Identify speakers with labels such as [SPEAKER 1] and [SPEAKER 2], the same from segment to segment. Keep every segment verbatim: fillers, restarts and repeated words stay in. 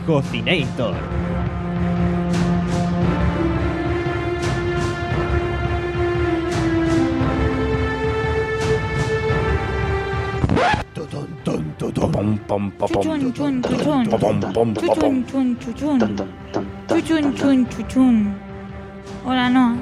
[SPEAKER 1] Cocinator.
[SPEAKER 2] Pom, pom, pom,
[SPEAKER 3] Chuchun, chun, chuchun.
[SPEAKER 2] pom, pom, pom,
[SPEAKER 3] Chuchun, chun, chuchun. Chuchun, chun, chuchun. Hola, no.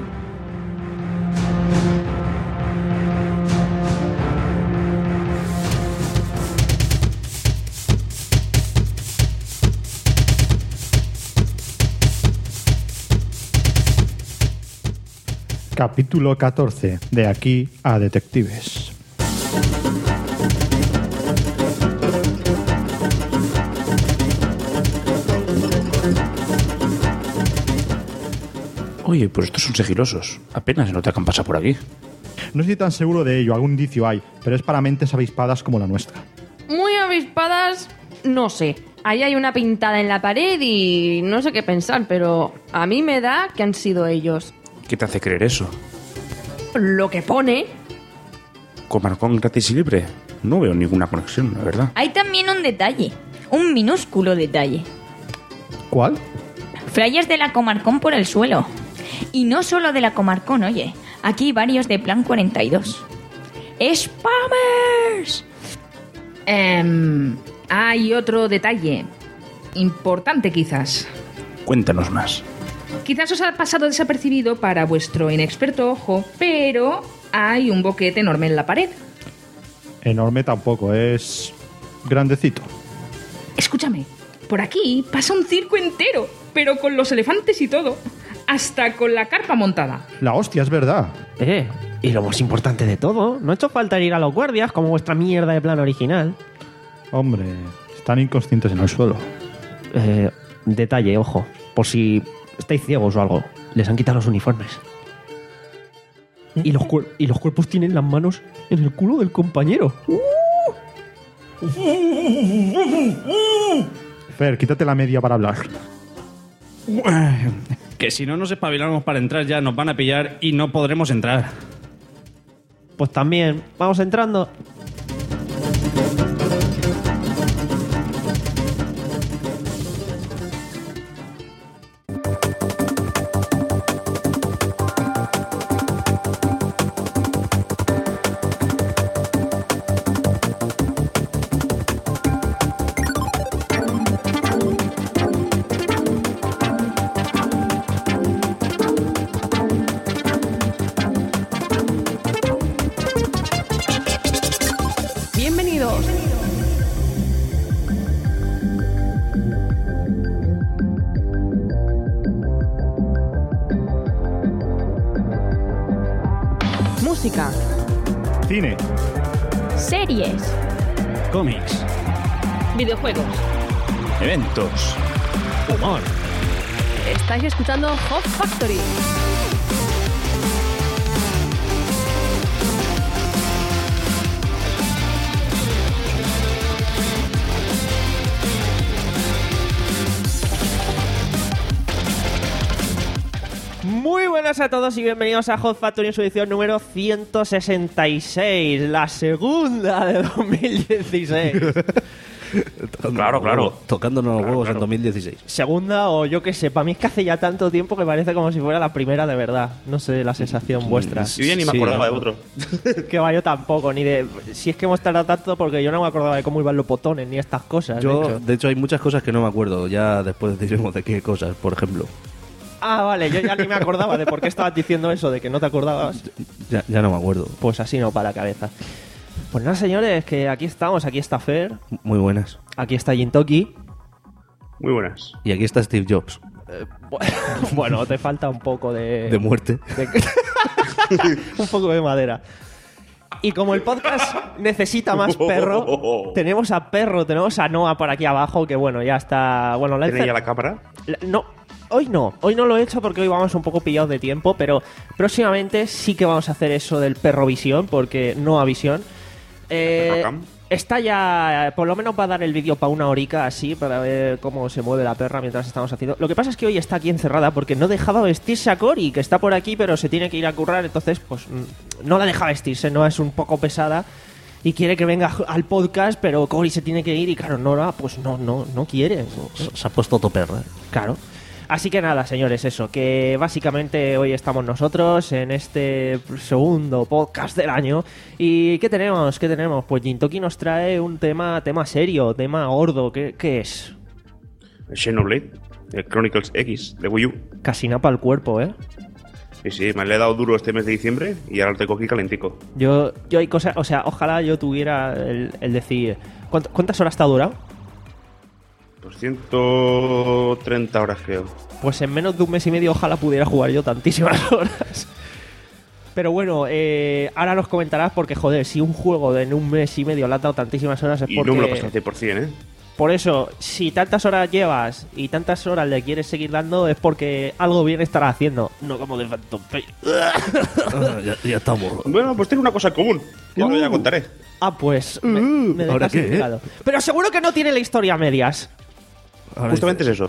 [SPEAKER 4] Capítulo catorce. De aquí a detectives.
[SPEAKER 2] Oye, pues estos son sigilosos. Apenas se nota que han pasado por aquí.
[SPEAKER 4] No estoy tan seguro de ello, algún indicio hay, pero es para mentes avispadas como la nuestra.
[SPEAKER 5] Muy avispadas, no sé. Ahí hay una pintada en la pared y no sé qué pensar, pero a mí me da que han sido ellos.
[SPEAKER 2] ¿Qué te hace creer eso?
[SPEAKER 5] Lo que pone.
[SPEAKER 2] ¿Comarcón gratis y libre? No veo ninguna conexión, la verdad.
[SPEAKER 3] Hay también un detalle, un minúsculo detalle.
[SPEAKER 4] ¿Cuál?
[SPEAKER 3] Flyers de la Comarcón por el suelo. Y no solo de la Comarcón, oye. Aquí varios de Plan cuarenta y dos. ¡Spammers!
[SPEAKER 6] Eh, hay otro detalle. Importante, quizás.
[SPEAKER 2] Cuéntanos más.
[SPEAKER 6] Quizás os ha pasado desapercibido para vuestro inexperto ojo, pero hay un boquete enorme en la pared.
[SPEAKER 4] Enorme tampoco, es grandecito.
[SPEAKER 6] Escúchame, por aquí pasa un circo entero, pero con los elefantes y todo. Hasta con la carpa montada.
[SPEAKER 4] La hostia, es verdad.
[SPEAKER 1] Eh, y lo más importante de todo, no ha hecho falta ir a los guardias como vuestra mierda de plan original.
[SPEAKER 4] Hombre, están inconscientes en el suelo.
[SPEAKER 1] Eh, detalle, ojo, por si estáis ciegos o algo, les han quitado los uniformes. Y los, cuer- y los cuerpos tienen las manos en el culo del compañero.
[SPEAKER 4] Fer, quítate la media para hablar.
[SPEAKER 7] Que si no nos espabilamos para entrar ya nos van a pillar y no podremos entrar.
[SPEAKER 1] Pues también, vamos entrando.
[SPEAKER 5] Bienvenidos. Música,
[SPEAKER 4] Cine,
[SPEAKER 3] Series.
[SPEAKER 7] Cómics,
[SPEAKER 5] videojuegos.
[SPEAKER 2] Eventos.
[SPEAKER 1] Humor.
[SPEAKER 5] Estáis escuchando Hot Factory.
[SPEAKER 1] Muy buenas a todos y bienvenidos a Hot Factory en su edición número ciento sesenta y seis, la segunda de dos mil dieciséis.
[SPEAKER 2] Claro, claro.
[SPEAKER 7] Tocándonos los huevos en dos mil dieciséis.
[SPEAKER 1] Segunda o yo qué sé, para mí es que hace ya tanto tiempo que parece como si fuera la primera de verdad. No sé la sensación vuestra.
[SPEAKER 2] Yo ya ni me acordaba de otro.
[SPEAKER 1] Que va, yo tampoco, ni de... Si es que hemos tardado tanto porque yo no me acordaba de cómo iban los botones ni estas cosas. de
[SPEAKER 7] Yo,
[SPEAKER 1] hecho.
[SPEAKER 7] de hecho, hay muchas cosas que no me acuerdo. Ya después diremos de qué cosas, por ejemplo.
[SPEAKER 1] Ah, vale, yo ya ni me acordaba de por qué estabas diciendo eso, de que no te acordabas.
[SPEAKER 7] Ya, ya no me acuerdo.
[SPEAKER 1] Pues así no para la cabeza. Pues nada, señores, que aquí estamos, aquí está Fer,
[SPEAKER 7] Muy buenas.
[SPEAKER 1] aquí está Jintoki.
[SPEAKER 8] Muy buenas.
[SPEAKER 7] Y aquí está Steve Jobs.
[SPEAKER 1] Bueno, te falta un poco de...
[SPEAKER 7] De muerte.
[SPEAKER 1] de- un poco de madera. Y como el podcast necesita más perro, tenemos a Perro, tenemos a Noah por aquí abajo, que bueno, ya está... Bueno, la
[SPEAKER 8] ¿Tiene ya la cámara?
[SPEAKER 1] La- No, hoy no. Hoy no lo he hecho porque hoy vamos un poco pillados de tiempo, pero próximamente sí que vamos a hacer eso del perro visión, porque no a visión. Eh,
[SPEAKER 8] Perrocam.
[SPEAKER 1] está ya, por lo menos va a dar el vídeo para una horica así, para ver cómo se mueve la perra mientras estamos haciendo. Lo que pasa es que hoy está aquí encerrada porque no dejaba vestirse a Cory, que está por aquí, pero se tiene que ir a currar, entonces pues mm, no la deja vestirse, no es un poco pesada. y quiere que venga al podcast, pero Cory se tiene que ir y claro, Nora pues no, no, no quiere.
[SPEAKER 9] Se ha puesto toperra.
[SPEAKER 1] Claro. Así que nada, señores, eso, que básicamente hoy estamos nosotros en este segundo podcast del año. ¿Y qué tenemos? ¿Qué tenemos? Pues Gintoki nos trae un tema tema serio, tema gordo. ¿Qué, qué es?
[SPEAKER 8] Xenoblade, el Chronicles X de Wii U.
[SPEAKER 1] Casi napa el cuerpo, ¿eh?
[SPEAKER 8] Sí, sí, me le he dado duro este mes de diciembre y ahora lo tengo aquí calentico.
[SPEAKER 1] Yo, yo hay cosas, o sea, ojalá yo tuviera el, el decir... ¿cuánto, ¿Cuántas horas te ha durado?
[SPEAKER 8] Pues ciento treinta horas creo.
[SPEAKER 1] Pues en menos de un mes y medio ojalá pudiera jugar yo tantísimas horas. Pero bueno, eh, ahora nos comentarás porque, joder, si un juego de en un mes y medio le has dado tantísimas horas es
[SPEAKER 8] Y
[SPEAKER 1] porque...
[SPEAKER 8] no me lo pasé al cien por cien, ¿eh?
[SPEAKER 1] Por eso, si tantas horas llevas y tantas horas le quieres seguir dando es porque algo bien estará haciendo. No como de Phantom Pain.
[SPEAKER 9] Ah, ya, ya estamos.
[SPEAKER 8] Bueno, pues tiene una cosa en común. Ya lo ya contaré.
[SPEAKER 1] Ah, pues me, me
[SPEAKER 9] ¿ahora
[SPEAKER 1] dejas
[SPEAKER 9] qué, eh?
[SPEAKER 1] intrigado. Pero seguro que no tiene la historia a medias.
[SPEAKER 9] Ahora
[SPEAKER 8] Justamente es eso.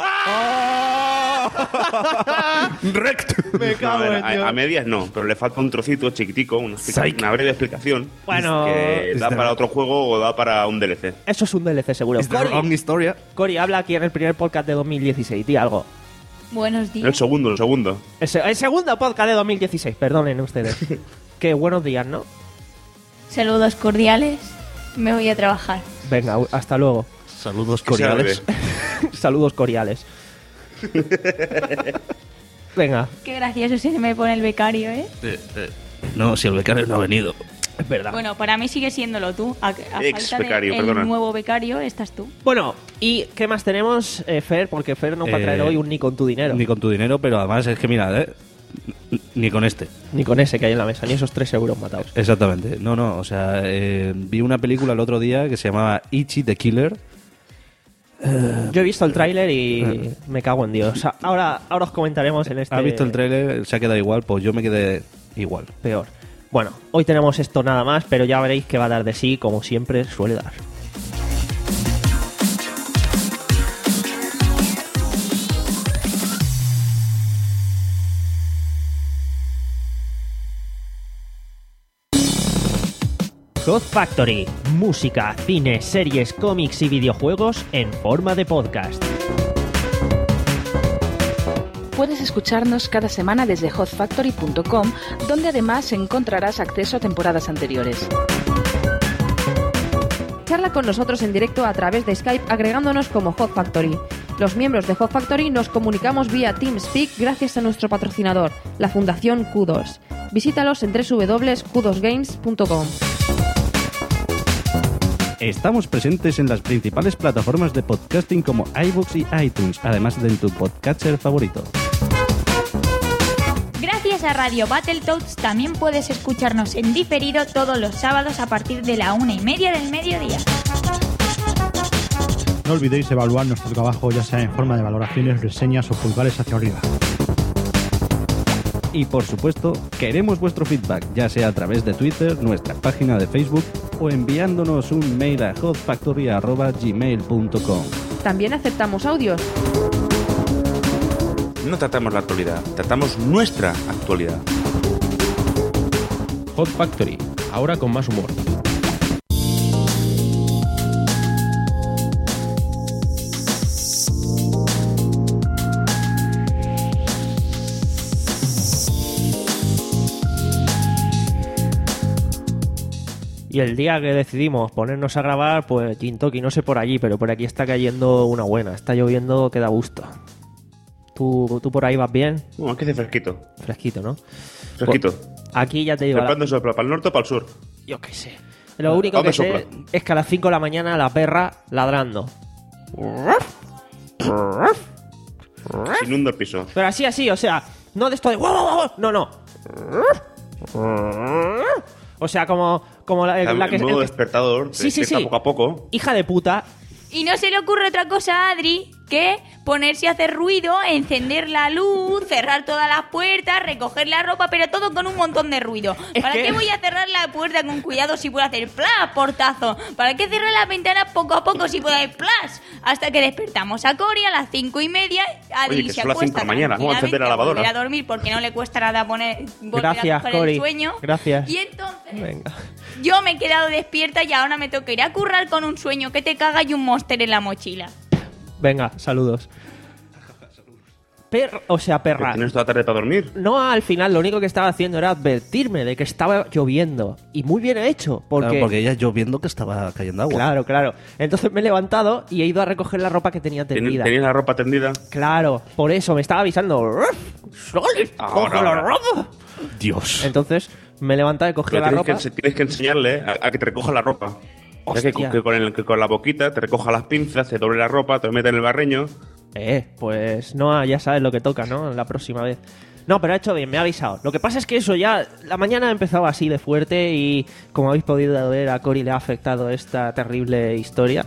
[SPEAKER 1] Rect. Me
[SPEAKER 8] No, a,
[SPEAKER 1] cago
[SPEAKER 8] ver,
[SPEAKER 1] en Dios.
[SPEAKER 8] a, a medias no, pero le falta un trocito chiquitico, una, explica-
[SPEAKER 9] Psych.
[SPEAKER 8] una breve explicación.
[SPEAKER 1] Bueno,
[SPEAKER 8] que da
[SPEAKER 9] Is
[SPEAKER 8] para
[SPEAKER 9] the-
[SPEAKER 8] otro juego o da para un D L C.
[SPEAKER 1] Eso es un D L C seguro.
[SPEAKER 9] Es la
[SPEAKER 1] Cory,
[SPEAKER 9] wrong historia.
[SPEAKER 1] Cory, habla aquí en el primer podcast de dos mil dieciséis. Di algo.
[SPEAKER 3] Buenos
[SPEAKER 8] El
[SPEAKER 3] días.
[SPEAKER 8] segundo, el segundo.
[SPEAKER 1] El, se- el segundo podcast de dos mil dieciséis. Perdonen ustedes. Qué buenos días, ¿no?
[SPEAKER 3] Saludos cordiales. Me voy a trabajar.
[SPEAKER 1] Venga, u- hasta luego.
[SPEAKER 9] Saludos
[SPEAKER 8] Que sea
[SPEAKER 9] coreales.
[SPEAKER 8] breve.
[SPEAKER 1] Saludos coriales. Venga,
[SPEAKER 3] Qué gracioso se me pone el becario, ¿eh?
[SPEAKER 9] Eh, eh, no, si el becario no ha venido.
[SPEAKER 1] es verdad.
[SPEAKER 3] Bueno, para mí sigue siéndolo tú. A, a
[SPEAKER 8] Ex
[SPEAKER 3] falta
[SPEAKER 8] becario,
[SPEAKER 3] del
[SPEAKER 8] perdona.
[SPEAKER 3] nuevo becario, estás tú.
[SPEAKER 1] Bueno, ¿y qué más tenemos, eh, Fer? Porque Fer nos va a traer
[SPEAKER 9] Eh,
[SPEAKER 1] hoy un ni con tu dinero.
[SPEAKER 9] Ni con tu dinero, pero además es que mira, ¿eh? Ni con este.
[SPEAKER 1] Ni con ese que hay en la mesa, ni esos tres euros matados.
[SPEAKER 9] Exactamente. No, no, o sea, eh, vi una película el otro día que se llamaba Ichi the Killer.
[SPEAKER 1] Yo he visto el tráiler y me cago en Dios. Ahora, ahora os comentaremos en este...
[SPEAKER 9] ¿Has visto el tráiler? Se ha quedado igual, pues yo me quedé igual.
[SPEAKER 1] Peor. Bueno, hoy tenemos esto nada más, pero ya veréis que va a dar de sí, como siempre suele dar. God Factory, música, cine, series, cómics y videojuegos en forma de podcast.
[SPEAKER 10] Puedes escucharnos cada semana desde hot factory punto com, donde además encontrarás acceso a temporadas anteriores.
[SPEAKER 5] Charla con nosotros en directo a través de Skype agregándonos como Hot Factory. Los miembros de Hot Factory nos comunicamos vía TeamSpeak gracias a nuestro patrocinador, la Fundación Q dos. Visítalos en doble u doble u doble u punto q dos games punto com.
[SPEAKER 9] Estamos presentes en las principales plataformas de podcasting como iVoox y iTunes, además de en tu podcatcher favorito.
[SPEAKER 3] Gracias a Radio Battletoads también puedes escucharnos en diferido todos los sábados a partir de la una y media del mediodía.
[SPEAKER 4] No olvidéis evaluar nuestro trabajo ya sea en forma de valoraciones, reseñas o pulgares hacia arriba.
[SPEAKER 9] Y por supuesto, queremos vuestro feedback, ya sea a través de Twitter, nuestra página de Facebook o enviándonos un mail a hot factory arroba gmail punto com.
[SPEAKER 5] También aceptamos audios.
[SPEAKER 2] No tratamos la actualidad, tratamos nuestra actualidad.
[SPEAKER 11] Hot Factory, ahora con más humor.
[SPEAKER 1] Y el día que decidimos ponernos a grabar, pues Gintoki, no sé por allí, pero por aquí está cayendo una buena. Está lloviendo que da gusto. ¿Tú, tú por ahí vas bien?
[SPEAKER 8] No, aquí hace fresquito.
[SPEAKER 1] Fresquito, ¿no?
[SPEAKER 8] Fresquito.
[SPEAKER 1] Pues aquí ya te digo... la-
[SPEAKER 8] ¿Para dónde sopla? ¿Para el norte o para el sur?
[SPEAKER 1] Yo qué sé. Lo único
[SPEAKER 8] ¿Dónde
[SPEAKER 1] que sé
[SPEAKER 8] sopla?
[SPEAKER 1] es que a las cinco de la mañana la perra ladrando.
[SPEAKER 8] Se inunda el piso.
[SPEAKER 1] Pero así, así, o sea, no de esto de... guau, guau, guau, no, no. O sea, como, como la,
[SPEAKER 8] Está
[SPEAKER 1] la
[SPEAKER 8] en
[SPEAKER 1] que...
[SPEAKER 8] modo
[SPEAKER 1] el que-
[SPEAKER 8] despertador, te
[SPEAKER 1] Sí, sí,
[SPEAKER 8] despierta
[SPEAKER 1] sí.
[SPEAKER 8] poco a poco.
[SPEAKER 1] Hija de puta.
[SPEAKER 3] Y no se le ocurre otra cosa a Adri que ponerse a hacer ruido, encender la luz, cerrar todas las puertas, recoger la ropa, pero todo con un montón de ruido.
[SPEAKER 1] Es
[SPEAKER 3] ¿Para
[SPEAKER 1] que-
[SPEAKER 3] qué voy a cerrar la puerta con cuidado si puedo hacer plas, portazo? ¿Para qué cerrar las ventanas poco a poco si puedo hacer plas? Hasta que despertamos a Cory a las cinco y media, Adi
[SPEAKER 8] Oye, que
[SPEAKER 3] se
[SPEAKER 8] son las cinco
[SPEAKER 3] acuesta
[SPEAKER 8] de la mañana, vamos a encender la
[SPEAKER 3] tranquilamente,
[SPEAKER 8] lavadora.
[SPEAKER 3] volver a dormir porque no le cuesta nada poner, volver
[SPEAKER 1] Gracias,
[SPEAKER 3] a coger
[SPEAKER 1] Cory.
[SPEAKER 3] el sueño.
[SPEAKER 1] Gracias.
[SPEAKER 3] Y entonces
[SPEAKER 1] Venga.
[SPEAKER 3] yo me he quedado despierta y ahora me toca ir a currar con un sueño que te caga y un monster en la mochila.
[SPEAKER 1] Venga, saludos. Per- o sea, perra.
[SPEAKER 8] ¿Tienes toda la tarde para dormir?
[SPEAKER 1] No, al final lo único que estaba haciendo era advertirme de que estaba lloviendo. Y muy bien hecho, porque...
[SPEAKER 12] Claro, porque ella lloviendo que estaba cayendo agua.
[SPEAKER 1] Claro, claro. Entonces me he levantado y he ido a recoger la ropa que tenía tendida.
[SPEAKER 8] ¿Tenías la ropa tendida?
[SPEAKER 1] Claro, por eso me estaba avisando. ¡Ruf! ¡Sol! ¡Coge
[SPEAKER 8] Ahora,
[SPEAKER 1] la
[SPEAKER 8] ahora.
[SPEAKER 1] ropa!
[SPEAKER 12] Dios.
[SPEAKER 1] Entonces me he levantado y cogí
[SPEAKER 8] Pero
[SPEAKER 1] la
[SPEAKER 8] tienes,
[SPEAKER 1] ropa.
[SPEAKER 8] que, tienes que enseñarle a, a que te recoja la ropa. O sea, que,
[SPEAKER 1] Hostia.
[SPEAKER 8] que con el- que con la boquita te recoja las pinzas, te doble la ropa, te mete en el barreño.
[SPEAKER 1] Eh, pues no, ya sabes lo que toca, ¿no? La próxima vez. No, pero ha hecho bien, me ha avisado. Lo que pasa es que eso ya, la mañana ha empezado así de fuerte y como habéis podido ver, a Cory le ha afectado esta terrible historia.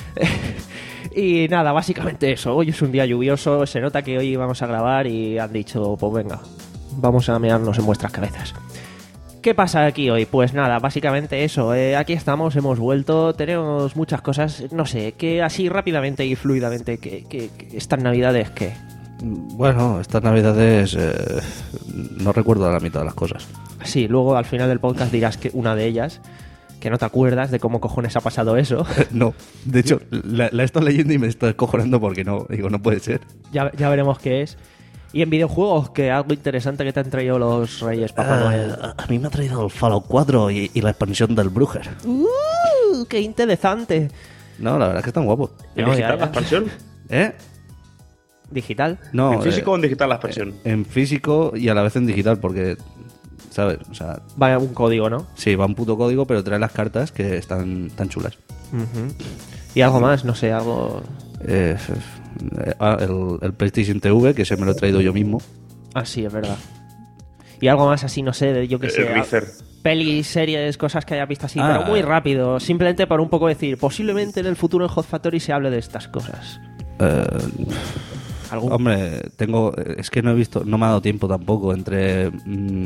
[SPEAKER 1] Y nada, básicamente eso. Hoy es un día lluvioso, se nota que hoy vamos a grabar y han dicho, pues venga, vamos a mearnos en vuestras cabezas. ¿Qué pasa aquí hoy? Pues nada, básicamente eso. Eh, aquí estamos, hemos vuelto, tenemos muchas cosas, no sé, que así rápidamente y fluidamente, que, que- que estas navidades, ¿qué?
[SPEAKER 12] Bueno, estas navidades eh, no recuerdo la mitad de las cosas.
[SPEAKER 1] Sí, luego al final del podcast dirás que una de ellas, que no te acuerdas de cómo cojones ha pasado eso.
[SPEAKER 12] No, de hecho, la, la he estado leyendo y me estoy descojonando porque no, digo, no puede ser.
[SPEAKER 1] Ya, ya veremos qué es. Y en videojuegos, que algo interesante que te han traído los Reyes Papá
[SPEAKER 12] Eh,
[SPEAKER 1] Noel.
[SPEAKER 12] a a mí me ha traído el Fallout cuatro y, y la expansión del Bruger.
[SPEAKER 1] ¡Uh! ¡Qué interesante!
[SPEAKER 12] No, la verdad es que están guapos.
[SPEAKER 8] ¿En
[SPEAKER 1] No,
[SPEAKER 8] digital
[SPEAKER 1] ya,
[SPEAKER 8] la
[SPEAKER 1] ya.
[SPEAKER 8] expansión?
[SPEAKER 12] ¿Eh?
[SPEAKER 1] ¿Digital?
[SPEAKER 12] No,
[SPEAKER 8] ¿En físico
[SPEAKER 12] eh,
[SPEAKER 8] o en digital la expansión?
[SPEAKER 12] en físico y a la vez en digital porque, ¿sabes? O sea,
[SPEAKER 1] Vaya, un código, ¿no?
[SPEAKER 12] sí, va un puto código, pero trae las cartas que están tan chulas.
[SPEAKER 1] Ujú. Y algo más, no sé, algo...
[SPEAKER 12] Eh, eh, ah, el, el PlayStation T V, que se me lo he traído yo mismo.
[SPEAKER 1] Ah, sí, es verdad. Y algo más así, no sé, de yo que
[SPEAKER 8] El
[SPEAKER 1] sé...
[SPEAKER 8] Rizer.
[SPEAKER 1] Pelis, series, cosas que haya visto así,
[SPEAKER 12] Ah.
[SPEAKER 1] pero muy rápido. Simplemente por un poco decir, posiblemente en el futuro en Hot Factory se hable de estas cosas.
[SPEAKER 12] Eh,
[SPEAKER 1] ¿Algún?
[SPEAKER 12] Hombre, tengo. Es que no he visto. No me ha dado tiempo tampoco. Entre. mm,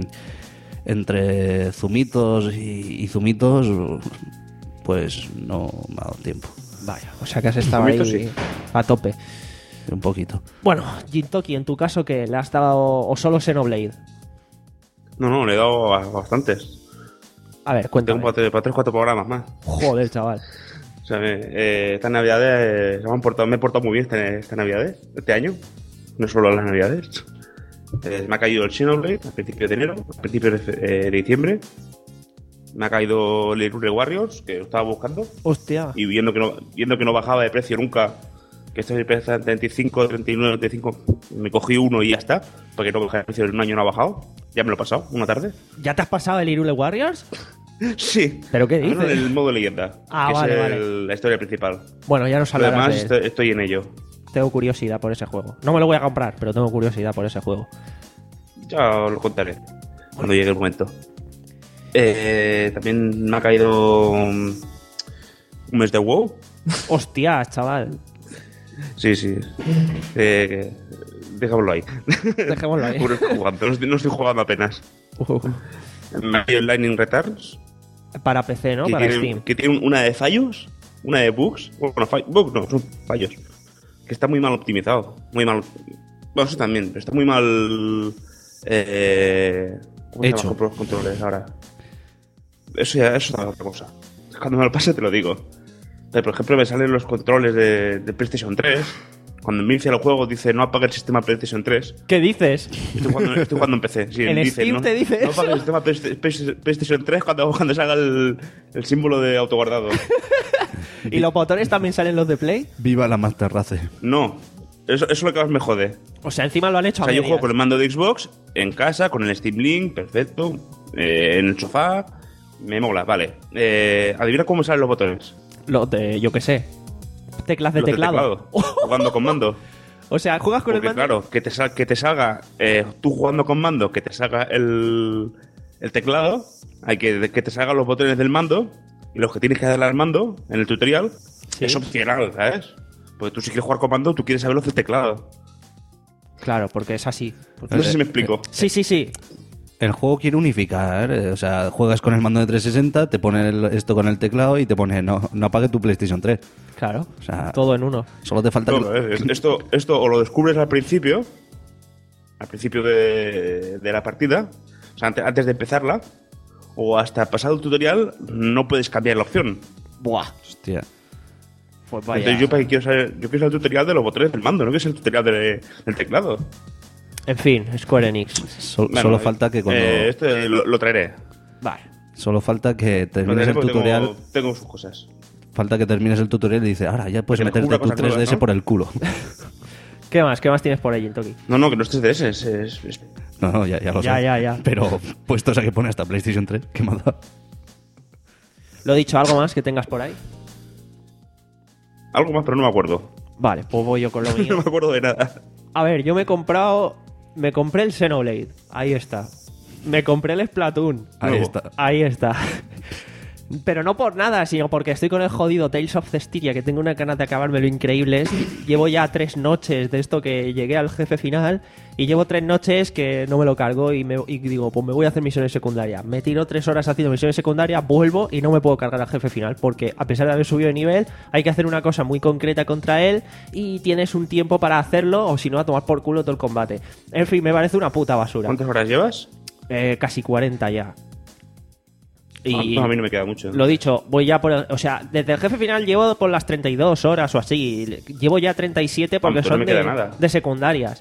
[SPEAKER 12] entre zumitos y, y zumitos. Pues no me ha dado tiempo.
[SPEAKER 1] Vaya, o sea que has estado ahí
[SPEAKER 8] Zumito, sí.
[SPEAKER 1] a tope.
[SPEAKER 12] Un poquito.
[SPEAKER 1] Bueno, Jintoki, en tu caso, ¿qué? ¿Le has dado o solo Xenoblade?
[SPEAKER 8] No, no, le he dado a bastantes.
[SPEAKER 1] A ver,
[SPEAKER 8] Tengo
[SPEAKER 1] cuéntame.
[SPEAKER 8] para tres, cuatro programas más.
[SPEAKER 1] Joder, chaval.
[SPEAKER 8] O sea, me- eh, estas navidades eh, se me, han portado, me he portado muy bien este, estas navidades, este año. No solo las navidades. Eh, me ha caído el Xenoblade a principios de enero, a principios de, eh, de diciembre. Me ha caído el Hyrule Warriors, que lo estaba buscando.
[SPEAKER 1] Hostia.
[SPEAKER 8] Y viendo que no, viendo que no bajaba de precio nunca, que este precio está en treinta y cinco, treinta y nueve, treinta y cinco, me cogí uno y ya está. Porque no baja de precio en un año, no ha bajado. Ya me lo he pasado, una tarde.
[SPEAKER 1] ¿Ya te has pasado el Hyrule Warriors?
[SPEAKER 8] Sí.
[SPEAKER 1] ¿Pero qué
[SPEAKER 8] Ahora
[SPEAKER 1] dices?
[SPEAKER 8] en el modo leyenda,
[SPEAKER 1] Ah,
[SPEAKER 8] que
[SPEAKER 1] vale,
[SPEAKER 8] es
[SPEAKER 1] vale.
[SPEAKER 8] el- la historia principal.
[SPEAKER 1] Bueno, ya nos
[SPEAKER 8] Lo
[SPEAKER 1] hablarás
[SPEAKER 8] demás
[SPEAKER 1] de él.
[SPEAKER 8] estoy, estoy en ello.
[SPEAKER 1] Tengo curiosidad por ese juego. No me lo voy a comprar, pero tengo curiosidad por ese juego.
[SPEAKER 8] Ya os lo contaré cuando llegue el momento. Eh, también me ha caído um, un mes de WoW.
[SPEAKER 1] Hostia, chaval.
[SPEAKER 8] Sí, sí. Eh, que- Dejémoslo ahí.
[SPEAKER 1] Dejémoslo ahí.
[SPEAKER 8] No estoy jugando, no estoy, no estoy jugando apenas.
[SPEAKER 1] Uh,
[SPEAKER 8] Me ha caído el Lightning Returns.
[SPEAKER 1] para P C, ¿no?
[SPEAKER 8] que,
[SPEAKER 1] Para
[SPEAKER 8] tiene,
[SPEAKER 1] Steam.
[SPEAKER 8] que tiene una de fallos, una de bugs. Bueno, fall- bugs no, son fallos. Que está muy mal optimizado. Muy mal. Bueno, eso también, pero está muy mal. Eh, ¿Cómo se
[SPEAKER 12] Hecho.
[SPEAKER 8] llama con los controles ahora? Eso ya, eso es otra cosa. Cuando me lo pase te lo digo. Pero, por ejemplo, me salen los controles de, de PlayStation tres. Cuando me inicia el juego dice no apague el sistema PlayStation tres.
[SPEAKER 1] ¿Qué dices?
[SPEAKER 8] Estoy jugando, estoy jugando en P C. Sí,
[SPEAKER 1] ¿En
[SPEAKER 8] dice,
[SPEAKER 1] Steam
[SPEAKER 8] no,
[SPEAKER 1] te dice
[SPEAKER 8] no
[SPEAKER 1] eso?
[SPEAKER 8] apague el sistema Play- Play- PlayStation tres cuando, cuando salga el, el símbolo de autoguardado.
[SPEAKER 1] ¿Y los botones también salen los de Play?
[SPEAKER 12] Viva la Master Race.
[SPEAKER 8] No, eso, eso es lo que más me jode.
[SPEAKER 1] O sea, encima lo han hecho
[SPEAKER 8] O sea,
[SPEAKER 1] a
[SPEAKER 8] yo
[SPEAKER 1] medias.
[SPEAKER 8] juego con el mando de Xbox, en casa, con el Steam Link, perfecto, eh, en el sofá, me mola, vale. Eh, adivina cómo salen los botones.
[SPEAKER 1] Los de, yo qué sé, teclas de
[SPEAKER 8] Los de
[SPEAKER 1] teclado.
[SPEAKER 8] teclado, jugando con mando.
[SPEAKER 1] O sea, juegas con
[SPEAKER 8] Porque
[SPEAKER 1] el mando.
[SPEAKER 8] claro, que te, sal- que te salga, eh, tú jugando con mando, que te salga el, el teclado, hay que, que te salgan los botones del mando y los que tienes que darle al mando en el tutorial
[SPEAKER 1] Sí.
[SPEAKER 8] es opcional, ¿sabes? Porque tú si quieres jugar con mando, tú quieres saber los del teclado.
[SPEAKER 1] Claro, porque es así. Porque...
[SPEAKER 8] No sé si me explico.
[SPEAKER 1] Sí, sí, sí.
[SPEAKER 12] El juego quiere unificar, eh, o sea, juegas con el mando de trescientos sesenta, te pone el- esto con el teclado y te pone no, no apague tu PlayStation tres.
[SPEAKER 1] Claro,
[SPEAKER 12] O sea,
[SPEAKER 1] todo en uno.
[SPEAKER 12] solo te falta...
[SPEAKER 8] No,
[SPEAKER 12] que-
[SPEAKER 8] eh, esto, esto o lo descubres al principio, al principio de, de la partida, o sea, antes, antes de empezarla, o hasta pasado el tutorial, no puedes cambiar la opción.
[SPEAKER 1] Buah.
[SPEAKER 12] Hostia.
[SPEAKER 1] Pues vaya.
[SPEAKER 8] Entonces yo, para que quiero saber, yo quiero saber el tutorial de los botones del mando, no que es el tutorial de- del teclado.
[SPEAKER 1] En fin, Square Enix.
[SPEAKER 12] Sol-
[SPEAKER 8] Bueno,
[SPEAKER 12] solo
[SPEAKER 8] eh,
[SPEAKER 12] falta que cuando...
[SPEAKER 8] eh, este lo, lo traeré.
[SPEAKER 1] Vale.
[SPEAKER 12] Solo falta que
[SPEAKER 8] Lo
[SPEAKER 12] termines
[SPEAKER 8] traeré
[SPEAKER 12] el
[SPEAKER 8] porque
[SPEAKER 12] tutorial...
[SPEAKER 8] Tengo, tengo sus cosas.
[SPEAKER 12] Falta que termines el tutorial y dices, ahora ya puedes
[SPEAKER 8] Porque me
[SPEAKER 12] meterte
[SPEAKER 8] jura
[SPEAKER 12] tu
[SPEAKER 8] cosas
[SPEAKER 12] tres D S
[SPEAKER 8] nuevas, ¿no?
[SPEAKER 12] por el culo.
[SPEAKER 1] ¿Qué más? ¿Qué más tienes por ahí, Toki?
[SPEAKER 8] No, no, que no es tres D S, es... es- es-
[SPEAKER 12] No, no, ya, ya lo
[SPEAKER 1] Ya,
[SPEAKER 12] sé.
[SPEAKER 1] ya, ya.
[SPEAKER 12] Pero puestos a que pone hasta PlayStation tres, ¿qué más da?
[SPEAKER 1] Lo he dicho, ¿algo más que tengas por ahí?
[SPEAKER 8] Algo más, pero no me acuerdo.
[SPEAKER 1] Vale, pues voy yo con lo
[SPEAKER 8] No
[SPEAKER 1] mío.
[SPEAKER 8] me acuerdo de nada.
[SPEAKER 1] A ver, yo me he comprado... Me compré el Xenoblade. Ahí está. Me compré el Splatoon.
[SPEAKER 12] Ahí
[SPEAKER 8] Nuevo.
[SPEAKER 12] está.
[SPEAKER 1] Ahí está. Pero no por nada, sino porque estoy con el jodido Tales of Cestiria, que tengo una ganas de acabármelo increíbles. Llevo ya tres noches de esto que llegué al jefe final y llevo tres noches que no me lo cargo y, me, y digo, pues me voy a hacer misiones secundarias. Me tiro tres horas haciendo misiones secundarias, vuelvo y no me puedo cargar al jefe final porque a pesar de haber subido de nivel hay que hacer una cosa muy concreta contra él y tienes un tiempo para hacerlo o si no a tomar por culo todo el combate. En fin, me parece una puta basura.
[SPEAKER 8] ¿Cuántas horas llevas?
[SPEAKER 1] Eh, casi cuarenta ya. Y
[SPEAKER 8] Ah, no, a mí no me queda mucho.
[SPEAKER 1] lo dicho, voy ya por... O sea, desde el jefe final llevo por las treinta y dos horas o así. Llevo ya treinta y siete porque
[SPEAKER 8] Pues no
[SPEAKER 1] son
[SPEAKER 8] me queda
[SPEAKER 1] de,
[SPEAKER 8] nada.
[SPEAKER 1] de secundarias.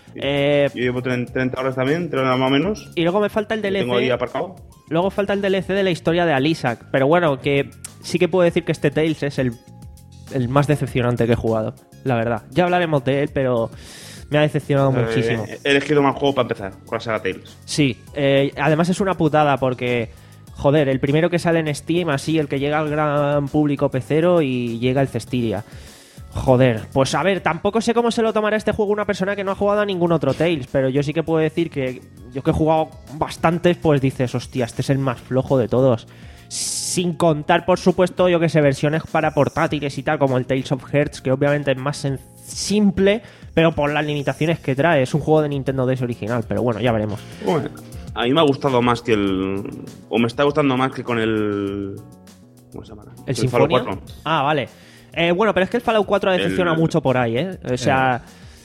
[SPEAKER 1] Eh,
[SPEAKER 8] Yo llevo treinta horas también, treinta más o menos.
[SPEAKER 1] y luego me falta el
[SPEAKER 8] Lo tengo ahí
[SPEAKER 1] D L C.
[SPEAKER 8] aparcado.
[SPEAKER 1] Luego falta el D L C de la historia de Alisac. Pero bueno, que sí que puedo decir que este Tales es el, el más decepcionante que he jugado. La verdad. Ya hablaremos de él, pero me ha decepcionado
[SPEAKER 8] Eh,
[SPEAKER 1] muchísimo.
[SPEAKER 8] He elegido mal juego para empezar, con la saga Tales.
[SPEAKER 1] Sí, eh, además es una putada porque, joder, el primero que sale en Steam, así, el que llega al gran público pecero y llega el Cestiria. Joder, pues a ver, tampoco sé cómo se lo tomará este juego una persona que no ha jugado a ningún otro Tales, pero yo sí que puedo decir que yo que he jugado bastantes, pues dices, hostia, este es el más flojo de todos. Sin contar, por supuesto, yo que sé, versiones para portátiles y tal, como el Tales of Hearts, que obviamente es más sen- simple, pero por las limitaciones que trae. Es un juego de Nintendo D S original, pero bueno, ya veremos.
[SPEAKER 8] Bueno, a mí me ha gustado más que el... O me está gustando más que con el... ¿Cómo se llama?
[SPEAKER 1] ¿El
[SPEAKER 8] Fallout
[SPEAKER 1] Sinfonia?
[SPEAKER 8] cuatro.
[SPEAKER 1] Ah, vale. Eh, bueno, pero es que el Fallout cuatro decepciona
[SPEAKER 8] El-
[SPEAKER 1] mucho por ahí, ¿eh? O sea,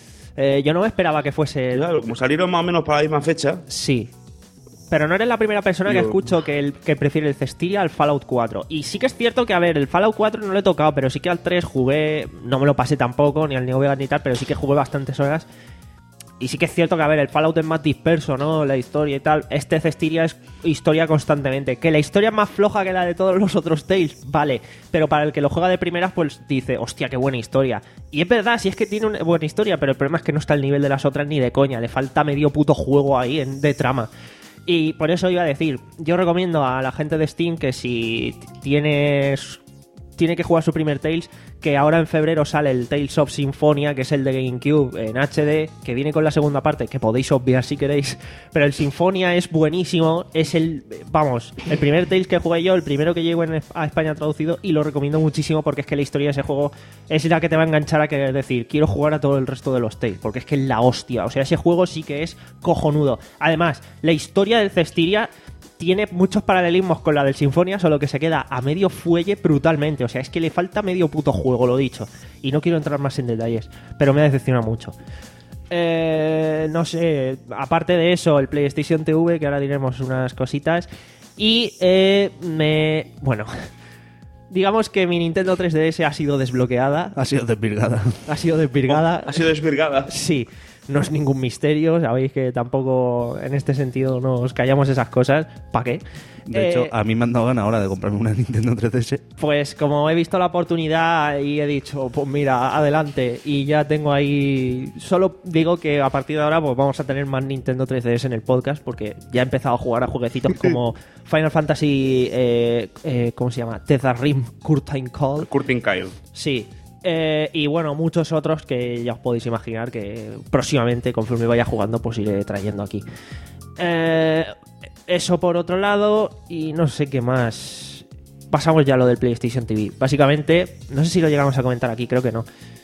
[SPEAKER 1] eh, yo no me esperaba que fuese...
[SPEAKER 8] Claro, como salieron más o menos para la misma fecha.
[SPEAKER 1] Sí. Pero no eres la primera persona que
[SPEAKER 8] Yo-
[SPEAKER 1] escucho que, el, que prefiere el Cestiria al Fallout cuatro. Y sí que es cierto que, a ver, el Fallout cuatro no lo he tocado, pero sí que al tres jugué... No me lo pasé tampoco, ni al New Vegas ni tal, pero sí que jugué bastantes horas. Y sí que es cierto que, a ver, el Fallout es más disperso, ¿no? La historia y tal. Este Cestiria es historia constantemente. Que la historia es más floja que la de todos los otros Tales, vale. Pero para el que lo juega de primeras, pues dice, hostia, qué buena historia. Y es verdad, sí es que tiene una buena historia, pero el problema es que no está al nivel de las otras ni de coña. Le falta medio puto juego ahí en- de trama. Y por eso iba a decir, yo recomiendo a la gente de Steam que si tienes... tiene que jugar su primer Tales, que ahora en febrero sale el Tales of Symphonia, que es el de GameCube en H D, que viene con la segunda parte, que podéis obviar si queréis, pero el Symphonia es buenísimo, es el, vamos, el primer Tales que jugué yo, el primero que llegó en, a España traducido, y lo recomiendo muchísimo porque es que la historia de ese juego es la que te va a enganchar a querer decir, quiero jugar a todo el resto de los Tales, porque es que es la hostia, o sea, ese juego sí que es cojonudo. Además, la historia del Cestiria tiene muchos paralelismos con la del Sinfonia, solo que se queda a medio fuelle brutalmente. O sea, es que le falta medio puto juego, lo dicho. Y no quiero entrar más en detalles, pero me ha decepcionado mucho. Eh, no sé, aparte de eso, el PlayStation T V, que ahora diremos unas cositas. Y eh, me... Bueno, digamos que mi Nintendo tres D S ha sido desbloqueada.
[SPEAKER 12] Ha sido desvirgada.
[SPEAKER 1] Ha sido desvirgada.
[SPEAKER 8] Ha sido desvirgada.
[SPEAKER 1] Sí. No es ningún misterio, sabéis que tampoco en este sentido nos callamos esas cosas. ¿Para qué?
[SPEAKER 12] De
[SPEAKER 1] Eh,
[SPEAKER 12] hecho, a mí me han dado ganas ahora de comprarme una Nintendo tres D S.
[SPEAKER 1] Pues como he visto la oportunidad y he dicho, pues mira, adelante. Y ya tengo ahí... Solo digo que a partir de ahora pues vamos a tener más Nintendo tres D S en el podcast porque ya he empezado a jugar a jueguecitos como Final Fantasy... Eh, eh, ¿Cómo se llama? Tetherrim Curtain Call.
[SPEAKER 8] Curtin Kyle.
[SPEAKER 1] Sí. Eh, y bueno, muchos otros que ya os podéis imaginar que próximamente, conforme vaya jugando, pues iré trayendo aquí. Eh, eso por otro lado, y no sé qué más. Pasamos ya a lo del PlayStation T V. Básicamente, no sé si lo llegamos a comentar aquí, creo que no.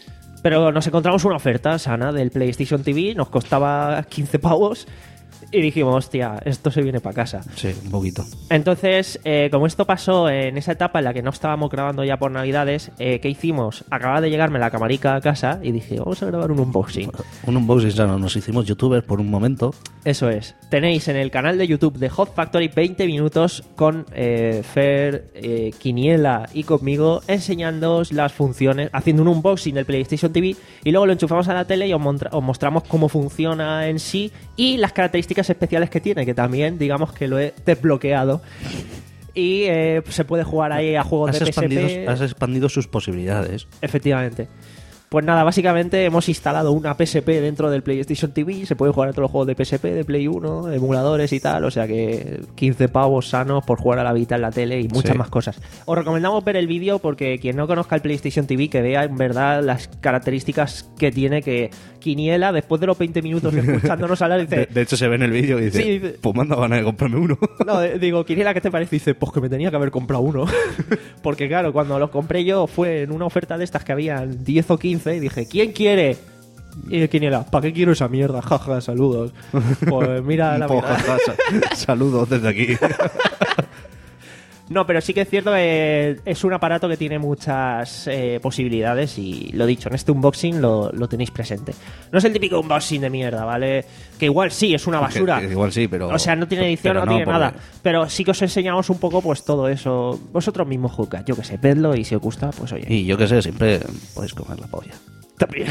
[SPEAKER 1] Pero nos encontramos una oferta sana del PlayStation T V, nos costaba quince pavos y dijimos, hostia, esto se viene para casa.
[SPEAKER 12] Sí, un poquito.
[SPEAKER 1] Entonces, eh, como esto pasó en esa etapa en la que no estábamos grabando ya por Navidades, eh, ¿qué hicimos? Acababa de llegarme la camarica a casa y dije, vamos a grabar un unboxing.
[SPEAKER 12] Un unboxing, claro, nos hicimos youtubers por un momento.
[SPEAKER 1] Eso es. Tenéis en el canal de YouTube de Hot Factory veinte minutos con eh, Fer, eh, Quiniela y conmigo enseñándoos las funciones, haciendo un unboxing del PlayStation T V y luego lo enchufamos a la tele y os, montra- os mostramos cómo funciona en sí y las características especiales que tiene, que también digamos que lo he desbloqueado. Y eh, se puede jugar ahí a juegos
[SPEAKER 12] Has
[SPEAKER 1] de P S P.
[SPEAKER 12] expandido, has expandido sus posibilidades.
[SPEAKER 1] Efectivamente. Pues nada, básicamente hemos instalado una P S P dentro del PlayStation T V, se pueden jugar a todos los juegos de P S P, de Play uno, emuladores y tal, o sea que quince pavos sanos por jugar a la Vita en la tele y muchas
[SPEAKER 12] Sí.
[SPEAKER 1] más cosas. Os recomendamos ver el vídeo porque quien no conozca el PlayStation T V, que vea en verdad las características que tiene, que Quiniela, después de los veinte minutos escuchándonos hablar, dice...
[SPEAKER 12] De, de hecho, se ve en el vídeo y dice,
[SPEAKER 1] Sí, dice-
[SPEAKER 12] pues manda ganas de comprarme uno.
[SPEAKER 1] No, eh, digo, Quiniela, ¿qué te parece? Y dice, pues que me tenía que haber comprado uno. Porque claro, cuando los compré yo fue en una oferta de estas que habían diez o quince y dije, ¿quién quiere? Y Quiniela, ¿para qué quiero esa mierda? Jaja, saludos. Pues mira la
[SPEAKER 12] Pues,
[SPEAKER 1] verdad.
[SPEAKER 12] jaja, sa- Saludos desde aquí.
[SPEAKER 1] No, pero sí que es cierto que es un aparato que tiene muchas eh, posibilidades y lo dicho, en este unboxing lo, lo tenéis presente. No es el típico unboxing de mierda, ¿vale? Que igual sí, es una basura.
[SPEAKER 12] Que- que igual sí, pero...
[SPEAKER 1] O sea, no tiene edición,
[SPEAKER 12] pero
[SPEAKER 1] no, tiene
[SPEAKER 12] porque-
[SPEAKER 1] nada. Pero sí que os enseñamos un poco pues todo eso. Vosotros mismos juzgad, yo que sé, vedlo y si os gusta, pues oye.
[SPEAKER 12] Y yo que sé, siempre podéis comer la polla.
[SPEAKER 1] También.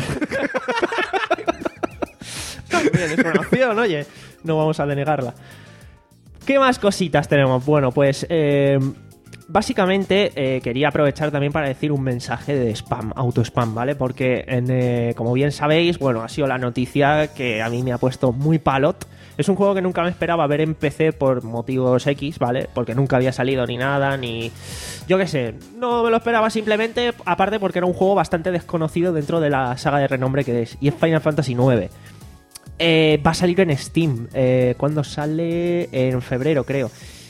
[SPEAKER 1] También es una opción, oye. No vamos a denegarla. ¿Qué más cositas tenemos? Bueno, pues eh, básicamente eh, quería aprovechar también para decir un mensaje de spam, auto-spam, ¿vale? Porque, en, eh, como bien sabéis, bueno, ha sido la noticia que a mí me ha puesto muy palot. Es un juego que nunca me esperaba ver en P C por motivos X, ¿vale? Porque nunca había salido ni nada, ni... Yo qué sé, no me lo esperaba simplemente, aparte porque era un juego bastante desconocido dentro de la saga de renombre que es, y es Final Fantasy nueve. Eh, va a salir en Steam. Eh, ¿Cuándo sale? En febrero, creo.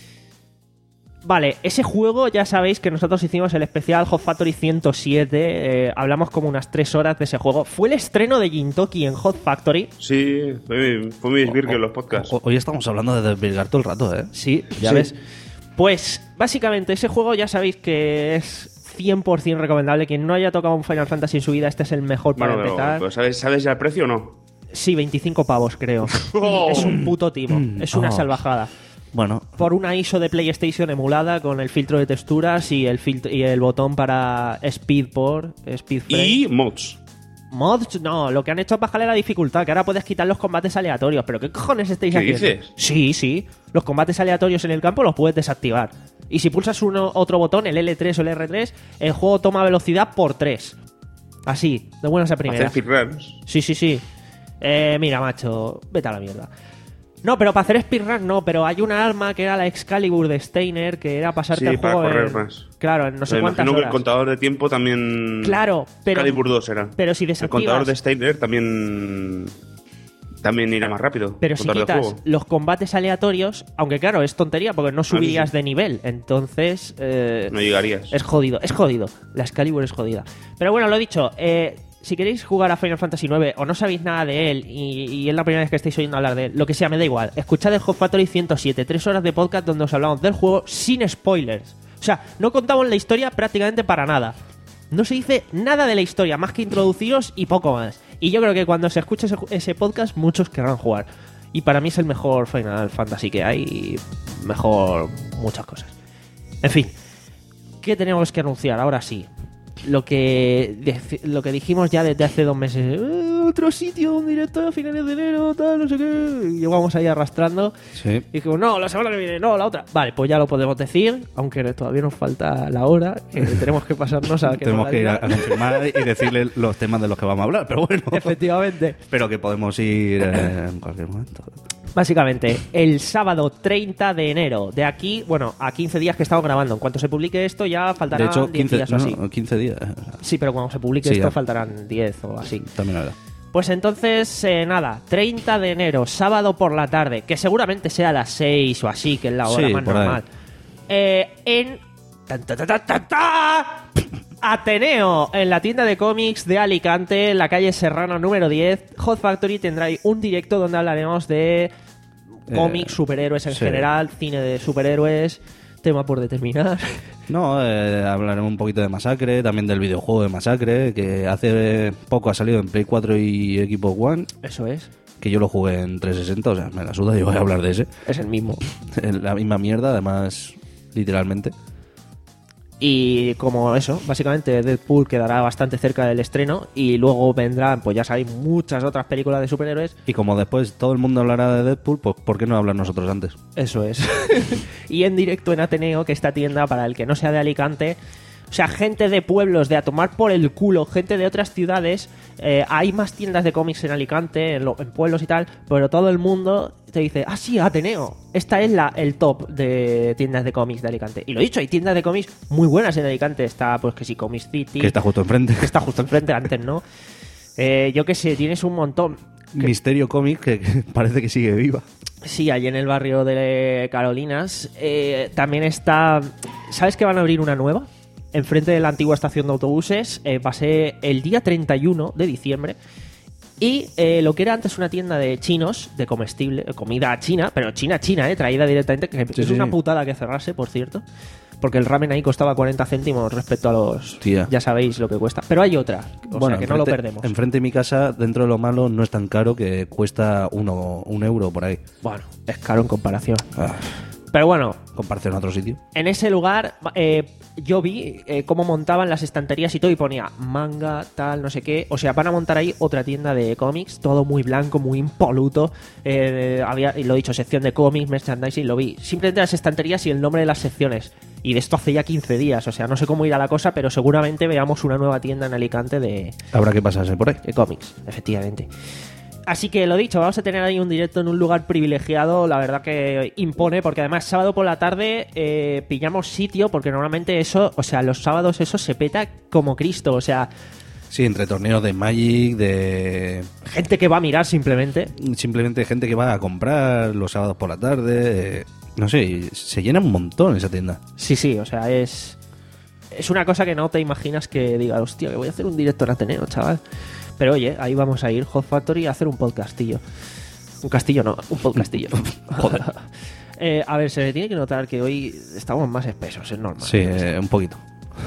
[SPEAKER 1] Vale, ese juego ya sabéis que nosotros hicimos el especial Hot Factory ciento siete. Eh, hablamos como unas tres horas de ese juego. Fue el estreno de Gintoki en Hot Factory.
[SPEAKER 8] Sí, fue mi, fue mi desvirgue en los podcasts.
[SPEAKER 12] O- Hoy estamos hablando de desvirgar todo el rato, ¿eh?
[SPEAKER 1] Sí, ya
[SPEAKER 8] Sí.
[SPEAKER 1] ves. Pues, básicamente, ese juego ya sabéis que es cien por ciento recomendable. Quien no haya tocado un Final Fantasy en su vida, este es el mejor para
[SPEAKER 8] Bueno, pero,
[SPEAKER 1] empezar.
[SPEAKER 8] pero ¿sabes, ¿sabes ya el precio o no?
[SPEAKER 1] Sí, veinticinco pavos, creo. Y es un puto timo. Es una
[SPEAKER 12] Oh.
[SPEAKER 1] salvajada.
[SPEAKER 12] Bueno,
[SPEAKER 1] Por una I S O de PlayStation emulada con el filtro de texturas y el filtro y el botón para speed por speed frame.
[SPEAKER 8] Y mods.
[SPEAKER 1] Mods, no, lo que han hecho es bajarle la dificultad, que ahora puedes quitar los combates aleatorios. ¿Pero qué cojones estáis
[SPEAKER 8] ¿Qué
[SPEAKER 1] haciendo?
[SPEAKER 8] dices?
[SPEAKER 1] Sí, sí. Los combates aleatorios en el campo los puedes desactivar. Y si pulsas uno, otro botón, el L tres o el R tres, el juego toma velocidad por tres. Así, de buenas a primeras.
[SPEAKER 8] Hacer speedruns.
[SPEAKER 1] Sí, sí, sí. Eh, mira, macho, vete a la mierda. No, pero para hacer speedrun no, pero hay una arma que era la Excalibur de Steiner, que era pasarte
[SPEAKER 8] Sí,
[SPEAKER 1] el
[SPEAKER 8] para
[SPEAKER 1] juego
[SPEAKER 8] correr
[SPEAKER 1] en...
[SPEAKER 8] más.
[SPEAKER 1] Claro, en no sé
[SPEAKER 8] Me
[SPEAKER 1] cuántas
[SPEAKER 8] imagino que
[SPEAKER 1] horas.
[SPEAKER 8] el contador de tiempo también...
[SPEAKER 1] Claro, pero-
[SPEAKER 8] Calibur dos era.
[SPEAKER 1] pero si
[SPEAKER 8] El
[SPEAKER 1] desactivas-
[SPEAKER 8] contador de Steiner también... También irá más rápido.
[SPEAKER 1] Pero si
[SPEAKER 8] contador de
[SPEAKER 1] quitas
[SPEAKER 8] juego.
[SPEAKER 1] los combates aleatorios, aunque claro, es tontería porque no subirías de nivel, entonces... eh,
[SPEAKER 8] No llegarías.
[SPEAKER 1] Es jodido, es jodido. La Excalibur es jodida. Pero bueno, lo dicho, eh, si queréis jugar a Final Fantasy nueve o no sabéis nada de él y, y es la primera vez que estáis oyendo hablar de él, lo que sea, me da igual. Escuchad el Hot Factory ciento siete, tres horas de podcast donde os hablamos del juego sin spoilers. O sea, no contamos la historia prácticamente para nada. No se dice nada de la historia, más que introduciros y poco más. Y yo creo que cuando se escuche ese, ese podcast, muchos querrán jugar. Y para mí es el mejor Final Fantasy que hay y mejor muchas cosas. En fin, ¿qué tenemos que anunciar? Ahora sí. Lo que, deci- lo que dijimos ya desde hace dos meses. "Eh, otro sitio, un directo a finales de enero, tal, no sé qué. Y llevamos ahí arrastrando.
[SPEAKER 12] sí.
[SPEAKER 1] Y dijimos, no, la semana que viene, no, la otra. Vale, pues ya lo podemos decir, aunque todavía nos falta la hora, que tenemos que pasarnos a... que
[SPEAKER 12] Tenemos
[SPEAKER 1] nos
[SPEAKER 12] que ir a,
[SPEAKER 1] la
[SPEAKER 12] a confirmar y decirle los temas de los que vamos a hablar, pero bueno.
[SPEAKER 1] Efectivamente.
[SPEAKER 12] Pero que podemos ir eh, en cualquier momento.
[SPEAKER 1] Básicamente, el sábado treinta de enero, de aquí, bueno, a quince días que estamos grabando. En cuanto se publique esto, ya
[SPEAKER 12] De
[SPEAKER 1] faltarán
[SPEAKER 12] hecho,
[SPEAKER 1] diez
[SPEAKER 12] quince,
[SPEAKER 1] días o
[SPEAKER 12] no,
[SPEAKER 1] así.
[SPEAKER 12] no, quince días.
[SPEAKER 1] Sí, pero cuando se publique
[SPEAKER 12] Sí,
[SPEAKER 1] esto
[SPEAKER 12] ya.
[SPEAKER 1] faltarán diez o así.
[SPEAKER 12] También la verdad.
[SPEAKER 1] Pues entonces, eh, nada, treinta de enero, sábado por la tarde, que seguramente sea a las seis o así, que es la hora
[SPEAKER 12] Sí,
[SPEAKER 1] más
[SPEAKER 12] por ahí.
[SPEAKER 1] normal. Eh, en... tan, ta, ta, ta, ta, ta, Ateneo, en la tienda de cómics de Alicante, en la calle Serrano número diez, Hot Factory tendrá un directo donde hablaremos de cómics,
[SPEAKER 12] Eh,
[SPEAKER 1] superhéroes en
[SPEAKER 12] sí.
[SPEAKER 1] general, cine de superhéroes, tema por determinar.
[SPEAKER 12] No, eh, hablaremos un poquito de Masacre, también del videojuego de Masacre, que hace poco ha salido en Play cuatro y Xbox One.
[SPEAKER 1] Eso es.
[SPEAKER 12] Que yo lo jugué en trescientos sesenta, o sea, me la suda, yo voy a hablar de ese.
[SPEAKER 1] Es el mismo.
[SPEAKER 12] La misma mierda, además, literalmente.
[SPEAKER 1] Y como eso, básicamente Deadpool quedará bastante cerca del estreno y luego vendrán, pues ya sabéis, muchas otras películas de superhéroes.
[SPEAKER 12] Y como después todo el mundo hablará de Deadpool, pues ¿por qué no hablar nosotros antes?
[SPEAKER 1] Eso es. Y en directo en Ateneo, que esta tienda, para el que no sea de Alicante, o sea, gente de pueblos, de a tomar por el culo, gente de otras ciudades, eh, hay más tiendas de cómics en Alicante, en, lo- en pueblos y tal, pero todo el mundo te dice, ah, sí, Ateneo. Esta es la, el top de tiendas de cómics de Alicante. Y lo dicho, hay tiendas de cómics muy buenas en Alicante. Está, pues que sí, Comics City.
[SPEAKER 12] Que está justo enfrente.
[SPEAKER 1] Que está justo enfrente, antes, ¿no? Eh, yo qué sé, tienes un montón.
[SPEAKER 12] Misterio Comics, que, que parece que sigue viva.
[SPEAKER 1] Sí, allí en el barrio de Carolinas. Eh, también está... ¿Sabes que van a abrir una nueva? Enfrente de la antigua estación de autobuses. Eh, va a ser el día treinta y uno de diciembre. Y eh, lo que era antes una tienda de chinos, de comestible, comida china, pero china china, eh, traída directamente, que
[SPEAKER 12] Sí,
[SPEAKER 1] es
[SPEAKER 12] sí.
[SPEAKER 1] una putada que cerrase, por cierto. Porque el ramen ahí costaba cuarenta céntimos respecto a los...
[SPEAKER 12] Tía.
[SPEAKER 1] Ya sabéis lo que cuesta. Pero hay otra, o
[SPEAKER 12] bueno,
[SPEAKER 1] sea que no lo
[SPEAKER 12] enfrente-
[SPEAKER 1] perdemos.
[SPEAKER 12] Enfrente de mi casa, dentro de lo malo, no es tan caro, que cuesta uno, un euro por ahí.
[SPEAKER 1] Bueno, es caro en comparación.
[SPEAKER 12] Ah,
[SPEAKER 1] Pero bueno,
[SPEAKER 12] comparación a otro sitio.
[SPEAKER 1] en ese lugar eh, yo vi eh, cómo montaban las estanterías y todo y ponía manga, tal, no sé qué. O sea, van a montar ahí otra tienda de cómics, todo muy blanco, muy impoluto. Eh, había, y lo he dicho, sección de cómics, merchandising, lo vi. Simplemente las estanterías y el nombre de las secciones. Y de esto hace ya quince días, o sea, no sé cómo irá la cosa, pero seguramente veamos una nueva tienda en Alicante de,
[SPEAKER 12] Habrá que pasarse por ahí.
[SPEAKER 1] de cómics, efectivamente. Así que lo dicho, vamos a tener ahí un directo en un lugar privilegiado, la verdad que impone, porque además sábado por la tarde eh, pillamos sitio, porque normalmente eso, o sea, los sábados eso se peta como Cristo, o sea,
[SPEAKER 12] Sí, entre torneos de Magic, de...
[SPEAKER 1] gente que va a mirar simplemente.
[SPEAKER 12] Simplemente gente que va a comprar los sábados por la tarde. eh, No sé, se llena un montón esa tienda.
[SPEAKER 1] Sí, sí, o sea, es es una cosa que no te imaginas que diga, hostia, que voy a hacer un directo en Ateneo, chaval. Pero oye, ahí vamos a ir, Hot Factory, a hacer un podcastillo. Un castillo no, un podcastillo. Joder. Eh, a ver, se le tiene que notar que hoy estamos más espesos, es normal.
[SPEAKER 12] Sí, eh, un poquito.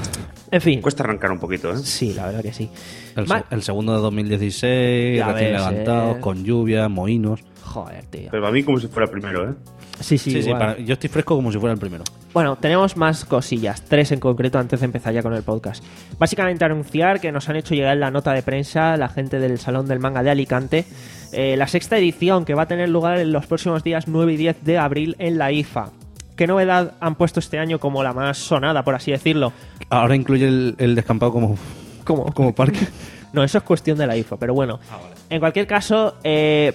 [SPEAKER 1] En fin.
[SPEAKER 8] Cuesta arrancar un poquito, ¿eh?
[SPEAKER 1] Sí, la verdad que sí.
[SPEAKER 12] El,
[SPEAKER 1] Ma-
[SPEAKER 12] se- el segundo de dos mil dieciséis,
[SPEAKER 1] Ya
[SPEAKER 12] recién
[SPEAKER 1] ves,
[SPEAKER 12] levantados,
[SPEAKER 1] eh.
[SPEAKER 12] con lluvia, mohinos.
[SPEAKER 1] Joder, tío.
[SPEAKER 8] Pero para mí como si fuera el primero, ¿eh?
[SPEAKER 1] Sí, sí,
[SPEAKER 12] Sí, sí,
[SPEAKER 1] igual.
[SPEAKER 12] para- yo estoy fresco como si fuera el primero.
[SPEAKER 1] Bueno, tenemos más cosillas, tres en concreto antes de empezar ya con el podcast. Básicamente anunciar que nos han hecho llegar la nota de prensa la gente del Salón del Manga de Alicante, eh, la sexta edición que va a tener lugar en los próximos días nueve y diez de abril en la I F A. ¿Qué novedad han puesto este año como la más sonada, por así decirlo?
[SPEAKER 12] Ahora incluye el, el descampado como,
[SPEAKER 1] ¿Cómo?
[SPEAKER 12] como parque.
[SPEAKER 1] No, eso es cuestión de la I F A, pero bueno. En cualquier caso, eh,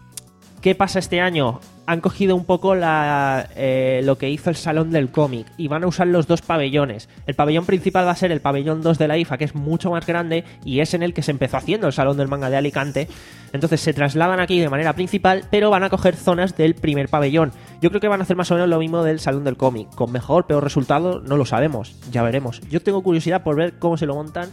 [SPEAKER 1] ¿qué pasa este año? Han cogido un poco la, eh, lo que hizo el Salón del Cómic y van a usar los dos pabellones. El pabellón principal va a ser el pabellón dos de la I F A, que es mucho más grande y es en el que se empezó haciendo el Salón del Manga de Alicante. Entonces se trasladan aquí de manera principal, pero van a coger zonas del primer pabellón. Yo creo que van a hacer más o menos lo mismo del Salón del Cómic. Con mejor, peor resultado, no lo sabemos. Ya veremos. Yo tengo curiosidad por ver cómo se lo montan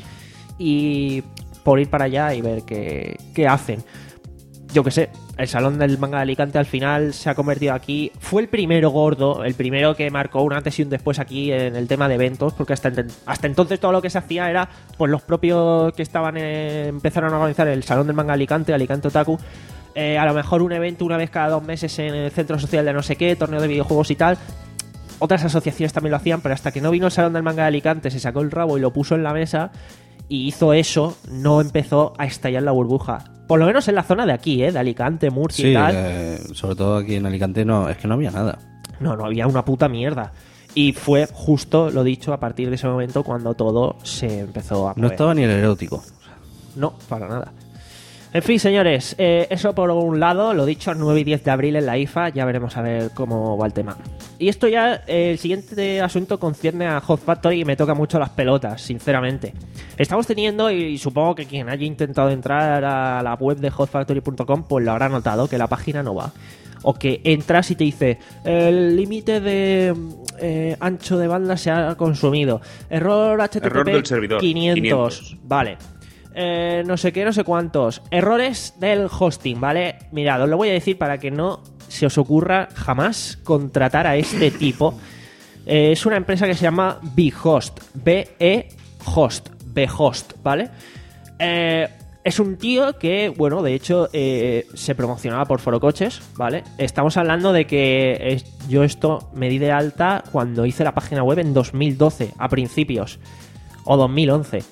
[SPEAKER 1] y por ir para allá y ver qué, qué hacen. Yo qué sé, el Salón del Manga de Alicante al final se ha convertido aquí. Fue el primero gordo, el primero que marcó un antes y un después aquí en el tema de eventos, porque hasta, enten- hasta entonces todo lo que se hacía era pues los propios que estaban eh, empezaron a organizar el Salón del Manga de Alicante, Alicante Otaku. Eh, a lo mejor un evento una vez cada dos meses en el centro social de no sé qué, torneo de videojuegos y tal. Otras asociaciones también lo hacían, pero hasta que no vino el Salón del Manga de Alicante, se sacó el rabo y lo puso en la mesa y hizo eso, no empezó a estallar la burbuja. Por lo menos en la zona de aquí, ¿eh? De Alicante, Murcia y
[SPEAKER 12] Sí,
[SPEAKER 1] tal.
[SPEAKER 12] eh, sobre todo aquí en Alicante no, es que no había nada.
[SPEAKER 1] No, no había una puta mierda. Y fue justo, lo dicho, a partir de ese momento cuando todo se empezó a
[SPEAKER 12] No
[SPEAKER 1] mover.
[SPEAKER 12] estaba ni el erótico.
[SPEAKER 1] No, para nada. En fin, señores, eh, eso por un lado, lo dicho, nueve y diez de abril en la I F A, ya veremos a ver cómo va el tema. Y esto ya, eh, el siguiente asunto concierne a Hot Factory y me toca mucho las pelotas, sinceramente. Estamos teniendo, y supongo que quien haya intentado entrar a la web de hot factory punto com, pues lo habrá notado, que la página no va. O que entras y te dice, el límite de eh, ancho de banda se ha consumido. Error H T T P
[SPEAKER 8] Error del servidor,
[SPEAKER 1] quinientos.
[SPEAKER 8] quinientos.
[SPEAKER 1] Vale. Eh, no sé qué, no sé cuántos. Errores del hosting, ¿vale? Mirad, os lo voy a decir para que no se os ocurra jamás contratar a este tipo. Eh, es una empresa que se llama Bhost. B-E-Host. Bhost, ¿vale? Eh, es un tío que, bueno, de hecho, eh, se promocionaba por Forocoches, ¿vale? Estamos hablando de que es, yo esto me di de alta cuando hice la página web en dos mil doce, a principios. O dos mil once.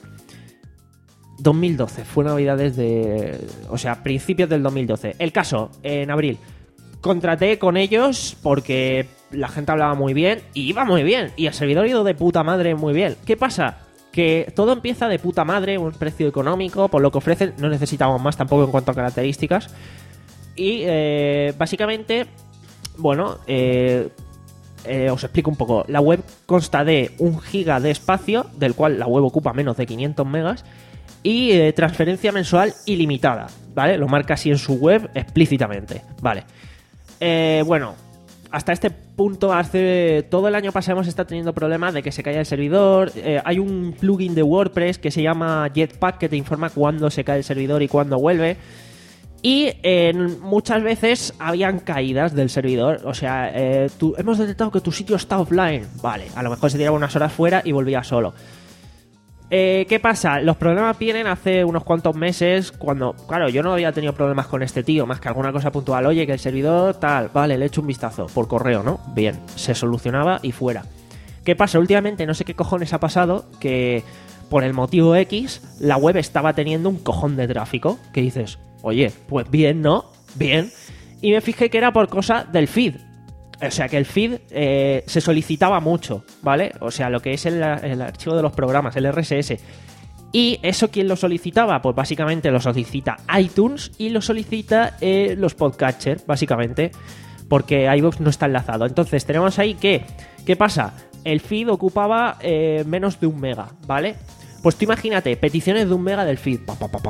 [SPEAKER 1] dos mil doce, fue Navidades de... O sea, principios del dos mil doce. El caso, en abril, contraté con ellos porque la gente hablaba muy bien y iba muy bien. Y el servidor iba de puta madre muy bien. ¿Qué pasa? Que todo empieza de puta madre, un precio económico, por lo que ofrecen, no necesitamos más tampoco en cuanto a características. Y eh, básicamente, bueno, eh, eh, os explico un poco. La web consta de un giga de espacio, del cual la web ocupa menos de quinientos megas, y eh, transferencia mensual ilimitada, ¿vale? Lo marca así en su web explícitamente, ¿vale? Eh, bueno, hasta este punto, hace todo el año pasado hemos estado teniendo problemas de que se cae el servidor. Eh, hay un plugin de WordPress que se llama Jetpack que te informa cuándo se cae el servidor y cuándo vuelve. Y eh, muchas veces habían caídas del servidor. O sea, eh, tú, hemos detectado que tu sitio está offline. Vale, a lo mejor se tiraba unas horas fuera y volvía solo. Eh, ¿Qué pasa? Los problemas vienen hace unos cuantos meses cuando, claro, yo no había tenido problemas con este tío, más que alguna cosa puntual. Oye, que el servidor tal, vale, le echo un vistazo por correo, ¿no? Bien, se solucionaba y fuera. ¿Qué pasa? Últimamente no sé qué cojones ha pasado, que por el motivo X la web estaba teniendo un cojón de tráfico, que dices, oye, pues bien, ¿no? Bien. Y me fijé que era por cosa del feed. O sea, que el feed eh, se solicitaba mucho, ¿vale? O sea, lo que es el, el archivo de los programas, el R S S. ¿Y eso quién lo solicitaba? Pues básicamente lo solicita iTunes y lo solicita eh, los podcatchers, básicamente, porque iVoox no está enlazado. Entonces, tenemos ahí que, ¿qué pasa? El feed ocupaba eh, menos de un mega, ¿vale? Pues tú imagínate, peticiones de un mega del feed.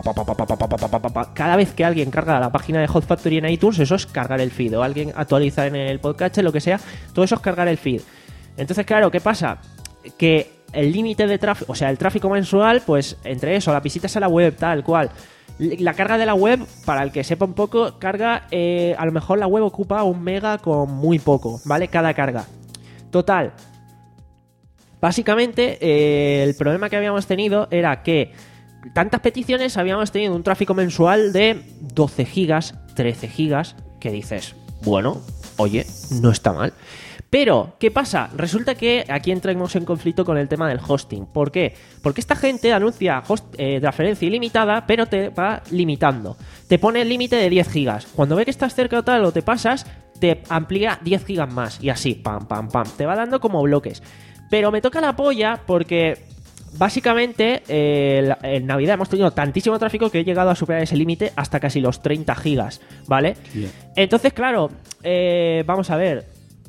[SPEAKER 1] Cada vez que alguien carga la página de Hot Factory en iTunes, eso es cargar el feed. O alguien actualiza en el podcast, lo que sea, todo eso es cargar el feed. Entonces, claro, ¿qué pasa? Que el límite de tráfico, o sea, el tráfico mensual, pues entre eso, las visitas a la web, tal cual. La carga de la web, para el que sepa un poco, carga, eh, a lo mejor la web ocupa un mega con muy poco, ¿vale? Cada carga. Total. Básicamente, eh, el problema que habíamos tenido era que tantas peticiones habíamos tenido un tráfico mensual de doce gigas, trece gigas, que dices, bueno, oye, no está mal. Pero, ¿qué pasa? Resulta que aquí entramos en conflicto con el tema del hosting. ¿Por qué? Porque esta gente anuncia host, eh, transferencia ilimitada, pero te va limitando. Te pone el límite de diez gigas. Cuando ve que estás cerca o tal o te pasas, te amplía diez gigas más. Y así, pam, pam, pam. Te va dando como bloques. Pero me toca la polla porque básicamente eh, en Navidad hemos tenido tantísimo tráfico que he llegado a superar ese límite hasta casi los treinta gigas, ¿vale? Bien. Entonces, claro, eh, vamos a ver,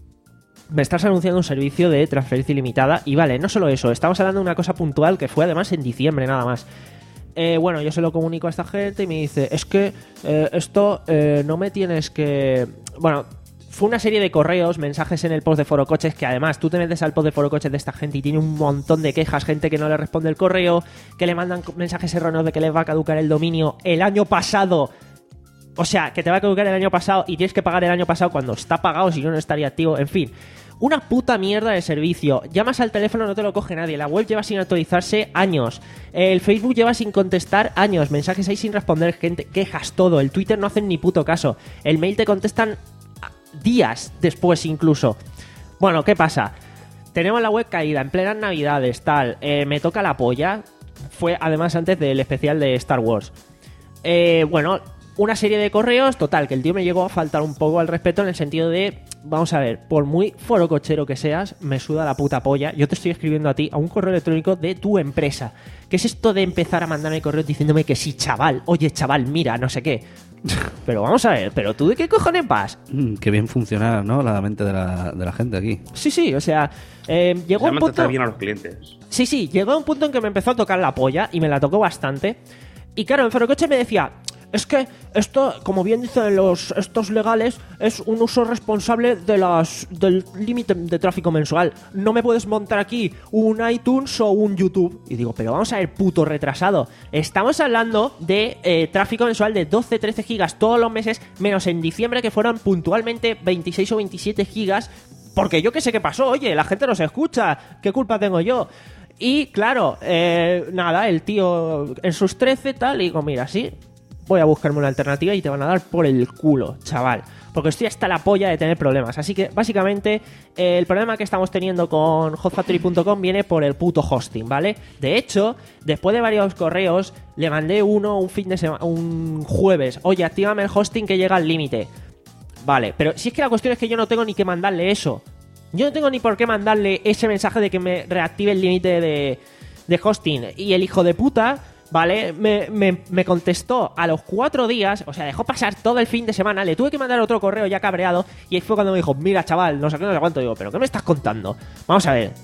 [SPEAKER 1] me estás anunciando un servicio de transferencia ilimitada y vale, no solo eso, estamos hablando de una cosa puntual que fue además en diciembre nada más. Eh, bueno, yo se lo comunico a esta gente y me dice, es que eh, esto eh, no me tienes que... Bueno... Fue una serie de correos, mensajes en el post de Forocoches, que además tú te metes al post de Forocoches de esta gente y tiene un montón de quejas, gente que no le responde el correo, que le mandan mensajes erróneos de que les va a caducar el dominio el año pasado. O sea, que te va a caducar el año pasado y tienes que pagar el año pasado cuando está pagado, si no, no estaría activo. En fin, una puta mierda de servicio. Llamas al teléfono, no te lo coge nadie. La web lleva sin actualizarse años. El Facebook lleva sin contestar años. Mensajes ahí sin responder, gente, quejas, todo. El Twitter no hacen ni puto caso. El mail te contestan días después incluso. Bueno, ¿qué pasa? Tenemos la web caída en plenas navidades, tal. Eh, me toca la polla. Fue además antes del especial de Star Wars. Eh, bueno, una serie de correos, total, que el tío me llegó a faltar un poco al respeto en el sentido de, vamos a ver, por muy forocochero que seas, me suda la puta polla, yo te estoy escribiendo a ti a un correo electrónico de tu empresa. ¿Qué es esto de empezar a mandarme correos diciéndome que sí, chaval, oye, chaval, mira, no sé qué? Pero vamos a ver, ¿pero tú de qué cojones vas?
[SPEAKER 12] Mm, qué bien funciona, ¿no? La mente de la, de la gente aquí.
[SPEAKER 1] Sí, sí, o sea, eh, llegó un punto...
[SPEAKER 8] bien a los clientes.
[SPEAKER 1] Sí, sí, llegó un punto en que me empezó a tocar la polla y me la tocó bastante. Y claro, en Forocoche me decía, es que esto, como bien dicen los estos legales, es un uso responsable de las del límite de tráfico mensual. No me puedes montar aquí un iTunes o un YouTube. Y digo, pero vamos a ver, puto retrasado. Estamos hablando de eh, tráfico mensual de doce, trece gigas todos los meses, menos en diciembre que fueron puntualmente veintiséis o veintisiete gigas. Porque yo qué sé qué pasó, oye, la gente no se escucha, ¿qué culpa tengo yo? Y claro, eh, nada, el tío en sus trece tal, y digo, mira, sí, voy a buscarme una alternativa y te van a dar por el culo, chaval. Porque estoy hasta la polla de tener problemas. Así que, básicamente, eh, el problema que estamos teniendo con hot factory punto com viene por el puto hosting, ¿vale? De hecho, después de varios correos, le mandé uno un fin de semana, un jueves. Oye, actívame el hosting que llega al límite. Vale, pero si es que la cuestión es que yo no tengo ni que mandarle eso. Yo no tengo ni por qué mandarle ese mensaje de que me reactive el límite de, de hosting. Y el hijo de puta, ¿vale? Me, me, me contestó a los cuatro días, o sea, dejó pasar todo el fin de semana. Le tuve que mandar otro correo ya cabreado. Y ahí fue cuando me dijo, mira, chaval, no sé qué, no sé cuánto. Digo, ¿pero qué me estás contando? Vamos a ver.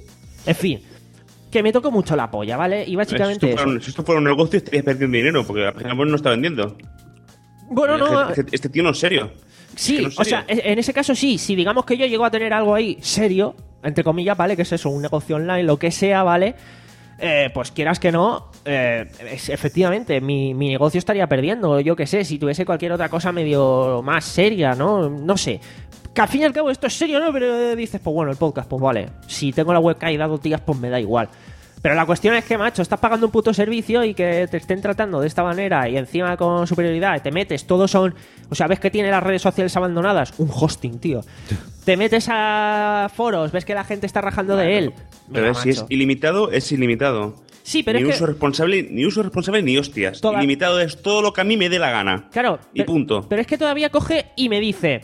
[SPEAKER 1] En fin, que me tocó mucho la polla, ¿vale? Y básicamente...
[SPEAKER 8] Si esto fuera un, si esto fuera un negocio, estarías perdiendo dinero, porque la página web no está vendiendo.
[SPEAKER 1] Bueno, no...
[SPEAKER 8] Este, este tío no es serio.
[SPEAKER 1] Sí,
[SPEAKER 8] es que no es
[SPEAKER 1] o sea, en ese caso sí, si digamos que yo llego a tener algo ahí serio, entre comillas, ¿vale? Que es eso, un negocio online, lo que sea, ¿vale? Eh, pues quieras que no, eh, es, efectivamente, mi, mi negocio estaría perdiendo, yo qué sé, si tuviese cualquier otra cosa medio más seria, ¿no? No sé. Que al fin y al cabo esto es serio, ¿no? Pero dices, pues bueno, el podcast, pues vale. Si tengo la web caída dos días, pues me da igual. Pero la cuestión es que, macho, estás pagando un puto servicio y que te estén tratando de esta manera y encima con superioridad te metes, todos son... O sea, ves que tiene las redes sociales abandonadas. Un hosting, tío. Te metes a foros, ves que la gente está rajando de él.
[SPEAKER 8] Pero
[SPEAKER 1] Mira,
[SPEAKER 8] si es
[SPEAKER 1] macho.
[SPEAKER 8] ilimitado, es ilimitado.
[SPEAKER 1] Sí, pero
[SPEAKER 8] ni
[SPEAKER 1] es
[SPEAKER 8] uso
[SPEAKER 1] que...
[SPEAKER 8] responsable, ni uso responsable ni hostias.
[SPEAKER 1] Toda-
[SPEAKER 8] Ilimitado es todo lo que a mí me dé la gana.
[SPEAKER 1] Claro.
[SPEAKER 8] Y
[SPEAKER 1] pe-
[SPEAKER 8] punto.
[SPEAKER 1] Pero es que todavía coge y me dice...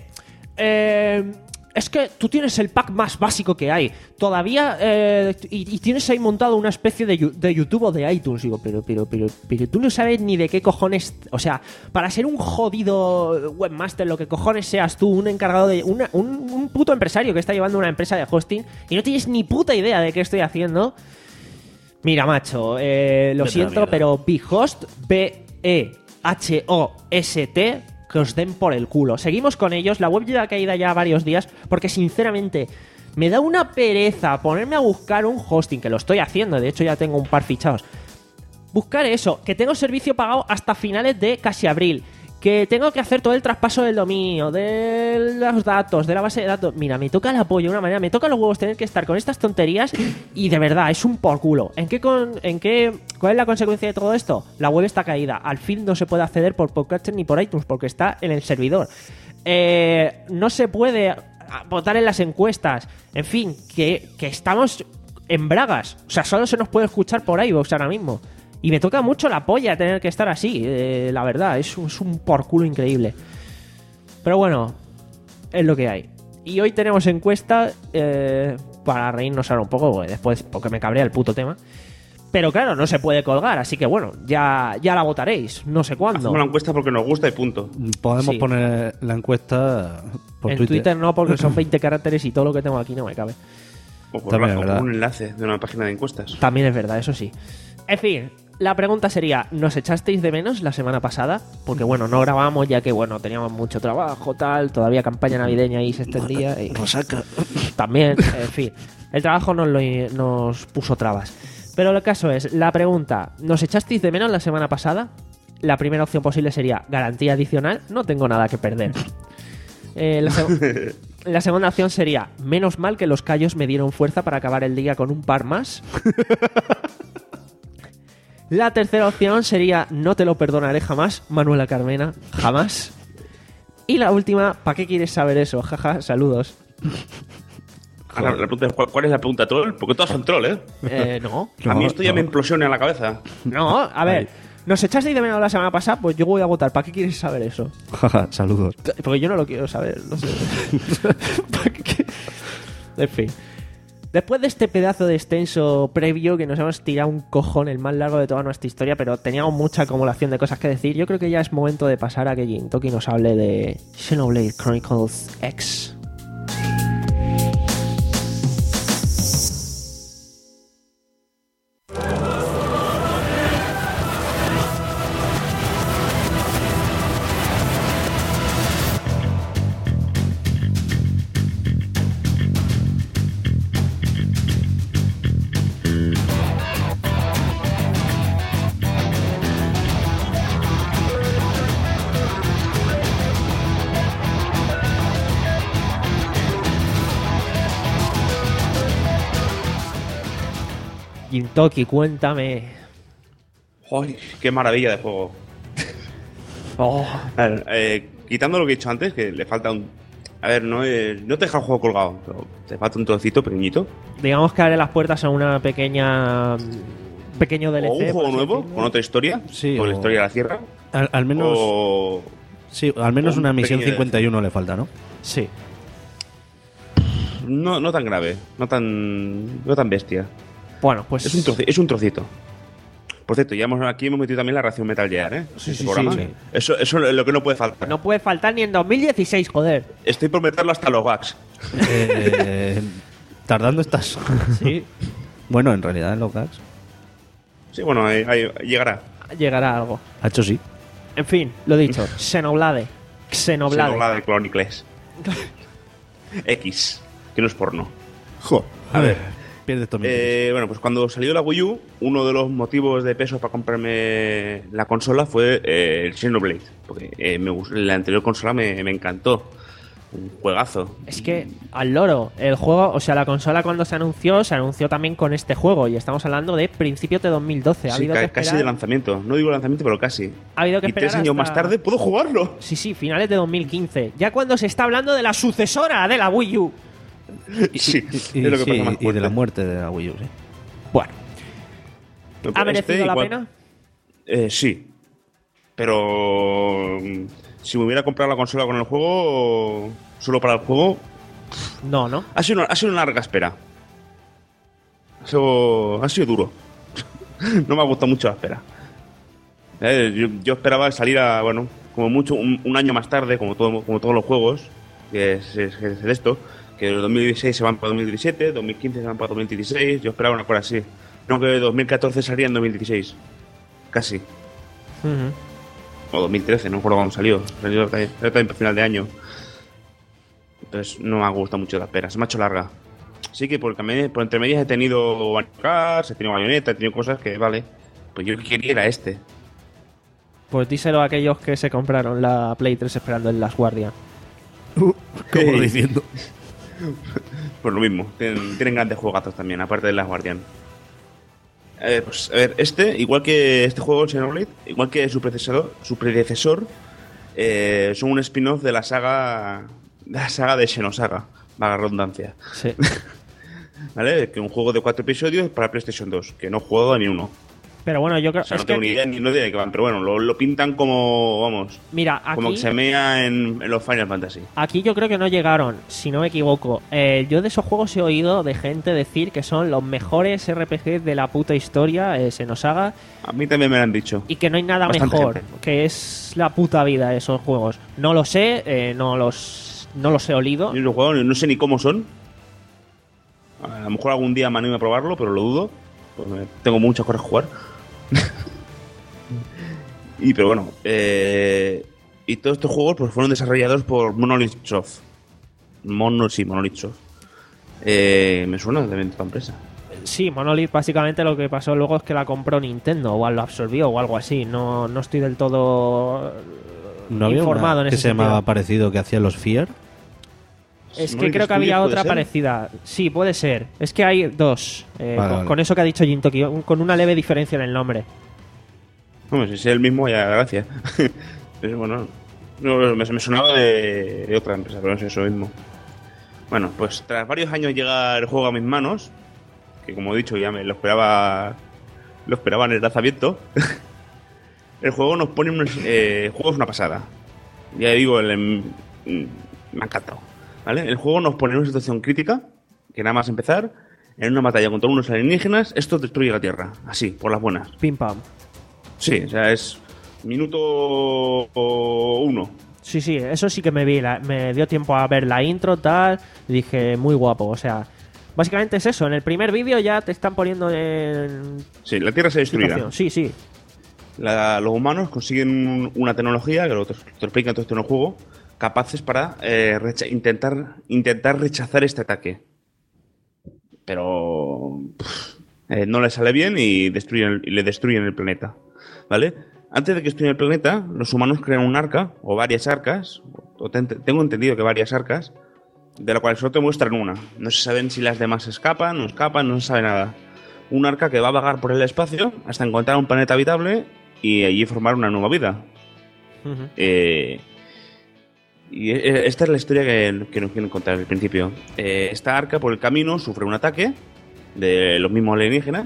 [SPEAKER 1] Eh... Es que tú tienes el pack más básico que hay. Todavía... Eh, y, y tienes ahí montado una especie de, yu- de YouTube o de iTunes. Digo, pero, pero, pero, pero tú no sabes ni de qué cojones... O sea, para ser un jodido webmaster, lo que cojones seas tú, un encargado de... Una, un, un puto empresario que está llevando una empresa de hosting y no tienes ni puta idea de qué estoy haciendo. Mira, macho, eh, lo
[SPEAKER 12] Vete a la
[SPEAKER 1] siento,
[SPEAKER 12] mierda.
[SPEAKER 1] pero Bhost, B E H O S T... que os den por el culo. Seguimos con ellos. La web lleva caída ya varios días porque sinceramente me da una pereza ponerme a buscar un hosting, que lo estoy haciendo, de hecho ya tengo un par fichados. Buscar eso, que tengo servicio pagado hasta finales de casi abril, que tengo que hacer todo el traspaso del dominio, de los datos, de la base de datos. Mira, me toca el apoyo de una manera, me toca los huevos tener que estar con estas tonterías y de verdad, es un por culo. ¿En qué, con, en qué, ¿Cuál es la consecuencia de todo esto? La web está caída. Al fin no se puede acceder por Podcatcher ni por iTunes porque está en el servidor. Eh, no se puede votar en las encuestas. En fin, que, que estamos en bragas. O sea, solo se nos puede escuchar por iVoox ahora mismo. Y me toca mucho la polla tener que estar así, eh, la verdad, es, un- es un por culo increíble. Pero bueno, es lo que hay. Y hoy tenemos encuesta eh, para reírnos ahora un poco, porque después, porque me cabrea el puto tema. Pero claro, no se puede colgar, así que bueno, ya, ya la votaréis, no sé cuándo.
[SPEAKER 8] Hacemos la encuesta porque nos gusta y punto.
[SPEAKER 12] Podemos
[SPEAKER 1] Sí.
[SPEAKER 12] poner la encuesta por
[SPEAKER 1] en
[SPEAKER 12] Twitter.
[SPEAKER 1] Twitter no, porque son veinte caracteres y todo lo que tengo aquí no me cabe.
[SPEAKER 8] O por,
[SPEAKER 12] También
[SPEAKER 8] la-
[SPEAKER 12] es
[SPEAKER 8] o
[SPEAKER 12] verdad.
[SPEAKER 8] por un enlace de una página de encuestas.
[SPEAKER 1] También es verdad, eso sí. En fin, la pregunta sería, ¿nos echasteis de menos la semana pasada? Porque bueno, no grabamos ya que bueno, teníamos mucho trabajo, tal, todavía campaña navideña y se extendía. Y... También, en fin, el trabajo nos, lo, nos puso trabas. Pero el caso es, la pregunta, ¿nos echasteis de menos la semana pasada? La primera opción posible sería garantía adicional, no tengo nada que perder. Eh, la, seg- la segunda opción sería, menos mal que los callos me dieron fuerza para acabar el día con un par más. La tercera opción sería, no te lo perdonaré jamás, Manuela Carmena, jamás. Y la última, ¿para qué quieres saber eso? Jaja, saludos.
[SPEAKER 8] Ahora, la pregunta es, ¿cuál, cuál es la pregunta troll? Porque todas son troll, ¿eh?
[SPEAKER 1] Eh, no.
[SPEAKER 8] A mí
[SPEAKER 12] No,
[SPEAKER 8] esto ya
[SPEAKER 12] no.
[SPEAKER 8] me implosiona en la cabeza.
[SPEAKER 1] No, a ver, ¿Nos echasteis de menos la semana pasada? Pues yo voy a votar. ¿Para qué quieres saber eso?
[SPEAKER 12] Saludos.
[SPEAKER 1] Porque yo no lo quiero saber, no sé. ¿Para qué? En fin. Después de este pedazo de extenso previo que nos hemos tirado un cojón, el más largo de toda nuestra historia, pero teníamos mucha acumulación de cosas que decir, yo creo que ya es momento de pasar a que Gintoki nos hable de Xenoblade Chronicles X. Gintoki, cuéntame.
[SPEAKER 8] ¡Ay, qué maravilla de juego!
[SPEAKER 1] Oh.
[SPEAKER 8] A ver, eh, quitando lo que he dicho antes, que le falta un... A ver, no, eh, no te deja el juego colgado, pero te falta un trocito pequeñito.
[SPEAKER 1] Digamos que abre las puertas a una pequeña... pequeño D L C.
[SPEAKER 8] O un juego nuevo, decirlo. Con otra historia,
[SPEAKER 12] sí,
[SPEAKER 8] con
[SPEAKER 12] o...
[SPEAKER 8] la historia de la sierra.
[SPEAKER 12] Al, al menos...
[SPEAKER 8] O...
[SPEAKER 12] Sí, al menos
[SPEAKER 8] un
[SPEAKER 12] una misión cincuenta y uno
[SPEAKER 8] D L C.
[SPEAKER 12] le falta, ¿no?
[SPEAKER 1] Sí.
[SPEAKER 8] No, no tan grave, no tan, no tan bestia.
[SPEAKER 1] Bueno, pues...
[SPEAKER 8] Es un, troci- es un trocito. Por cierto, ya hemos, aquí hemos metido también la ración Metal Gear, ¿eh?
[SPEAKER 1] Sí,
[SPEAKER 8] Este
[SPEAKER 1] sí,
[SPEAKER 8] programa.
[SPEAKER 1] sí, sí.
[SPEAKER 8] Eso, eso es lo que no puede faltar.
[SPEAKER 1] No puede faltar ni en dos mil dieciséis, joder.
[SPEAKER 8] Estoy por meterlo hasta los gags.
[SPEAKER 12] Eh, tardando estás.
[SPEAKER 1] Sí.
[SPEAKER 12] Bueno, en realidad en los gags.
[SPEAKER 8] Sí, bueno, ahí, ahí llegará.
[SPEAKER 1] Llegará algo.
[SPEAKER 12] Ha hecho sí.
[SPEAKER 1] En fin, lo dicho. Xenoblade. Xenoblade.
[SPEAKER 8] Xenoblade Chronicles. X, que no es porno.
[SPEAKER 12] Jo.
[SPEAKER 8] A ver.
[SPEAKER 12] Pierde esto
[SPEAKER 8] eh, bueno, pues cuando salió la Wii U, uno de los motivos de peso para comprarme la consola fue eh, el Xenoblade. Porque eh, me gustó, la anterior consola me, me encantó. Un juegazo.
[SPEAKER 1] Es que, al loro, el juego, o sea, la consola cuando se anunció, se anunció también con este juego. Y estamos hablando de principios de dos mil doce. Ha
[SPEAKER 8] Sí,
[SPEAKER 1] habido
[SPEAKER 8] ca-
[SPEAKER 1] que esperar,
[SPEAKER 8] casi de lanzamiento. No digo lanzamiento, pero casi.
[SPEAKER 1] ha habido que
[SPEAKER 8] y
[SPEAKER 1] esperar
[SPEAKER 8] tres años
[SPEAKER 1] hasta-
[SPEAKER 8] más tarde puedo jugarlo.
[SPEAKER 1] Sí, sí, finales de dos mil quince. Ya cuando se está hablando de la sucesora de la Wii U.
[SPEAKER 8] Sí,
[SPEAKER 12] Y,
[SPEAKER 8] es lo que
[SPEAKER 12] sí,
[SPEAKER 8] pasa más
[SPEAKER 12] y de
[SPEAKER 8] fuerte.
[SPEAKER 12] la muerte de la Wii U, sí.
[SPEAKER 1] Bueno.
[SPEAKER 8] No,
[SPEAKER 1] ¿Ha
[SPEAKER 8] pero
[SPEAKER 1] merecido
[SPEAKER 8] este
[SPEAKER 1] la
[SPEAKER 8] igual-
[SPEAKER 1] pena?
[SPEAKER 8] Eh, sí. Pero mm, si me hubiera comprado la consola con el juego, solo para el juego,
[SPEAKER 1] No, ¿no?
[SPEAKER 8] ha sido una, ha sido una larga espera. Ha sido, ha sido duro. No me ha gustado mucho la espera. Eh, yo, yo esperaba salir a, bueno, como mucho, un, un año más tarde, como, todo, como todos los juegos, que es, es, es de esto, que el dos mil dieciséis se van para dos mil diecisiete, dos mil quince se van para dos mil dieciséis, yo esperaba una cosa así. No, que dos mil catorce salía en dos mil dieciséis. Casi.
[SPEAKER 1] Ujú.
[SPEAKER 8] O dos mil trece, no recuerdo cuándo salió. Salió también también para final de año. Entonces no me ha gustado mucho la espera, se me ha hecho larga. Sí que por, cami- por entre medias he tenido Mario Kart, he tenido Bayonetta, he tenido cosas que, vale, pues yo quería era este.
[SPEAKER 1] Pues díselo a aquellos que se compraron la Play tres esperando el Last Guardian.
[SPEAKER 12] Como
[SPEAKER 8] Hey.
[SPEAKER 12] diciendo.
[SPEAKER 8] Pues lo mismo, tienen, tienen grandes juegazos también, aparte de Last Guardian. A ver, pues, a ver, este, igual que este juego, el Xenoblade, igual que su predecesor, su predecesor eh, son un spin-off de la saga de la saga de Xenosaga, vaga redundancia.
[SPEAKER 1] Sí.
[SPEAKER 8] ¿Vale? Que un juego de cuatro episodios para PlayStation dos, que no he jugado a ni uno.
[SPEAKER 1] Pero bueno, yo creo
[SPEAKER 8] O sea,
[SPEAKER 1] es
[SPEAKER 8] no tengo
[SPEAKER 1] que
[SPEAKER 8] ni idea ni no idea de qué van, pero bueno, lo, lo pintan como, vamos,
[SPEAKER 1] mira,
[SPEAKER 8] como
[SPEAKER 1] aquí,
[SPEAKER 8] que se mea en, en los Final Fantasy.
[SPEAKER 1] aquí yo creo que no llegaron, si no me equivoco. Eh, yo de esos juegos he oído de gente decir que son los mejores R P G de la puta historia, eh, Xenosaga,
[SPEAKER 8] A mí también me lo han dicho.
[SPEAKER 1] y que no hay nada
[SPEAKER 8] Bastante
[SPEAKER 1] mejor,
[SPEAKER 8] gente.
[SPEAKER 1] que es la puta vida esos juegos. No lo sé, eh, no los no los he olido.
[SPEAKER 8] Yo no he jugado, no sé ni cómo son. A lo mejor algún día me anime a probarlo, pero lo dudo. Pues me- tengo muchas cosas que jugar. Y pero bueno, eh, y todos estos juegos pues fueron desarrollados por Monolith Soft. Mono, sí, Monolith Soft. Eh, me suena de esta empresa.
[SPEAKER 1] Sí, Monolith básicamente lo que pasó luego es que la compró Nintendo o lo absorbió o algo así. No, no estoy del todo
[SPEAKER 12] ¿No había
[SPEAKER 1] informado
[SPEAKER 12] una
[SPEAKER 1] en
[SPEAKER 12] que
[SPEAKER 1] ese
[SPEAKER 12] se llamaba
[SPEAKER 1] sentido.
[SPEAKER 12] parecido que hacía los Fear?
[SPEAKER 1] Es que
[SPEAKER 8] Monolith
[SPEAKER 1] creo que había
[SPEAKER 8] Studios, ¿puede
[SPEAKER 1] otra
[SPEAKER 8] ser?
[SPEAKER 1] parecida. Sí, puede ser. Es que hay dos. eh,
[SPEAKER 12] Vale,
[SPEAKER 1] con,
[SPEAKER 12] vale.
[SPEAKER 1] con eso que ha dicho Jintoki, un- con una leve diferencia en el nombre.
[SPEAKER 8] Hombre, si es el mismo, ya gracias. Pero bueno, no, me, me sonaba de, de otra empresa, pero no es eso mismo. Bueno, pues tras varios años llega el juego a mis manos, que como he dicho ya me lo esperaba, lo esperaba en el lanzamiento. el juego nos pone unos, eh, el juego es una pasada. Ya digo, el, el, me ha encantado. ¿Vale? El juego nos pone en una situación crítica, que nada más empezar, en una batalla contra unos alienígenas, esto destruye la Tierra, así, por las buenas.
[SPEAKER 1] Pim pam.
[SPEAKER 8] Sí, o sea, es minuto uno.
[SPEAKER 1] Sí, sí, eso sí que me vi, la- me dio tiempo a ver la intro, tal, y dije, muy guapo, o sea, básicamente es eso, en el primer vídeo ya te están poniendo en...
[SPEAKER 8] Sí, la Tierra se destruirá.
[SPEAKER 1] situación. Sí, sí,
[SPEAKER 8] La- los humanos consiguen un- una tecnología, que lo te, te lo explica todo esto en el juego, capaces para eh, recha- intentar, intentar rechazar este ataque. Pero pff, eh, no le sale bien y, destruyen, y le destruyen el planeta. ¿Vale? Antes de que destruyan el planeta, los humanos crean un arca, o varias arcas, o te- tengo entendido que varias arcas, de la cual solo te muestran una. No se saben si las demás escapan, no escapan, no se sabe nada. Un arca que va a vagar por el espacio hasta encontrar un planeta habitable y allí formar una nueva vida.
[SPEAKER 1] Ujú.
[SPEAKER 8] Eh, y e- esta es la historia que, que nos quieren contar al principio. Eh, esta arca por el camino sufre un ataque de los mismos alienígenas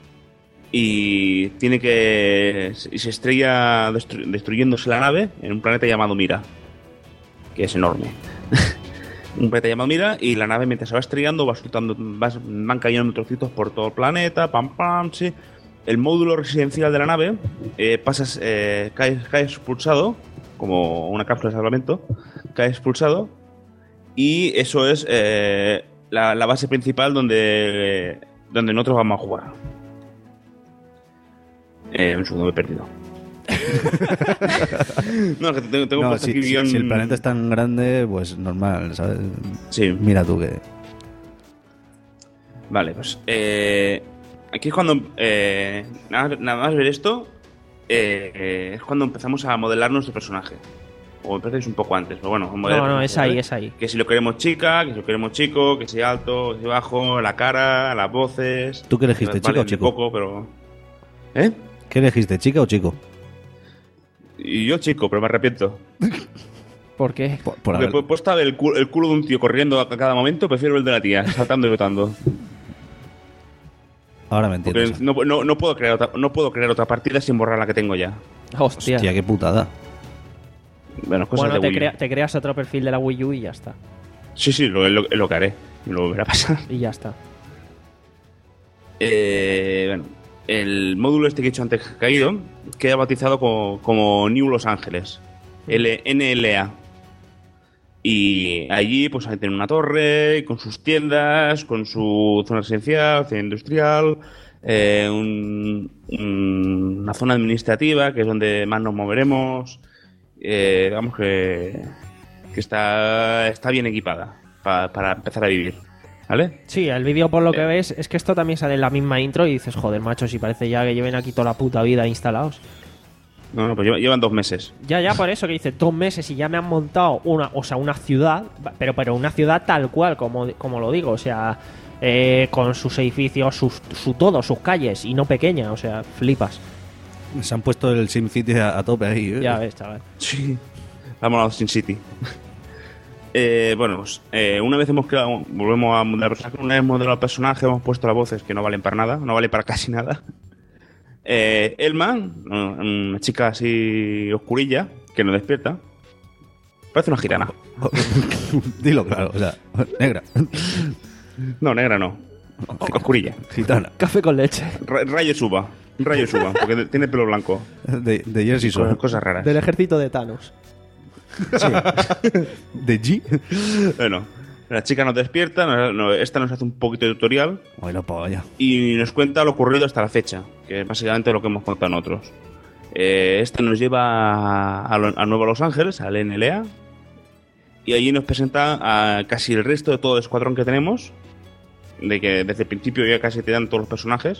[SPEAKER 8] y tiene que y se estrella destru- destruyéndose la nave en un planeta llamado Mira, que es enorme. Un planeta llamado Mira, y la nave, mientras se va estrellando, va soltando, va- van cayendo trocitos por todo el planeta, pam pam, sí. El módulo residencial de la nave eh, pasas, eh, cae, cae expulsado, como una cápsula de salvamento, cae expulsado, y eso es eh, la, la base principal donde, donde nosotros vamos a jugar. Eh, un segundo, me he perdido. No, que tengo, tengo
[SPEAKER 12] No,
[SPEAKER 8] puesto
[SPEAKER 12] si,
[SPEAKER 8] aquí
[SPEAKER 12] si-
[SPEAKER 8] guión-
[SPEAKER 12] si el planeta es tan grande, pues normal, ¿sabes?
[SPEAKER 8] Sí.
[SPEAKER 12] Mira tú que...
[SPEAKER 8] Vale, pues eh, aquí es cuando eh, nada, nada más ver esto eh, eh, es cuando empezamos a modelar nuestro personaje. O empecéis un poco antes, pero bueno, modelar
[SPEAKER 1] No, no,
[SPEAKER 8] el
[SPEAKER 1] es
[SPEAKER 8] personaje,
[SPEAKER 1] ahí,
[SPEAKER 8] ¿vale?
[SPEAKER 1] es ahí.
[SPEAKER 8] Que si lo queremos chica, que si lo queremos chico, que si alto, que si bajo, la cara, las voces.
[SPEAKER 12] ¿Tú qué elegiste,
[SPEAKER 8] Vale,
[SPEAKER 12] chica o
[SPEAKER 8] de
[SPEAKER 12] chico?
[SPEAKER 8] poco, pero ¿eh?
[SPEAKER 12] ¿Qué elegiste, chica o chico?
[SPEAKER 8] Y yo chico, pero me arrepiento.
[SPEAKER 1] ¿Por qué?
[SPEAKER 12] Por, por
[SPEAKER 8] Porque
[SPEAKER 12] haber-
[SPEAKER 8] pu- puesto a ver el culo, el culo de un tío corriendo a cada momento, prefiero el de la tía, saltando y botando.
[SPEAKER 12] Ahora me
[SPEAKER 8] Porque
[SPEAKER 12] entiendes.
[SPEAKER 8] no, no, no puedo crear otra, no puedo crear otra partida sin borrar la que tengo ya.
[SPEAKER 1] Hostia.
[SPEAKER 12] Hostia, qué putada.
[SPEAKER 8] Bueno, cosas
[SPEAKER 1] Bueno,
[SPEAKER 8] de
[SPEAKER 1] te,
[SPEAKER 8] Wii U.
[SPEAKER 1] crea- te creas otro perfil de la Wii U y ya está.
[SPEAKER 8] Sí, sí, lo, lo, lo que haré. Lo volverá a pasar.
[SPEAKER 1] Y ya está.
[SPEAKER 8] Eh, bueno, el módulo este que he hecho antes caído queda bautizado como, como New Los Ángeles. L- N L A. Y allí pues hay una torre con sus tiendas, con su zona residencial, zona industrial, eh, un- un- una zona administrativa que es donde más nos moveremos. Eh, digamos que, que está, está bien equipada pa- para empezar a vivir. ¿Vale?
[SPEAKER 1] Sí, el vídeo por lo que ves es que esto también sale en la misma intro y dices, joder, macho, si parece ya que lleven aquí toda la puta vida instalados.
[SPEAKER 8] No, no, pues lleva- llevan dos meses.
[SPEAKER 1] Ya, ya, por eso que dice dos meses y ya me han montado una, o sea, una ciudad, pero, pero una ciudad tal cual, como, como lo digo, o sea, eh, con sus edificios, sus, su todo, sus calles, y no pequeña, o sea, flipas.
[SPEAKER 12] Se han puesto el SimCity a, a tope ahí. ¿eh?
[SPEAKER 1] Ya ves, chaval.
[SPEAKER 8] Sí. Vamos a Sin City. Eh, bueno, pues eh, una vez hemos creado, volvemos a modelar el personaje, una vez modelado el personaje, hemos puesto las voces que no valen para nada, no valen para casi nada. Eh, Elma, una chica así oscurilla, que nos despierta, parece una gitana.
[SPEAKER 12] Dilo claro, o sea, negra.
[SPEAKER 8] No, negra no, oscurilla.
[SPEAKER 12] Gitana.
[SPEAKER 1] Café con leche.
[SPEAKER 8] Ra- Rayo suba, rayo suba, porque tiene pelo blanco.
[SPEAKER 12] De, de Jersey
[SPEAKER 8] Cosas,
[SPEAKER 12] Shore.
[SPEAKER 8] cosas raras.
[SPEAKER 1] Del ejército de Thanos.
[SPEAKER 12] De G.
[SPEAKER 8] Bueno, la chica nos despierta, nos- nos- esta nos hace un poquito de tutorial.
[SPEAKER 12] Bueno, pues vaya.
[SPEAKER 8] Y nos cuenta lo ocurrido hasta la fecha, que es básicamente lo que hemos contado nosotros. Eh, este nos lleva a, lo- a Nueva Los Ángeles, al N L A, y allí nos presenta a casi el resto de todo el escuadrón que tenemos, de que desde el principio ya casi te dan todos los personajes,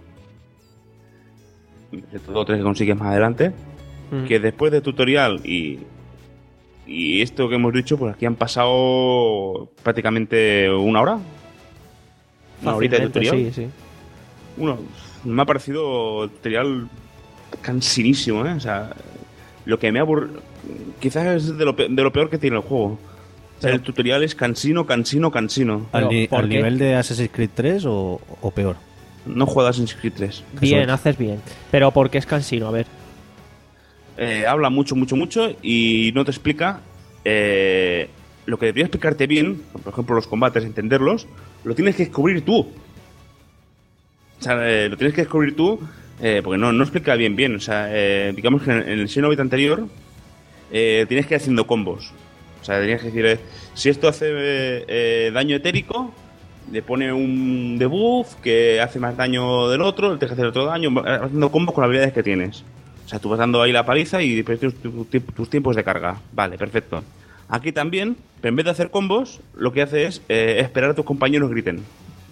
[SPEAKER 8] de todo tres que consigues más adelante,
[SPEAKER 1] Mm.
[SPEAKER 8] que después de tutorial y, y esto que hemos dicho, pues aquí han pasado prácticamente una hora. Una horita de
[SPEAKER 1] Fácilmente,
[SPEAKER 8] tutorial.
[SPEAKER 1] sí, sí.
[SPEAKER 8] Uno, me ha parecido el tutorial cansinísimo, ¿eh? O sea, lo que me ha aburrido. Quizás es de lo, pe- de lo peor que tiene el juego. O sea, el tutorial es cansino, cansino, cansino.
[SPEAKER 12] ¿Al, ni-
[SPEAKER 1] ¿por
[SPEAKER 12] al
[SPEAKER 1] qué?
[SPEAKER 12] nivel de Assassin's Creed tres o, o peor?
[SPEAKER 8] No juegas en Creed tres.
[SPEAKER 1] Bien, haces bien. Pero ¿por qué es cansino? A ver.
[SPEAKER 8] eh, habla mucho, mucho, mucho y no te explica eh, lo que debería explicarte bien, por ejemplo los combates, entenderlos, lo tienes que descubrir tú. O sea, eh, lo tienes que descubrir tú eh, porque no, no explica bien bien. O sea, eh, digamos que en, en el Xenoblade anterior eh, tienes que ir haciendo combos. O sea, tenías que decir, eh, si esto hace eh, eh, daño etérico, le pone un debuff que hace más daño del otro, tienes que hacer otro daño, vas haciendo combos con las habilidades que tienes. O sea, tú vas dando ahí la paliza y después tus, tus, tus tiempos de carga. Vale, perfecto. Aquí también, pero en vez de hacer combos, lo que hace es eh, esperar a tus compañeros griten.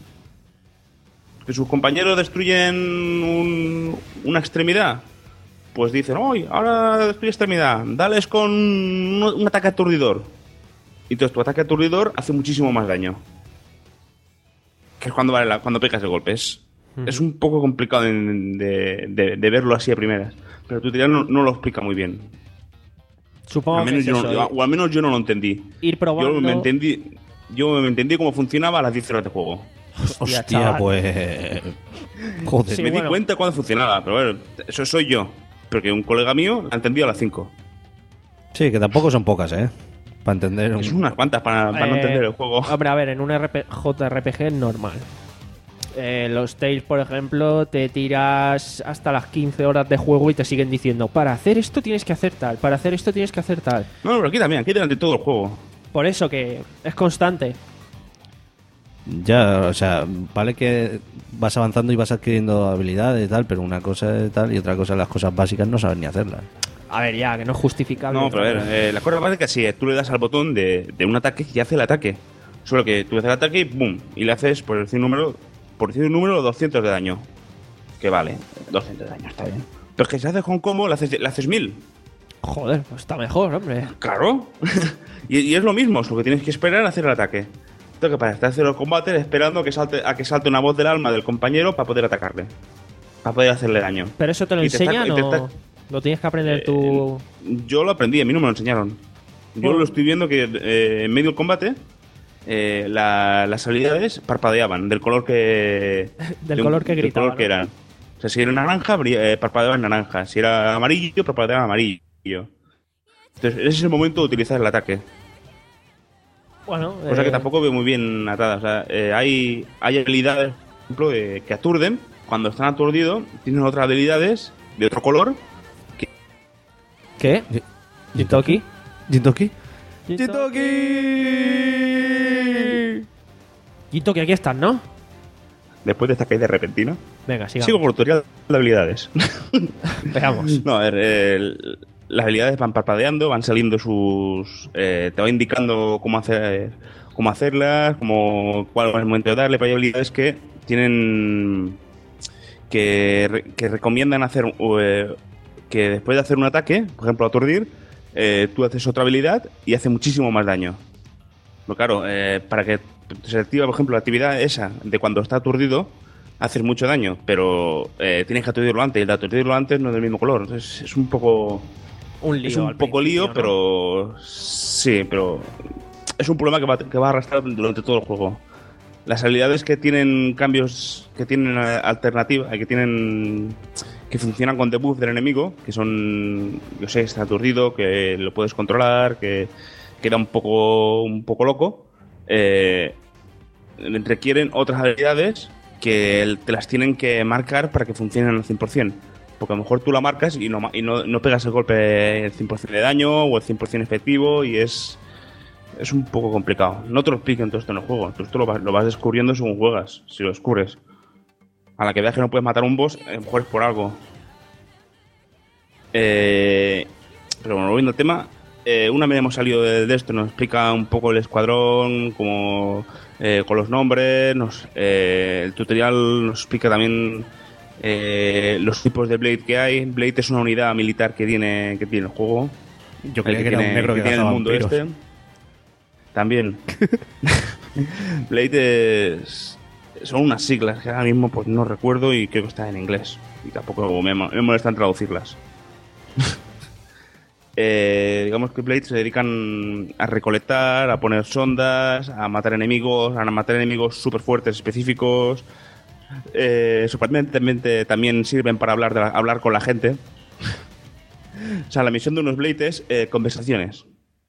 [SPEAKER 8] Que sus compañeros destruyen un, una extremidad, pues dicen, ¡ay, ahora destruye extremidad! Dales con un, un ataque aturdidor. Y entonces tu ataque aturdidor hace muchísimo más daño. Que es cuando, vale la, cuando pegas el golpe. Es, uh-huh. es un poco complicado de, de, de, de verlo así a primeras. Pero tu tutorial no, no lo explica muy bien.
[SPEAKER 1] Supongo
[SPEAKER 8] al menos
[SPEAKER 1] que es
[SPEAKER 8] yo
[SPEAKER 1] eso,
[SPEAKER 8] no,
[SPEAKER 1] ¿eh?
[SPEAKER 8] O al menos yo no lo entendí.
[SPEAKER 1] Ir probando.
[SPEAKER 8] Yo me entendí, yo me entendí cómo funcionaba a las diez horas de juego.
[SPEAKER 12] Hostia, Hostia pues...
[SPEAKER 8] Joder, sí, me bueno. di cuenta cuando funcionaba. Pero bueno, eso soy yo. Porque un colega mío la entendió a las cinco.
[SPEAKER 12] Sí, que tampoco son pocas, ¿eh? Para entender... Un...
[SPEAKER 8] Son unas cuantas para, para eh, no entender el juego.
[SPEAKER 1] Hombre, a ver, en un R P, J R P G normal. Eh, los Tales, por ejemplo, te tiras hasta las quince horas de juego y te siguen diciendo, para hacer esto tienes que hacer tal, para hacer esto tienes que hacer tal.
[SPEAKER 8] No, pero aquí también, aquí delante todo el juego.
[SPEAKER 1] Por eso que es constante.
[SPEAKER 12] Ya, o sea, vale que vas avanzando y vas adquiriendo habilidades y tal, pero una cosa es tal y otra cosa, las cosas básicas no sabes ni hacerlas.
[SPEAKER 1] A ver, ya, que no es justificable.
[SPEAKER 8] No, pero a ver, eh, la cosa básica sí, tú le das al botón de, de un ataque y hace el ataque. Solo que tú haces el ataque y ¡boom! Y le haces, por decir un número, por decir un número, doscientos de daño. Que vale, doscientos de daño, está bien. Pero es que si haces con combo, le haces, le haces mil.
[SPEAKER 1] Joder, pues está mejor, hombre.
[SPEAKER 8] Claro. y, y es lo mismo, solo que tienes que esperar a hacer el ataque. Tengo que para estar haciendo los combates esperando que salte, a que salte una voz del alma del compañero para poder atacarle. Para poder hacerle daño.
[SPEAKER 1] ¿Pero eso te lo enseñan o está... lo tienes que aprender
[SPEAKER 8] eh,
[SPEAKER 1] tú?
[SPEAKER 8] Yo lo aprendí, a mí no me lo enseñaron. Yo oh. lo estoy viendo que eh, en medio del combate eh, la, las habilidades parpadeaban del color que...
[SPEAKER 1] del
[SPEAKER 8] de
[SPEAKER 1] color que
[SPEAKER 8] del
[SPEAKER 1] gritaba,
[SPEAKER 8] color que
[SPEAKER 1] ¿no?
[SPEAKER 8] eran. O sea, si era naranja, eh, parpadeaba en naranja. Si era amarillo, parpadeaba en amarillo. Entonces, ese es el momento de utilizar el ataque.
[SPEAKER 1] Bueno,
[SPEAKER 8] Cosa
[SPEAKER 1] eh...
[SPEAKER 8] que tampoco veo muy bien atada. O sea, eh, hay, hay habilidades, por ejemplo, eh, que aturden. Cuando están aturdidos, tienen otras habilidades de otro color. Que...
[SPEAKER 1] ¿Qué? ¿Jintoki?
[SPEAKER 12] ¿Jintoki?
[SPEAKER 1] ¡Jintoki! Jintoki, aquí estás, ¿no?
[SPEAKER 8] Después de esta caída repentina.
[SPEAKER 1] Venga, sigamos.
[SPEAKER 8] Sigo por tutorial de habilidades.
[SPEAKER 1] Veamos.
[SPEAKER 8] No, a ver, eh, las habilidades van parpadeando, van saliendo sus... Eh, te va indicando cómo hacer cómo hacerlas, cómo, cuál es el momento de darle, pero hay habilidades que tienen... que, que recomiendan hacer... Eh, que después de hacer un ataque, por ejemplo aturdir, eh, tú haces otra habilidad y hace muchísimo más daño. Pero claro, eh, para que se activa, por ejemplo, la actividad esa de cuando está aturdido, haces mucho daño, pero eh, tienes que aturdirlo antes, y el de aturdirlo antes no es del mismo color. Entonces es un poco...
[SPEAKER 1] Un lío.
[SPEAKER 8] Es un poco lío, ¿no? Pero... Sí, pero... Es un problema que va, que va a arrastrar durante todo el juego. Las habilidades que tienen cambios, que tienen alternativas, que tienen... que funcionan con debuff del enemigo, que son... Yo sé, está aturdido, que lo puedes controlar, que queda un poco, un poco loco. Eh, requieren otras habilidades que te las tienen que marcar para que funcionen al cien por ciento. Porque a lo mejor tú la marcas y no, y no, no pegas el golpe el cien por ciento de daño o el cien por ciento efectivo y es, es un poco complicado. No te lo explican todo esto en el juego. Tú esto lo vas, lo vas descubriendo según juegas, si lo descubres. A la que veas que no puedes matar a un boss, a lo mejor es por algo. Eh, pero bueno, volviendo al tema, eh, una vez hemos salido de, de esto, nos explica un poco el escuadrón, como eh, con los nombres, nos, eh, el tutorial nos explica también eh, los tipos de Blade que hay. Blade es una unidad militar que tiene, que tiene el juego.
[SPEAKER 12] Yo creía que, que era tiene, un negro que, que tiene el mundo vampiros. Este. También. Blade es... Son unas siglas que ahora mismo pues no recuerdo y creo que están en inglés. Y tampoco me, me molestan traducirlas. eh, digamos que Blade se dedican a recolectar, a poner sondas, a matar enemigos, a matar enemigos súper fuertes, específicos. Eh, sorprendentemente también sirven para hablar, de la, hablar con la gente.
[SPEAKER 8] O sea, la misión de unos Blade es eh, conversaciones.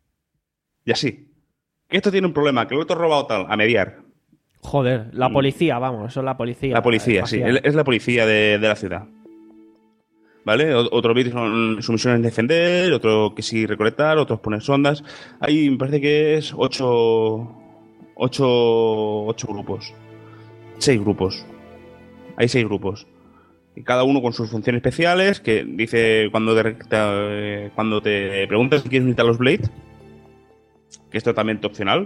[SPEAKER 8] Y así. Que esto tiene un problema, que el otro ha robado tal, a mediar.
[SPEAKER 1] Joder, la policía, vamos, son la policía.
[SPEAKER 8] La policía, sí,
[SPEAKER 1] espacial.
[SPEAKER 8] es la policía de, de la ciudad. ¿Vale? O- Otro Blade son su misión es defender, otro que sí recolectar, otros poner sondas. Ahí me parece que es ocho, ocho, ocho grupos. Seis grupos. Hay seis grupos. Y cada uno con sus funciones especiales, que dice cuando te, te- cuando te preguntas si quieres unirte a los Blade, que es totalmente opcional.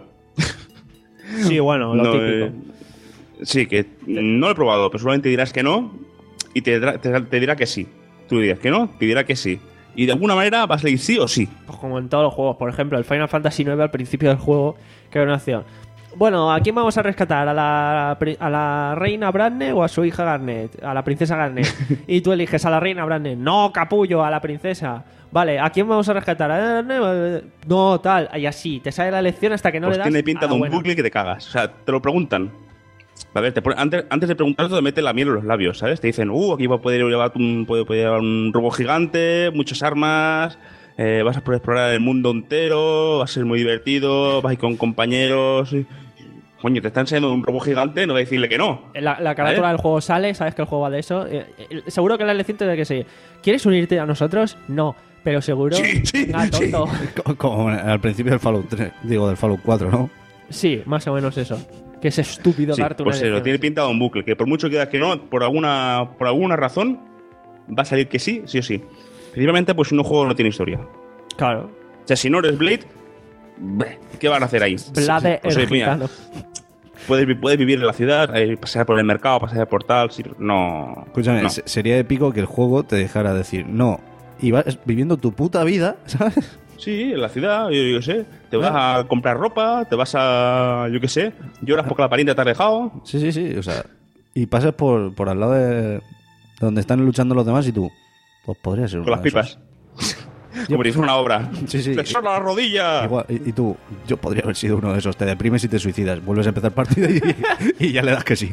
[SPEAKER 1] Sí, bueno, lo
[SPEAKER 8] No,
[SPEAKER 1] típico.
[SPEAKER 8] eh, sí, que no lo he probado, pero seguramente dirás que no y te, tra- te, te dirá que sí. Tú dirás que no, te dirá que sí. Y de alguna manera vas a ir sí o sí.
[SPEAKER 1] Pues como en todos los juegos. Por ejemplo, el Final Fantasy nueve al principio del juego, que era una opción. Bueno, ¿a quién vamos a rescatar? ¿A la, pri- a la reina Branne o a su hija Garnet? A la princesa Garnet. Y tú eliges a la reina Branne. No, capullo, a la princesa. Vale, ¿a quién vamos a rescatar? ¿A Garnet? No, tal. Y así, te sale la elección hasta que no
[SPEAKER 8] Pues
[SPEAKER 1] le das
[SPEAKER 8] tiene pinta
[SPEAKER 1] a la
[SPEAKER 8] de un
[SPEAKER 1] buena.
[SPEAKER 8] bucle que te cagas. O sea, te lo preguntan. A ver, te pone- antes, antes de preguntarlo te mete la miel en los labios, ¿sabes? Te dicen, uh, aquí va a poder llevar un, puede, puede llevar un robo gigante, muchas armas, eh, vas a poder explorar el mundo entero, va a ser muy divertido, vas a ir con compañeros. y- Coño, te está enseñando un robo gigante, no voy a decirle que no.
[SPEAKER 1] La, la carátula
[SPEAKER 8] ¿Vale?
[SPEAKER 1] del juego sale, sabes que el juego va de eso. Eh, eh, seguro que la elección te da que sí. ¿Quieres unirte a nosotros? No, pero seguro.
[SPEAKER 8] Sí, sí,
[SPEAKER 1] Venga,
[SPEAKER 8] sí.
[SPEAKER 1] tonto.
[SPEAKER 12] Co- Como al principio del Fallout tres, digo, del Fallout cuatro, ¿no?
[SPEAKER 1] Sí, más o menos eso. Que es estúpido
[SPEAKER 8] Sí,
[SPEAKER 1] darte una
[SPEAKER 8] pues eso,
[SPEAKER 1] elección.
[SPEAKER 8] tiene pinta de un bucle, que por mucho que digas que no, por alguna, por alguna razón, va a salir que sí, sí o sí. Principalmente pues si un juego no tiene historia.
[SPEAKER 1] Claro.
[SPEAKER 8] O sea, si no eres Blade, bleh, ¿qué van a hacer ahí?
[SPEAKER 1] Blade
[SPEAKER 8] Pues,
[SPEAKER 1] el
[SPEAKER 8] oye, mira,
[SPEAKER 1] gitano.
[SPEAKER 8] puedes, puedes vivir en la ciudad, eh, pasear por el mercado, pasear por tal, sí, pero no...
[SPEAKER 12] Escúchame,
[SPEAKER 8] no.
[SPEAKER 12] se- sería épico que el juego te dejara decir, no, y vas viviendo tu puta vida, ¿sabes?
[SPEAKER 8] Sí, en la ciudad, yo, yo qué sé, te vas a comprar ropa, te vas a, yo qué sé, lloras porque la parienta te ha dejado.
[SPEAKER 12] Sí, sí, sí, o sea, y pasas por, por al lado de donde están luchando los demás y tú, pues podría ser
[SPEAKER 8] Con
[SPEAKER 12] uno
[SPEAKER 8] las
[SPEAKER 12] de
[SPEAKER 8] pipas.
[SPEAKER 12] esos.
[SPEAKER 8] Como si fuera una obra.
[SPEAKER 12] Sí, sí.
[SPEAKER 8] ¡Flexiona la rodilla!
[SPEAKER 12] Igual, y, y tú, yo podría haber sido uno de esos, te deprimes y te suicidas, vuelves a empezar partida y, y ya le das que sí.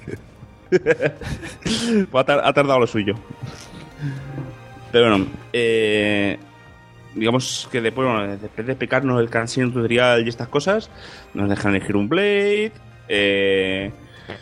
[SPEAKER 8] Pues ha, tar- ha tardado lo suyo. Pero bueno, eh, digamos que después, bueno, después de explicarnos el cansino tutorial y estas cosas, nos dejan elegir un Blade. Eh,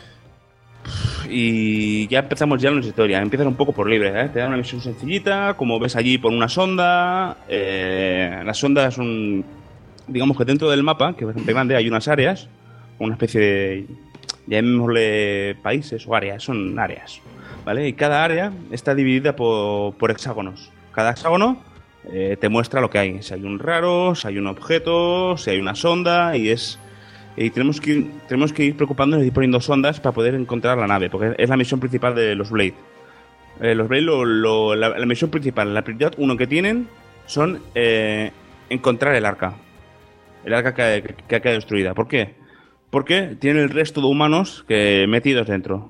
[SPEAKER 8] y ya empezamos ya la historia. Empiezan un poco por libre, ¿eh? Te dan una misión sencillita, como ves allí por una sonda. Eh, las sondas son, digamos que dentro del mapa, que es bastante grande, hay unas áreas, una especie de, llamémosle países o áreas, son áreas, ¿vale? Y cada área está dividida por, por hexágonos. Cada hexágono eh, te muestra lo que hay. Si hay un raro, si hay un objeto, si hay una sonda, y es... Y tenemos que ir, tenemos que ir preocupándonos y ir poniendo sondas para poder encontrar la nave, porque es la misión principal de los Blade. Eh, los Blade, lo, lo- la, la misión principal, la prioridad uno que tienen, son eh, encontrar el arca. El arca que, que, que ha quedado destruida. ¿Por qué? Porque tienen el resto de humanos que metidos dentro.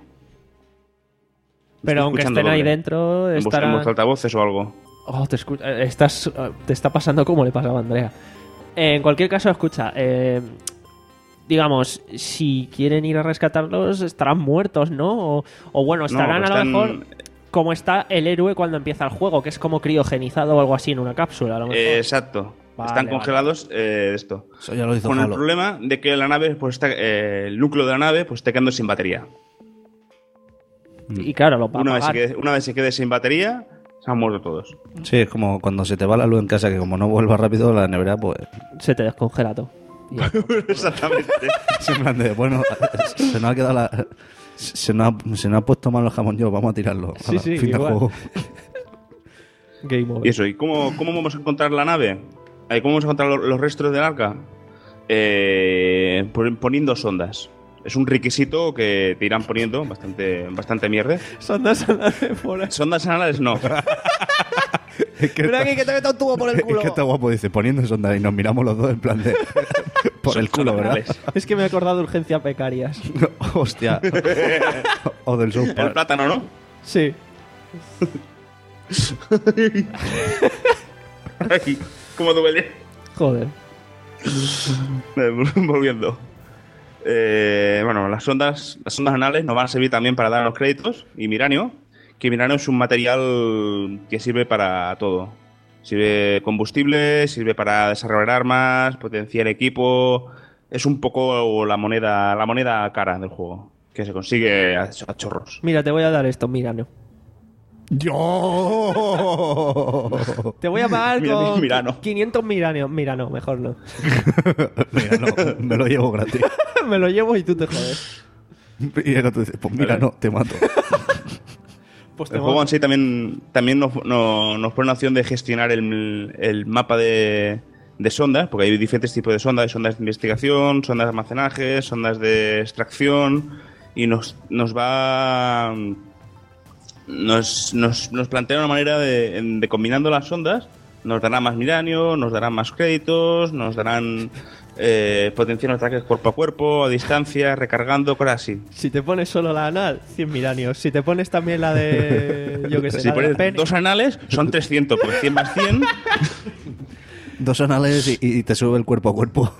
[SPEAKER 1] Pero
[SPEAKER 8] Estoy
[SPEAKER 1] aunque
[SPEAKER 8] escuchando
[SPEAKER 1] estén ahí
[SPEAKER 8] doble.
[SPEAKER 1] dentro,
[SPEAKER 8] En vuestros-
[SPEAKER 1] estarán...
[SPEAKER 8] en vuestros altavoces o algo.
[SPEAKER 1] Oh, te, escu- eh, estás, eh, te está pasando como le pasaba a Andrea. Eh, en cualquier caso, escucha, eh, digamos, si quieren ir a rescatarlos, estarán muertos, ¿no? O, o bueno, estarán
[SPEAKER 8] No,
[SPEAKER 1] a lo
[SPEAKER 8] están-
[SPEAKER 1] mejor como está el héroe cuando empieza el juego, que es como criogenizado o algo así en una cápsula, a lo mejor.
[SPEAKER 8] Eh, exacto.
[SPEAKER 1] Vale,
[SPEAKER 8] Están
[SPEAKER 1] vale.
[SPEAKER 8] congelados eh, de esto.
[SPEAKER 12] Eso ya lo hizo
[SPEAKER 8] Con el
[SPEAKER 12] Halo.
[SPEAKER 8] problema de que la nave, pues está, eh, el núcleo de la nave, pues está quedando sin batería.
[SPEAKER 1] Y claro, lo va a
[SPEAKER 8] Una vez, se
[SPEAKER 1] apagar.
[SPEAKER 8] quede, una vez se quede sin batería, se han muerto todos.
[SPEAKER 12] Sí, es como cuando se te va la luz en casa, que como no vuelva rápido la nevera, pues...
[SPEAKER 1] Se te descongela todo.
[SPEAKER 8] Exactamente.
[SPEAKER 12] Sí, en plan de, bueno, se nos ha quedado la... Se nos ha, se nos ha puesto mal el jamón yo, vamos a tirarlo.
[SPEAKER 1] Sí,
[SPEAKER 12] Ala,
[SPEAKER 1] sí,
[SPEAKER 12] fin del
[SPEAKER 1] igual.
[SPEAKER 12] juego.
[SPEAKER 1] Game over.
[SPEAKER 8] Y eso, ¿y cómo, cómo vamos a encontrar la nave? Eh, ¿Cómo vamos a encontrar los, los restos del arca? Eh, pon- poniendo sondas. Es un requisito que te irán poniendo bastante, bastante mierda.
[SPEAKER 1] Sondas anales por ahí.
[SPEAKER 8] Sondas anales no.
[SPEAKER 12] Es que,
[SPEAKER 1] Ven
[SPEAKER 12] está,
[SPEAKER 1] aquí que te meto un tubo por el
[SPEAKER 12] es
[SPEAKER 1] culo.
[SPEAKER 12] que está guapo, dice, poniendo sonda y nos miramos los dos en plan de... por el culo, ¿verdad?
[SPEAKER 8] Anales.
[SPEAKER 1] Es que me he acordado de urgencia pecarias.
[SPEAKER 12] Hostia. O del South
[SPEAKER 8] El
[SPEAKER 12] Park.
[SPEAKER 8] plátano, ¿no?
[SPEAKER 1] Sí.
[SPEAKER 8] Ay, ¿cómo duele?
[SPEAKER 1] Joder.
[SPEAKER 8] Eh, Volviendo. Eh, bueno, las sondas, las sondas anales nos van a servir también para dar los créditos y miranio, que miranio es un material que sirve para todo. Sirve combustible, sirve para desarrollar armas, potenciar equipo. Es un poco la moneda, la moneda cara del juego, que se consigue a, a chorros.
[SPEAKER 1] Mira, te voy a dar esto, Mirano.
[SPEAKER 4] ¡Yo!
[SPEAKER 1] Te voy a pagar
[SPEAKER 8] Mira,
[SPEAKER 1] con
[SPEAKER 8] Mirano.
[SPEAKER 1] quinientos Mirano. Mirano, mejor no.
[SPEAKER 12] Mira, no, me lo llevo gratis.
[SPEAKER 1] Me lo llevo y tú te jodes.
[SPEAKER 12] Y ahora tú dices, pues mira, no, te mato.
[SPEAKER 1] Pues
[SPEAKER 8] El juego en sí también, también nos, nos, nos pone una opción de gestionar el, el mapa de, de sondas, porque hay diferentes tipos de sondas, hay sondas de investigación, sondas de almacenaje, sondas de extracción, y nos, nos va... Nos, nos, nos plantea una manera de, de combinando las sondas, nos dará más miranio, nos darán más créditos, nos darán eh, potenciar los ataques cuerpo a cuerpo, a distancia, recargando, cosas así.
[SPEAKER 1] Si te pones solo la anal, cien miranios. Si te pones también la de... Yo qué sé,
[SPEAKER 8] Si
[SPEAKER 1] la de
[SPEAKER 8] pones
[SPEAKER 1] pene.
[SPEAKER 8] dos anales, son trescientos, pues cien más cien.
[SPEAKER 12] Dos anales y, y te sube el cuerpo a cuerpo.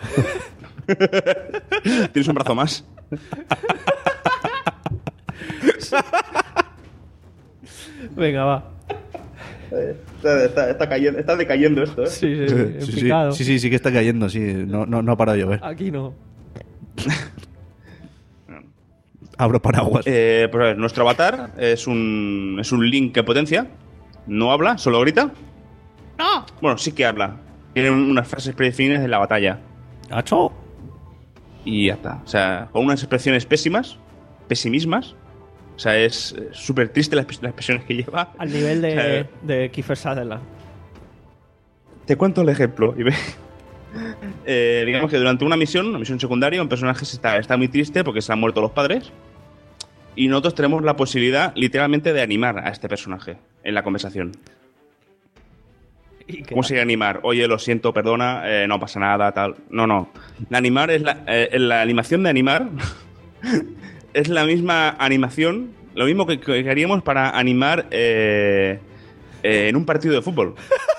[SPEAKER 8] Tienes un brazo más.
[SPEAKER 1] Venga, va.
[SPEAKER 8] Está, está, está, cayendo, está decayendo esto, ¿eh?
[SPEAKER 1] Sí, sí, sí, en
[SPEAKER 12] Sí, sí,
[SPEAKER 1] picado.
[SPEAKER 12] sí, sí, sí que está cayendo, sí. No, no, no ha parado de llover.
[SPEAKER 1] Aquí no.
[SPEAKER 12] Abro paraguas.
[SPEAKER 8] Eh, pues a ver, nuestro avatar es un, es un Link que potencia. No habla, solo grita.
[SPEAKER 3] No.
[SPEAKER 8] Bueno, sí que habla. Tiene unas frases predefinidas de la batalla.
[SPEAKER 12] ¡Acho!
[SPEAKER 8] Y ya está. O sea, con unas expresiones pésimas, pesimismas. O sea, es súper triste las, las expresiones que lleva.
[SPEAKER 1] Al nivel de,
[SPEAKER 8] O sea,
[SPEAKER 1] de Kiefer Sutherland.
[SPEAKER 8] te cuento el ejemplo. Y ve. Eh, digamos que durante una misión, una misión secundaria, un personaje está, está muy triste porque se han muerto los padres. Y nosotros tenemos la posibilidad, literalmente, de animar a este personaje en la conversación.
[SPEAKER 1] ¿Y qué
[SPEAKER 8] ¿Cómo sería animar? Oye, lo siento, perdona, eh, no pasa nada, tal. No, no. La animar es la, eh, la animación de animar es la misma animación, lo mismo que, que haríamos para animar eh, eh, en un partido de fútbol.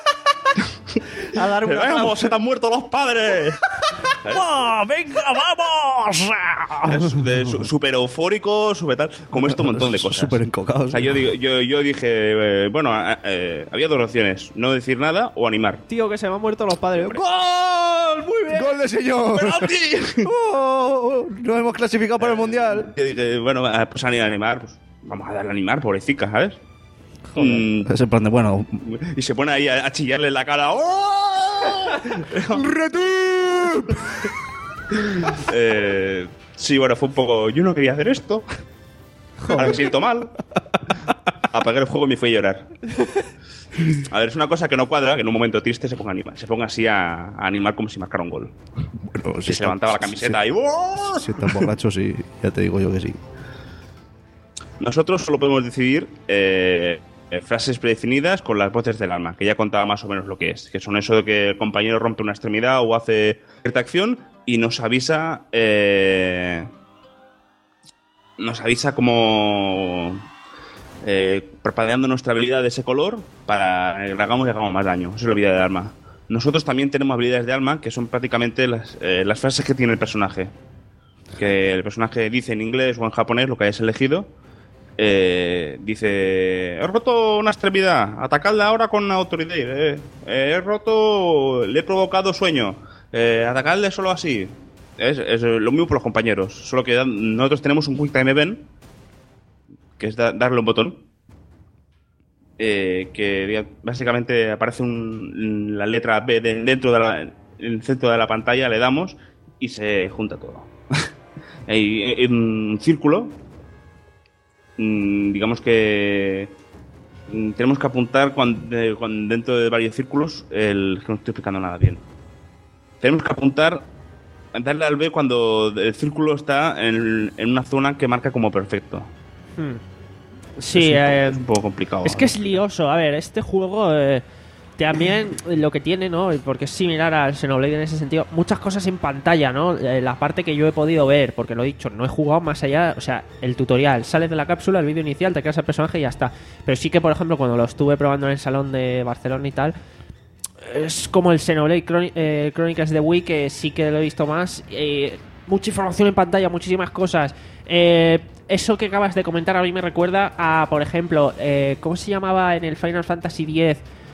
[SPEAKER 1] A dar una
[SPEAKER 8] ¡Vamos, se te han muerto los padres!
[SPEAKER 1] ¡Oh, venga, vamos!
[SPEAKER 8] Es de su- súper eufórico, súper tal. Como esto, un montón de cosas.
[SPEAKER 12] Súper encocado.
[SPEAKER 8] O sea, yo, digo, yo, yo dije, eh, bueno, eh, eh, había dos opciones: no decir nada o animar.
[SPEAKER 1] Tío, que se me han muerto los padres. ¡Gol! ¡Muy bien!
[SPEAKER 12] ¡Gol de señor! ¡Oh! Nos hemos clasificado para el mundial.
[SPEAKER 8] Yo dije, bueno, eh, pues a animar, pues vamos a darle a animar, pobrecita, ¿sabes? Mm,
[SPEAKER 12] Es en plan de, bueno,
[SPEAKER 8] y se pone ahí a, a chillarle en la cara. ¡Oh! eh, sí, bueno, fue un poco. Yo no quería hacer esto. Ahora me siento mal. Apagué el juego y me fui a llorar. A ver, es una cosa que no cuadra que en un momento triste se ponga a animar. Se ponga así a, a animar como si marcara un gol.
[SPEAKER 12] bueno
[SPEAKER 8] Si se levantaba la camiseta
[SPEAKER 12] si,
[SPEAKER 8] y. ¡Oh!
[SPEAKER 12] Si están borrachos, sí, ya te digo yo que sí.
[SPEAKER 8] Nosotros solo podemos decidir eh, eh, frases predefinidas con las voces del alma, que ya contaba más o menos lo que es. Que son eso de que el compañero rompe una extremidad o hace cierta acción y nos avisa. Eh, nos avisa como. Eh, parpadeando nuestra habilidad de ese color para que hagamos y hagamos más daño. Eso es la habilidad del alma. Nosotros también tenemos habilidades de alma que son prácticamente las, eh, las frases que tiene el personaje. Que el personaje dice en inglés o en japonés lo que hayas elegido. Eh, dice: he roto una extremidad, atacadla ahora con autoridad. Eh, eh, he roto, le he provocado sueño. Eh, atacadle solo así. Es, es lo mismo por los compañeros. Solo que nosotros tenemos un Quick Time Event, que es da, darle un botón. Eh, que básicamente aparece un, la letra B de, dentro de la, en el centro de la pantalla, le damos y se junta todo. Hay un círculo. Digamos que tenemos que apuntar cuando, cuando dentro de varios círculos. El que no estoy explicando nada bien. Tenemos que apuntar, darle al B cuando el círculo está en, en una zona que marca como perfecto.
[SPEAKER 1] Hmm. Sí,
[SPEAKER 8] es un,
[SPEAKER 1] eh,
[SPEAKER 8] es un poco complicado.
[SPEAKER 1] Es que es lioso. A ver, este juego eh, también lo que tiene, ¿no? Porque es similar al Xenoblade en ese sentido. Muchas cosas en pantalla, ¿no? Eh, la parte que yo he podido ver, porque lo he dicho, no he jugado más allá. O sea, el tutorial, sales de la cápsula, el vídeo inicial, te creas el personaje y ya está. Pero sí que, por ejemplo, cuando lo estuve probando en el salón de Barcelona y tal, es como el Xenoblade Chron- eh, Chronicles de Wii, que sí que lo he visto más. Eh, mucha información en pantalla, muchísimas cosas. Eh, eso que acabas de comentar a mí me recuerda a, por ejemplo, eh, ¿cómo se llamaba en el Final Fantasy X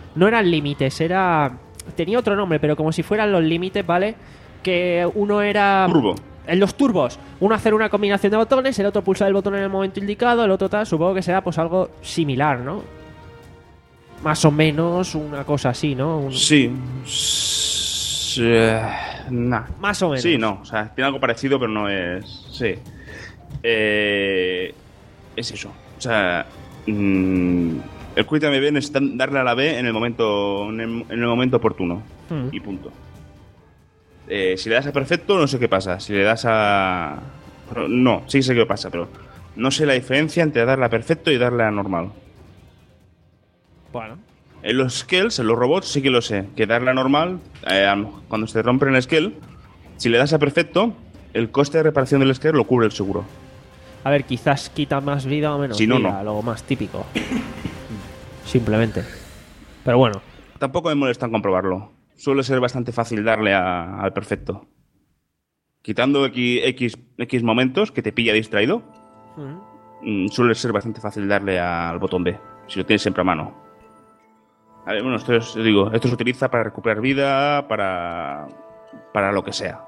[SPEAKER 1] no eran límites, era... Tenía otro nombre, pero como si fueran los límites, ¿vale? Que uno era...
[SPEAKER 8] Turbo.
[SPEAKER 1] En los turbos, uno hacer una combinación de botones, el otro pulsar el botón en el momento indicado, el otro tal, supongo que será pues algo similar, ¿no? Más o menos una cosa así, ¿no? Un...
[SPEAKER 8] Sí. S eh, nah.
[SPEAKER 1] Más o menos.
[SPEAKER 8] Sí, no. O sea, tiene algo parecido, pero no es... Sí. Eh, es eso. O sea... Mmm, el Quick Time Event es darle a la B en el momento, en el, en el momento oportuno. Mm. Y punto. Eh, si le das a perfecto, no sé qué pasa. Si le das a... Pero no, sí sé qué pasa, pero no sé la diferencia entre darle a perfecto y darle a normal.
[SPEAKER 1] Bueno.
[SPEAKER 8] En los skills, en los robots, sí que lo sé. Que darle a normal, eh, cuando se rompe el skill, si le das a perfecto, el coste de reparación del skill lo cubre el seguro.
[SPEAKER 1] A ver, quizás quita más vida o menos
[SPEAKER 8] si no,
[SPEAKER 1] vida,
[SPEAKER 8] no.
[SPEAKER 1] Lo más típico. Simplemente. Pero bueno.
[SPEAKER 8] Tampoco me molesta en comprobarlo. Suele ser bastante fácil darle a, al perfecto. Quitando X, X, X momentos que te pilla distraído, uh-huh. suele ser bastante fácil darle al botón B, si lo tienes siempre a mano. A ver, bueno, esto es, digo, esto se utiliza para recuperar vida, para, para lo que sea.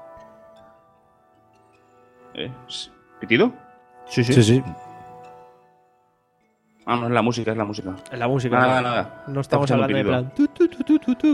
[SPEAKER 8] ¿Eh? ¿Pitido?
[SPEAKER 12] Sí, sí. sí, sí.
[SPEAKER 8] Ah, no, es la música, es la música.
[SPEAKER 1] Es la música.
[SPEAKER 8] Nada,
[SPEAKER 1] no,
[SPEAKER 8] nada.
[SPEAKER 1] No estamos hablando de plan... Tu, tu, tu, tu, tu.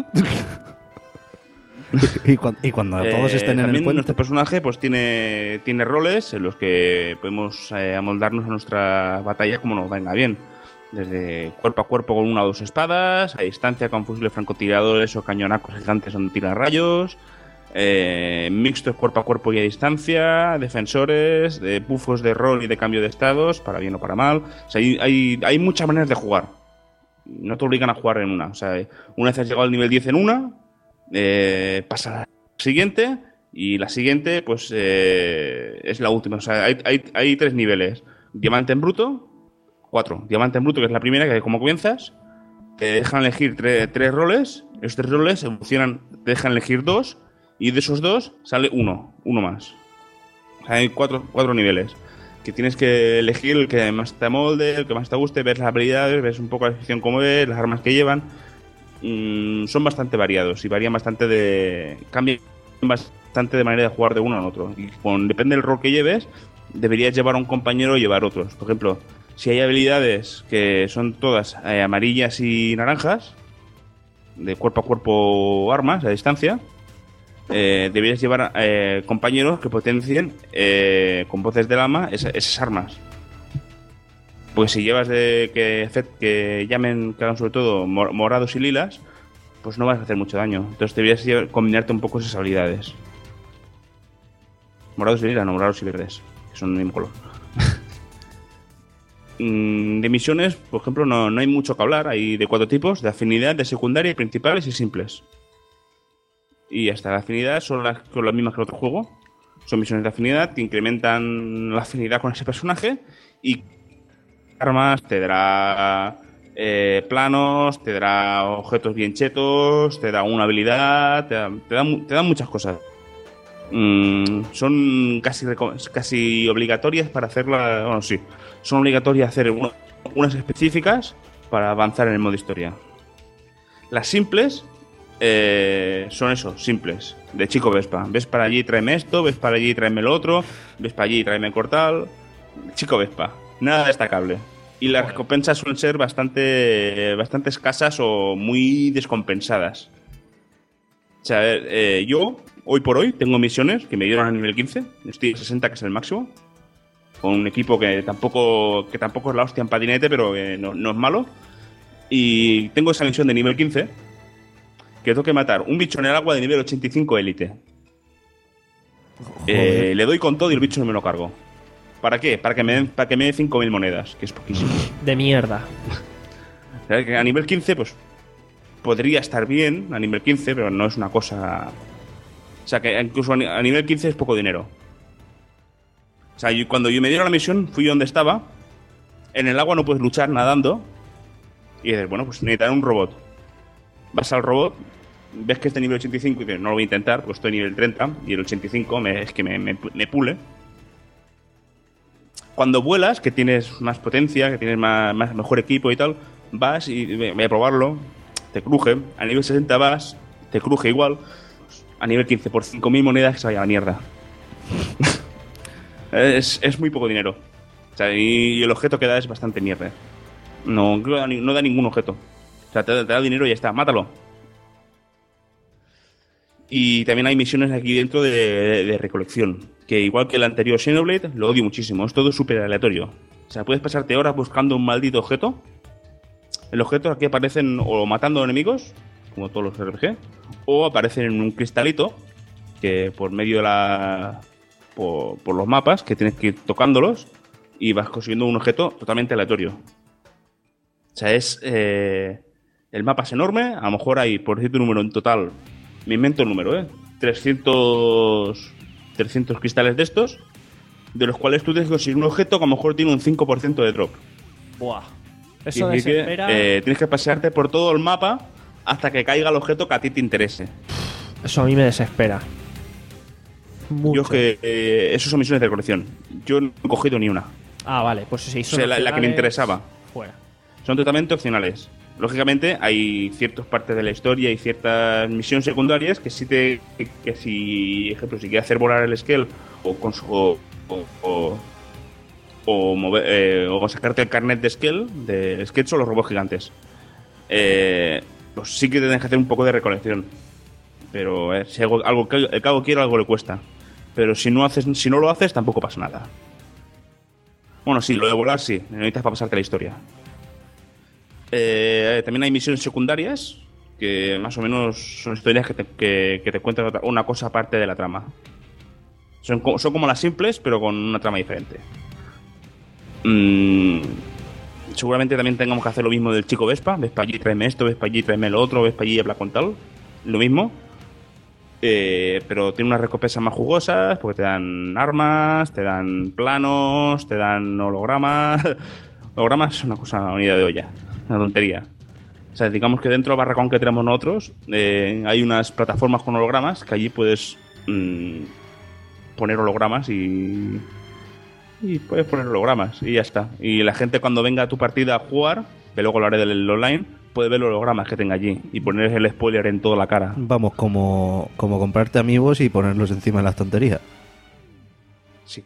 [SPEAKER 12] y, cuando, y cuando eh, todos estén en el puente...
[SPEAKER 8] Nuestro personaje pues tiene, tiene roles en los que podemos eh, amoldarnos a nuestra batalla como nos venga bien. Desde cuerpo a cuerpo con una o dos espadas, a distancia con fusiles francotiradores o cañonacos gigantes donde tiran rayos... Eh, mixtos cuerpo a cuerpo y a distancia, defensores, de buffos de rol y de cambio de estados, para bien o para mal. O sea, hay, hay, hay muchas maneras de jugar. No te obligan a jugar en una. O sea, una vez has llegado al nivel diez en una, eh, pasa a la siguiente, y la siguiente, pues, eh, es la última. O sea, hay, hay, hay tres niveles. Diamante en bruto, cuatro. Diamante en bruto, que es la primera, que como comienzas, te dejan elegir tre- tres roles. Esos tres roles evolucionan, te dejan elegir dos. Y de esos dos sale uno, uno más. O sea, hay cuatro, cuatro niveles. Que tienes que elegir el que más te molde, el que más te guste, ver las habilidades, ves un poco la descripción como ves, las armas que llevan. Mm, son bastante variados y varían bastante de... cambian bastante de manera de jugar de uno a otro. Y con, depende del rol que lleves, deberías llevar a un compañero o llevar otros. Por ejemplo, si hay habilidades que son todas eh, amarillas y naranjas, de cuerpo a cuerpo armas a distancia... Eh, deberías llevar eh, compañeros que potencien eh, con voces del alma esa, esas armas. Porque si llevas de que, que llamen, que hagan sobre todo mor- morados y lilas, pues no vas a hacer mucho daño. Entonces deberías llevar, combinarte un poco esas habilidades. Morados y lilas, no morados y verdes, que son del mismo color. De misiones, por ejemplo, no, no hay mucho que hablar. Hay de cuatro tipos: de afinidad, de secundaria, principales y simples. Y hasta la afinidad son las, son las mismas que el otro juego. Son misiones de afinidad que incrementan la afinidad con ese personaje. Y armas, te dará eh, planos, te dará objetos bien chetos, te da una habilidad, te da, te da, te da muchas cosas. Mm, son casi, casi obligatorias para hacerla. Bueno, sí, son obligatorias hacer una, unas específicas para avanzar en el modo historia. Las simples. Eh, son eso, simples. De chico Vespa. Ves para allí, tráeme esto. Ves para allí, tráeme lo otro. Ves para allí, tráeme cortal. Chico Vespa. Nada destacable. Y las recompensas suelen ser bastante bastante escasas o muy descompensadas. O sea, eh, yo, hoy por hoy, tengo misiones que me dieron a nivel quince. Estoy a sesenta, que es el máximo. Con un equipo que tampoco que tampoco es la hostia en patinete, pero que no, no es malo. Y tengo esa misión de nivel quince. Que tengo que matar un bicho en el agua de nivel ochenta y cinco élite. Eh, le doy con todo y el bicho no me lo cargo. ¿Para qué? Para que me den, para que me dé cinco mil monedas, que es poquísimo.
[SPEAKER 1] De mierda.
[SPEAKER 8] A nivel quince, pues podría estar bien a nivel quince, pero no es una cosa... O sea, que incluso a nivel quince es poco dinero. O sea, yo, cuando yo me dieron la misión, fui donde estaba. En el agua no puedes luchar nadando. Y dices, bueno, pues necesitaré un robot. Vas al robot, ves que es de nivel ochenta y cinco y dices, no lo voy a intentar, pues estoy a nivel treinta y el ochenta y cinco me, es que me, me, me pule. Cuando vuelas, que tienes más potencia, que tienes más, más mejor equipo y tal, vas y voy a probarlo. te cruje. A nivel sesenta vas, te cruje igual. A nivel quince por cinco mil monedas que se vaya a la mierda. es, es muy poco dinero. O sea, y, y el objeto que da es bastante mierda. No, no, da, no da ningún objeto. O sea, te, te da dinero y ya está, mátalo. Y también hay misiones aquí dentro de, de, de recolección. Que igual que el anterior Xenoblade, lo odio muchísimo. Es todo súper aleatorio. O sea, puedes pasarte horas buscando un maldito objeto. El objeto aquí aparecen o matando enemigos, como todos los R P G, o aparecen en un cristalito que por medio de la... Por, por los mapas, que tienes que ir tocándolos y vas consiguiendo un objeto totalmente aleatorio. O sea, es... Eh, el mapa es enorme, a lo mejor hay, por decirte un número en total, me invento el número, ¿eh? trescientos, trescientos cristales de estos, de los cuales tú tienes que conseguir un objeto que a lo mejor tiene un cinco por ciento de drop.
[SPEAKER 1] Buah. Eso
[SPEAKER 8] y
[SPEAKER 1] desespera.
[SPEAKER 8] Que, eh, tienes que pasearte por todo el mapa hasta que caiga el objeto que a ti te interese.
[SPEAKER 1] Eso a mí me desespera. Mucho.
[SPEAKER 8] Yo es que eh, eso son misiones de recolección. Yo no he cogido ni una.
[SPEAKER 1] Ah, vale, pues sí.
[SPEAKER 8] O sea, la, la que me interesaba.
[SPEAKER 1] Fuera.
[SPEAKER 8] Son totalmente opcionales. Lógicamente hay ciertas partes de la historia y ciertas misiones secundarias que si te que, que si ejemplo si quieres hacer volar el Skell o con o, o, o, o, mover, eh, o sacarte el carnet de Skell de Sketch o los robots gigantes, eh, pues sí que tienes que hacer un poco de recolección, pero eh, si algo, algo que el cabo quiere algo le cuesta, pero si no haces si no lo haces tampoco pasa nada. Bueno, sí, lo de volar sí, necesitas para pasarte la historia. Eh, también hay misiones secundarias que más o menos son historias que te, que, que te cuentan otra, una cosa aparte de la trama. Son, son como las simples, pero con una trama diferente. Mm, seguramente también tengamos que hacer lo mismo del chico Vespa. Vespa allí, tráeme esto, Vespa allí, tráeme lo otro, Vespa allí, habla con tal. Lo mismo. Eh, pero tiene unas recompensas más jugosas porque te dan armas, te dan planos, te dan hologramas. Hologramas es una cosa unida de olla. Una tontería. O sea, digamos que dentro del barracón que tenemos nosotros eh, hay unas plataformas con hologramas que allí puedes mmm, poner hologramas y y puedes poner hologramas y ya está. Y la gente cuando venga a tu partida a jugar, que luego lo haré del online, puede ver los hologramas que tenga allí y poner el spoiler en toda la cara.
[SPEAKER 12] Vamos, como, como comprarte amigos y ponerlos encima de las tonterías.
[SPEAKER 8] Sí.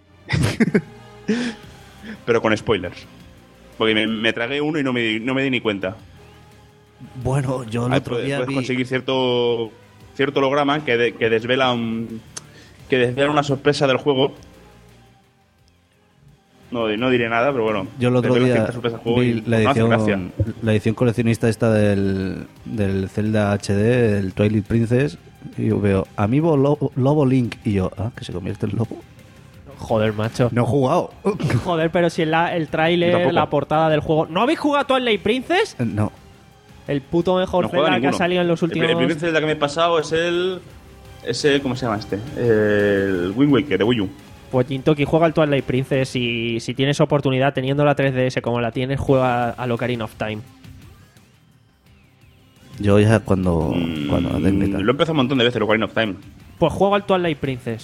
[SPEAKER 8] Pero con spoilers. Porque me, me tragué uno y no me, di, no me di ni cuenta.
[SPEAKER 12] Bueno, yo el
[SPEAKER 8] Ahí
[SPEAKER 12] otro
[SPEAKER 8] puedes,
[SPEAKER 12] día
[SPEAKER 8] puedes
[SPEAKER 12] vi...
[SPEAKER 8] conseguir cierto cierto holograma que, de, que desvela un, que desvela una sorpresa del juego. No, no diré nada, pero bueno.
[SPEAKER 12] Yo el otro
[SPEAKER 8] desvela
[SPEAKER 12] día
[SPEAKER 8] cierta sorpresa del juego
[SPEAKER 12] vi
[SPEAKER 8] y
[SPEAKER 12] la
[SPEAKER 8] no hace gracia.
[SPEAKER 12] edición, la edición coleccionista esta del, del Zelda H D, del Twilight Princess, y yo veo Amiibo Lobo, Lobo Link, y yo, ah, que se convierte en lobo.
[SPEAKER 1] Joder, macho.
[SPEAKER 12] No he jugado.
[SPEAKER 1] Joder, pero si en la, el tráiler, la portada del juego... ¿No habéis jugado a Twilight Princess?
[SPEAKER 12] No.
[SPEAKER 1] El puto mejor
[SPEAKER 8] No
[SPEAKER 1] Zelda que ha salido en los últimos...
[SPEAKER 8] El, el primer Zelda que me he pasado es el... Es el ¿cómo se llama este? El Wind Waker de Wii U.
[SPEAKER 1] Pues Jintoki, juega al Twilight Princess y si tienes oportunidad, teniendo la tres D S como la tienes, juega a Ocarina of Time.
[SPEAKER 12] Yo ya cuando,
[SPEAKER 8] mm,
[SPEAKER 12] cuando la tenga y tal.
[SPEAKER 8] Lo he empezado un montón de veces, el Ocarina of Time.
[SPEAKER 1] Pues juega al Twilight Princess.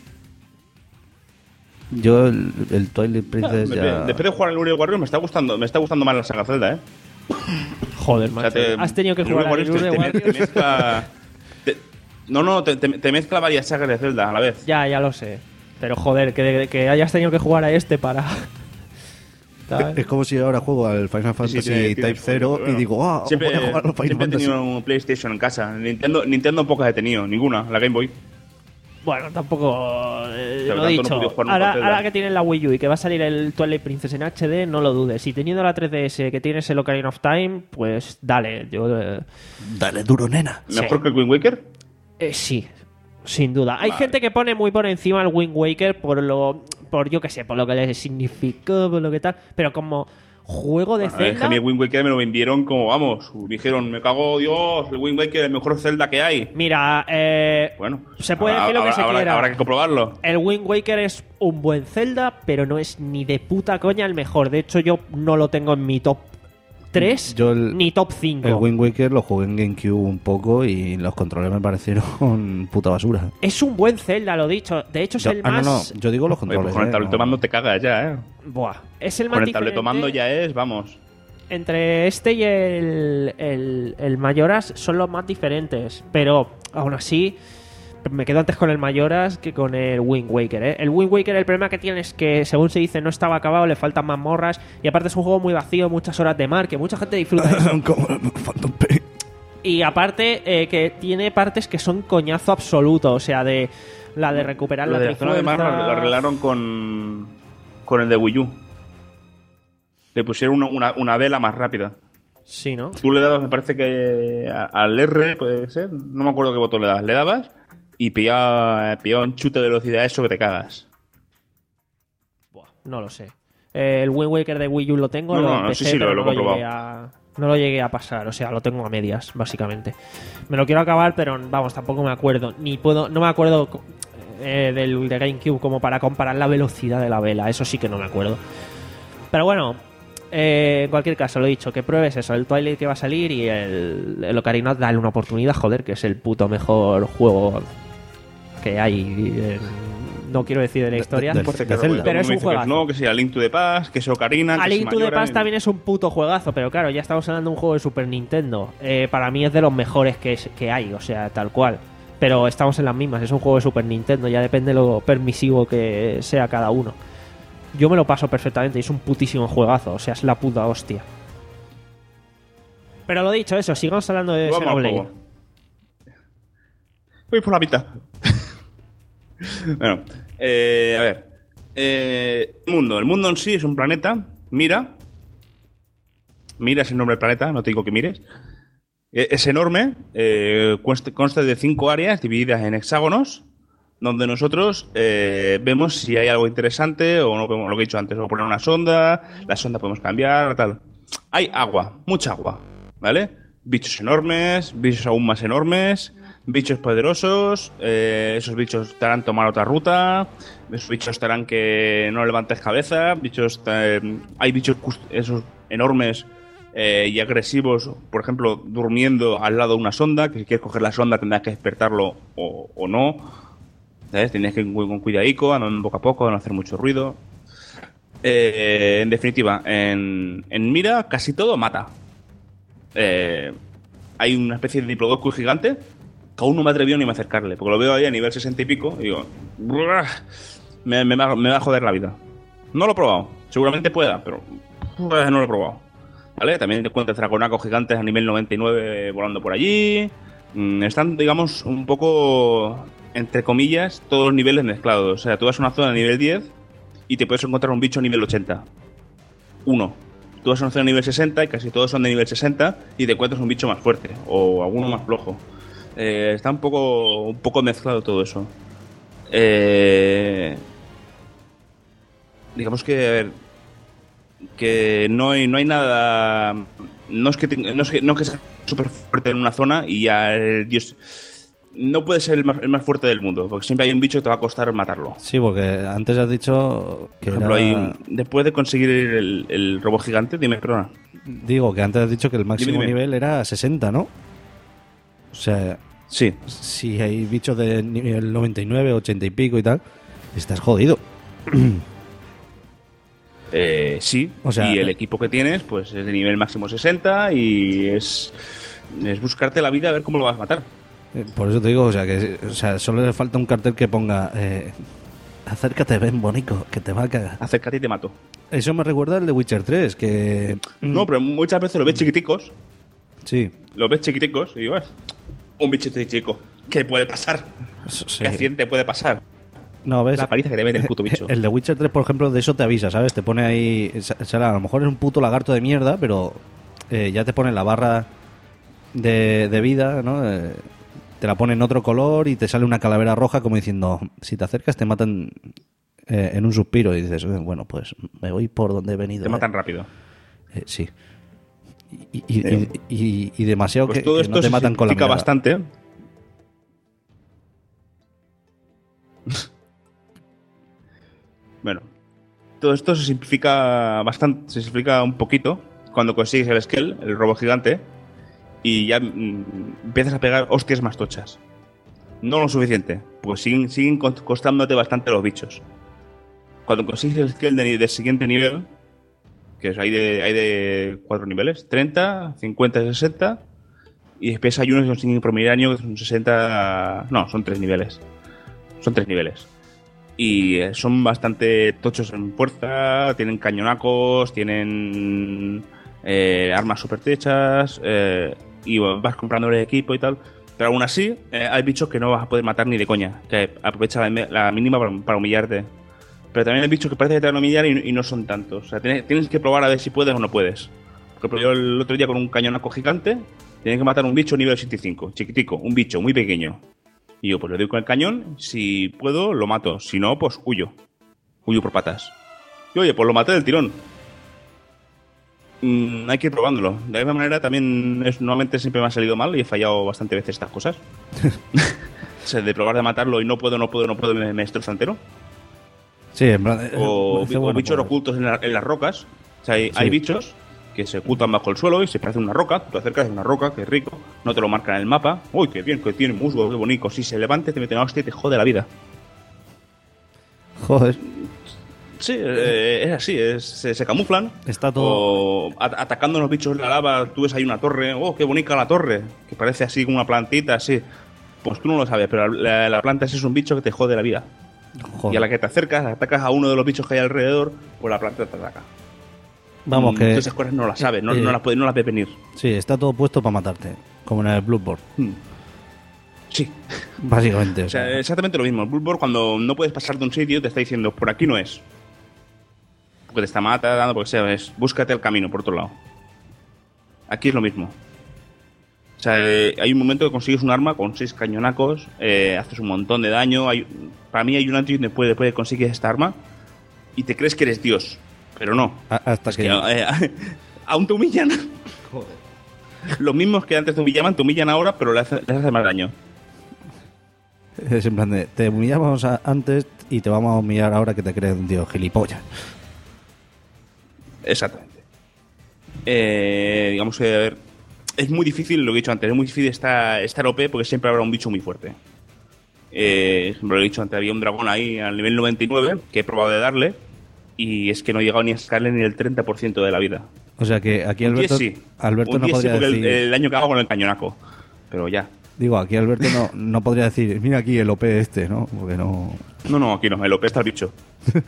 [SPEAKER 12] Yo el, el Twilight Princess
[SPEAKER 8] Ah,
[SPEAKER 12] ya...
[SPEAKER 8] Después de jugar al Hyrule Warriors me está gustando, me está gustando más la saga Zelda, ¿eh?
[SPEAKER 1] Joder, macho.
[SPEAKER 8] O sea, te-
[SPEAKER 1] Has tenido que
[SPEAKER 8] el
[SPEAKER 1] jugar al
[SPEAKER 8] Hyrule
[SPEAKER 1] Hyrule
[SPEAKER 8] Warriors te- te
[SPEAKER 1] Warriors.
[SPEAKER 8] mezcla- te- No, no, te, te- te mezcla varias sagas de Zelda a la vez.
[SPEAKER 1] Ya, ya lo sé. Pero joder, que, que hayas tenido que jugar a este para... ¿sabes?
[SPEAKER 12] Es como si ahora juego al Final Fantasy
[SPEAKER 8] Sí, tiene- tiene
[SPEAKER 12] Type cero
[SPEAKER 8] bueno.
[SPEAKER 12] y digo, ah,
[SPEAKER 8] siempre,
[SPEAKER 12] voy a jugar al Final
[SPEAKER 8] siempre he
[SPEAKER 12] Fantasy.
[SPEAKER 8] tenido un PlayStation en casa. Nintendo, Nintendo pocas he tenido, ninguna, la Game Boy.
[SPEAKER 1] Bueno, tampoco... eh,
[SPEAKER 8] Pero
[SPEAKER 1] lo he
[SPEAKER 8] tanto no he
[SPEAKER 1] dicho.
[SPEAKER 8] podido jugar nunca
[SPEAKER 1] ahora,
[SPEAKER 8] a Zelda.
[SPEAKER 1] ahora que tienes la Wii U y que va a salir el Twilight Princess en H D, no lo dudes. Y teniendo la tres D S que tienes el Ocarina of Time, pues dale. Yo, eh,
[SPEAKER 12] Dale duro, nena.
[SPEAKER 8] ¿Mejor que el Wind Waker?
[SPEAKER 1] eh, sí, sin duda. Hay
[SPEAKER 8] Vale.
[SPEAKER 1] gente que pone muy por encima el Wind Waker por lo... Por yo que sé, por lo que le significó, por lo que tal. Pero como juego de
[SPEAKER 8] Bueno, es que
[SPEAKER 1] Zelda...
[SPEAKER 8] a mí el Wind Waker me lo vendieron como, vamos, dijeron, me cago, Dios, el Wind Waker es el mejor Zelda que hay.
[SPEAKER 1] Mira, eh,
[SPEAKER 8] Bueno,
[SPEAKER 1] se puede
[SPEAKER 8] ahora-
[SPEAKER 1] decir lo que
[SPEAKER 8] ahora-
[SPEAKER 1] se
[SPEAKER 8] ahora-
[SPEAKER 1] quiera.
[SPEAKER 8] Habrá que comprobarlo.
[SPEAKER 1] El Wind Waker es un buen Zelda, pero no es ni de puta coña el mejor. De hecho, yo no lo tengo en mi top tres
[SPEAKER 12] Yo el-
[SPEAKER 1] ni top cinco.
[SPEAKER 12] El Wind Waker lo jugué en GameCube un poco y los controles me parecieron puta basura.
[SPEAKER 1] Es un buen Zelda, lo dicho. De hecho, es
[SPEAKER 12] Yo-
[SPEAKER 1] el
[SPEAKER 12] ah,
[SPEAKER 1] más...
[SPEAKER 12] no, no, yo digo los
[SPEAKER 8] Oye,
[SPEAKER 12] controles.
[SPEAKER 8] pues con el
[SPEAKER 12] eh,
[SPEAKER 8] tableto
[SPEAKER 12] no.
[SPEAKER 8] mando te cagas ya, ¿eh?
[SPEAKER 1] Buah. Es el más
[SPEAKER 8] Con el tableto
[SPEAKER 1] diferente.
[SPEAKER 8] mando ya es, vamos.
[SPEAKER 1] entre este y el, el, el Majora's son los más diferentes, pero aún así me quedo antes con el Majora's que con el Wind Waker, ¿eh? El Wind Waker, el problema que tiene es que, según se dice, no estaba acabado, le faltan mazmorras y aparte es un juego muy vacío, muchas horas de mar, que mucha gente disfruta de eso. Y aparte eh, que tiene partes que son coñazo absoluto, o sea, de la de recuperar
[SPEAKER 8] Lo
[SPEAKER 1] la
[SPEAKER 8] de la zona de mar
[SPEAKER 1] trifuerza.
[SPEAKER 8] lo arreglaron con, con el de Wii U. Le pusieron una, una, una vela más rápida.
[SPEAKER 1] Sí, ¿no?
[SPEAKER 8] Tú le dabas, me parece que a- al R, puede ser, no me acuerdo qué botón le dabas. Le dabas y pillaba, pillaba un chute de velocidad eso que te cagas.
[SPEAKER 1] No lo sé. Eh, el Wind Waker de Wii U lo tengo,
[SPEAKER 8] No,
[SPEAKER 1] lo
[SPEAKER 8] no, no,
[SPEAKER 1] empecé,
[SPEAKER 8] sí, sí, lo-
[SPEAKER 1] pero
[SPEAKER 8] lo he
[SPEAKER 1] no, lo llegué
[SPEAKER 8] comprobado.
[SPEAKER 1] a, no lo llegué a pasar, o sea, lo tengo a medias, básicamente. Me lo quiero acabar, pero vamos, tampoco me acuerdo. Ni puedo, no me acuerdo eh, del de GameCube como para comparar la velocidad de la vela, eso sí que no me acuerdo. Pero bueno, eh, en cualquier caso, lo he dicho, que pruebes eso, el Twilight que va a salir y el, el Ocarina, dale una oportunidad, joder, que es el puto mejor juego que hay, en- no quiero decir de la historia,
[SPEAKER 8] Pues que todo el mundo
[SPEAKER 1] pero es
[SPEAKER 8] me
[SPEAKER 1] un
[SPEAKER 8] dice que
[SPEAKER 1] juegazo.
[SPEAKER 8] no, que sea Link to the Past, que sea Ocarina,
[SPEAKER 1] A
[SPEAKER 8] que
[SPEAKER 1] Link
[SPEAKER 8] sea
[SPEAKER 1] to the
[SPEAKER 8] Majora,
[SPEAKER 1] Past
[SPEAKER 8] y-
[SPEAKER 1] también es un puto juegazo, pero claro, ya estamos hablando de un juego de Super Nintendo. Eh, para mí es de los mejores que, es- que hay, o sea, tal cual. Pero estamos en las mismas, es un juego de Super Nintendo, ya depende de lo permisivo que sea cada uno. Yo me lo paso perfectamente y es un putísimo juegazo, o sea, es la puta hostia. Pero lo dicho, eso, sigamos hablando de
[SPEAKER 8] Vamos al
[SPEAKER 1] Xenoblade.
[SPEAKER 8] juego. Voy por la mitad. Bueno, eh, a ver. Eh, el mundo. El mundo en sí es un planeta. Mira. Mira es el nombre del planeta, no te digo que mires. Eh, Es enorme. eh, consta consta de cinco áreas divididas en hexágonos. Donde nosotros eh, vemos si hay algo interesante o no, como lo que he dicho antes. O poner una sonda. La sonda podemos cambiar, tal. Hay agua, mucha agua. ¿Vale? Bichos enormes, bichos aún más enormes. Bichos poderosos, eh, esos bichos te harán tomar otra ruta, esos bichos te harán que no levantes cabeza, bichos te- hay bichos cust- esos enormes eh, y agresivos, por ejemplo, durmiendo al lado de una sonda, que si quieres coger la sonda tendrás que despertarlo o, o no, ¿sabes? Tienes que ir con cuidadico, andando poco a poco, no hacer mucho ruido. Eh, en definitiva, en, en mira casi todo mata. Eh, hay una especie de diplodocus gigante que aún no me he atrevido ni a acercarle, porque lo veo ahí a nivel sesenta y pico y digo, "Buah, me, me va, me va a joder la vida". No lo he probado, seguramente pueda, pero buah, no lo he probado. ¿Vale? También te encuentras draconacos gigantes a nivel noventa y nueve volando por allí. Mm, Están, digamos, un poco, entre comillas, todos los niveles mezclados. O sea, tú vas a una zona de nivel diez y te puedes encontrar un bicho a nivel ochenta. Uno. Tú vas a una zona de nivel sesenta y casi todos son de nivel sesenta y te encuentras un bicho más fuerte o alguno más flojo. Eh, está un poco, un poco mezclado todo eso. Eh, digamos que, a ver, que no hay, no hay nada. No es que, te- no es que, no es que sea súper fuerte en una zona y ya el dios. No puede ser el más, el más fuerte del mundo, porque siempre hay un bicho que te va a costar matarlo.
[SPEAKER 12] Sí, porque antes has dicho que
[SPEAKER 8] Por ejemplo,
[SPEAKER 12] era-
[SPEAKER 8] hay un- después de conseguir el, el robot gigante, dime, perdona.
[SPEAKER 12] Digo que antes has dicho que el máximo
[SPEAKER 8] Dime, dime.
[SPEAKER 12] nivel era sesenta, ¿no? O sea,
[SPEAKER 8] sí.
[SPEAKER 12] Si hay bichos de nivel noventa y nueve, ochenta y pico y tal, estás jodido.
[SPEAKER 8] Eh, sí,
[SPEAKER 12] O sea,
[SPEAKER 8] y el
[SPEAKER 12] eh,
[SPEAKER 8] equipo que tienes pues es de nivel máximo sesenta y es, es buscarte la vida a ver cómo lo vas a matar.
[SPEAKER 12] Eh, Por eso te digo, o sea, que o sea, solo le falta un cartel que ponga eh, acércate, ven, bonico, que te va a cagar.
[SPEAKER 8] Acércate y te mato.
[SPEAKER 12] Eso me recuerda al de Witcher tres, que...
[SPEAKER 8] No, pero muchas veces lo ves chiquiticos.
[SPEAKER 12] Sí.
[SPEAKER 8] Lo ves chiquiticos y vas. Un bichito chico. ¿Qué puede pasar?
[SPEAKER 12] Sí.
[SPEAKER 8] ¿Qué accidente puede pasar?
[SPEAKER 12] No, ¿ves?
[SPEAKER 8] La paliza que te mete el puto bicho.
[SPEAKER 12] El de Witcher tres, por ejemplo, de eso te avisa, ¿sabes? Te pone ahí... o sea, a lo mejor es un puto lagarto de mierda, pero eh, ya te pone la barra de, de vida, ¿no? Eh, te la pone en otro color y te sale una calavera roja como diciendo, si te acercas te matan eh, en un suspiro. Y dices, "Eh, bueno, pues me voy por donde he venido".
[SPEAKER 8] Te
[SPEAKER 12] ¿eh?".
[SPEAKER 8] matan rápido.
[SPEAKER 12] Eh, sí. Y, y, y- y- y demasiado
[SPEAKER 8] Pues
[SPEAKER 12] que,
[SPEAKER 8] todo
[SPEAKER 12] que
[SPEAKER 8] esto
[SPEAKER 12] no te
[SPEAKER 8] se
[SPEAKER 12] matan con la
[SPEAKER 8] simplifica
[SPEAKER 12] mirada.
[SPEAKER 8] bastante. Bueno, todo esto se simplifica bastante, se simplifica un poquito cuando consigues el Skell, el robot gigante, y ya mm, empiezas a pegar hostias más tochas. No lo suficiente, pues siguen, siguen cost- costándote bastante los bichos. Cuando consigues el Skell de ni- del siguiente nivel, que es, hay, de, hay de cuatro niveles, treinta, cincuenta y sesenta, y después hay unos que son sin promiranio, que son sesenta, no, son tres niveles, son tres niveles. Y eh, son bastante tochos en fuerza, tienen cañonacos, tienen eh, armas super techas, eh, y vas comprando el equipo y tal. Pero aún así, eh, hay bichos que no vas a poder matar ni de coña, que aprovechan la, la mínima para, para humillarte. Pero también hay bichos que parece que te van a humillar y, y no son tantos. O sea, tienes, tienes que probar a ver si puedes o no puedes. Por ejemplo, yo el otro día con un cañonaco gigante, tenía que matar un bicho nivel ochenta y cinco, chiquitico, un bicho muy pequeño. Y yo pues le doy con el cañón, si puedo lo mato, si no pues huyo. Huyo por patas. Y oye, pues lo maté del tirón. Mm, hay que ir probándolo. De la misma manera también es, normalmente siempre me ha salido mal y he fallado bastante veces estas cosas. O sea, de probar de matarlo y no puedo, no puedo, no puedo, me, me destroza entero.
[SPEAKER 12] Sí, en plan...
[SPEAKER 8] O, o
[SPEAKER 12] bueno,
[SPEAKER 8] bichos
[SPEAKER 12] pues.
[SPEAKER 8] ocultos en, la, en las rocas. O sea, hay,
[SPEAKER 12] Sí.
[SPEAKER 8] hay bichos que se ocultan bajo el suelo y se parecen a una roca. Tú te acercas a una roca, que es rico, no te lo marcan en el mapa. Uy, qué bien, que tiene musgo, qué bonito. Si se levanta, te mete una hostia y te jode la vida.
[SPEAKER 12] Joder.
[SPEAKER 8] Sí, eh, es así, es, se, se camuflan.
[SPEAKER 12] Está todo...
[SPEAKER 8] O a- atacando a los bichos en la lava, tú ves ahí una torre. Oh, qué bonita la torre. Que parece así como una plantita, así. Pues tú no lo sabes, pero la, la planta ese es un bicho que te jode la vida.
[SPEAKER 12] Joder.
[SPEAKER 8] Y a la que te acercas, atacas a uno de los bichos que hay alrededor, pues la planta te ataca.
[SPEAKER 12] Vamos,
[SPEAKER 8] Mm,
[SPEAKER 12] que...
[SPEAKER 8] tú esas cosas no las sabes, no,
[SPEAKER 12] eh,
[SPEAKER 8] no, las, puedes- no las ves venir.
[SPEAKER 12] Sí, está todo puesto para matarte. Como en el Bloodborne.
[SPEAKER 8] Mm. Sí.
[SPEAKER 12] Básicamente.
[SPEAKER 8] O sea, exactamente lo mismo. El Bloodborne, cuando no puedes pasar de un sitio, te está diciendo, por aquí no es. Porque te está matando, porque sea, es, búscate el camino por otro lado. Aquí es lo mismo. O sea, eh, hay un momento que consigues un arma con seis cañonacos, eh, haces un montón de daño. Hay, para mí hay un antes y un después, después de que consigues esta arma y te crees que eres Dios, pero no.
[SPEAKER 12] A- hasta
[SPEAKER 8] Es
[SPEAKER 12] que...
[SPEAKER 8] que, eh, aún te humillan. Los mismos que antes te humillaban, te humillan ahora, pero le hace, les hace más daño.
[SPEAKER 12] Es en plan de... Te humillamos a- antes y te vamos a humillar ahora que te crees un tío gilipollas.
[SPEAKER 8] Exactamente. Eh, digamos que, a ver, es muy difícil, lo que he dicho antes, es muy difícil estar, estar O P porque siempre habrá un bicho muy fuerte. Eh, lo he dicho antes, había un dragón ahí al nivel noventa y nueve que he probado de darle y es que no he llegado ni a sacarle ni el treinta por ciento de la vida.
[SPEAKER 12] O sea que aquí
[SPEAKER 8] Un
[SPEAKER 12] Alberto...
[SPEAKER 8] diez sí.
[SPEAKER 12] Alberto
[SPEAKER 8] Un
[SPEAKER 12] no
[SPEAKER 8] diez sí
[SPEAKER 12] podría
[SPEAKER 8] porque
[SPEAKER 12] decir...
[SPEAKER 8] el, el daño que hago con el cañonaco. Pero ya.
[SPEAKER 12] Digo, aquí Alberto no, no podría decir... Mira aquí el O P este, ¿no? Porque no...
[SPEAKER 8] No, no, aquí no, el O P está el bicho.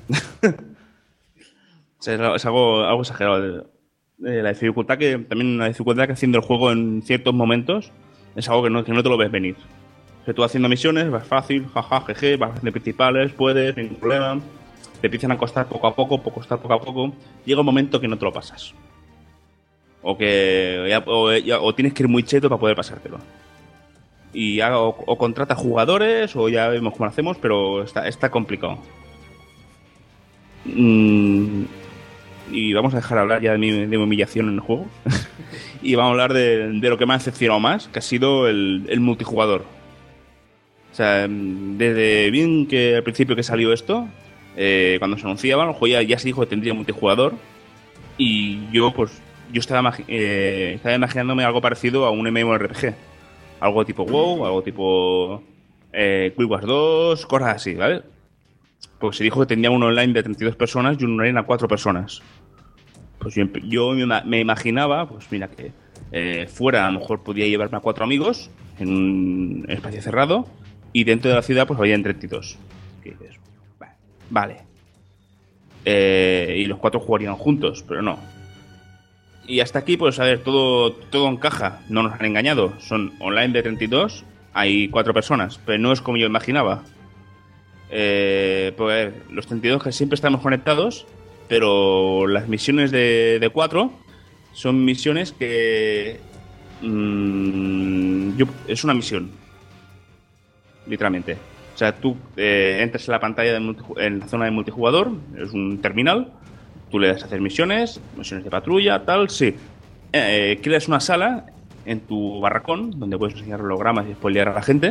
[SPEAKER 8] O sea, es, es algo, algo exagerado. Eh, la dificultad que también la dificultad que haciendo el juego en ciertos momentos es algo que no, que no te lo ves venir. O sea, tú haciendo misiones, vas fácil, jaja, jeje, vas haciendo principales, puedes, ningún problema. Te empiezan a costar poco a poco, poco costar poco a poco. Llega un momento que no te lo pasas. O que ya- o, ya- o tienes que ir muy cheto para poder pasártelo. Y ya o, o contratas jugadores o ya vemos cómo lo hacemos, pero está, está complicado. Mm, y vamos a dejar hablar ya de mi, de mi humillación en el juego. Y vamos a hablar de, de lo que me ha decepcionado más, que ha sido el, el multijugador. O sea, desde bien que al principio que salió esto, eh, cuando se anunciaba, el juego ya, ya se dijo que tendría multijugador. Y yo, pues, yo estaba, imagi- eh, estaba imaginándome algo parecido a un MMORPG. Algo tipo WoW, algo tipo eh, Guild Wars dos, cosas así, ¿vale? Pues se dijo que tendría un online de treinta y dos personas y un online a cuatro personas. Pues yo, yo me, ima- me imaginaba, pues mira, que eh, fuera a lo mejor podía llevarme a cuatro amigos en un espacio cerrado y dentro de la ciudad pues había treinta y dos. Que dices, va- vale. Eh, y los cuatro jugarían juntos, pero no. Y hasta aquí, pues a ver, todo, todo encaja. No nos han engañado. Son online de treinta y dos, hay cuatro personas, pero no es como yo imaginaba. Eh, pues a ver, los treinta y dos que siempre estamos conectados, pero las misiones de, de cuatro son misiones que... mmm, yo- es una misión. Literalmente. O sea, tú eh, entras en la pantalla, de multiju- en la zona de multijugador, es un terminal, tú le das a hacer misiones, misiones de patrulla, tal, sí. Eh, eh, creas una sala en tu barracón, donde puedes enseñar hologramas y spoilear a la gente.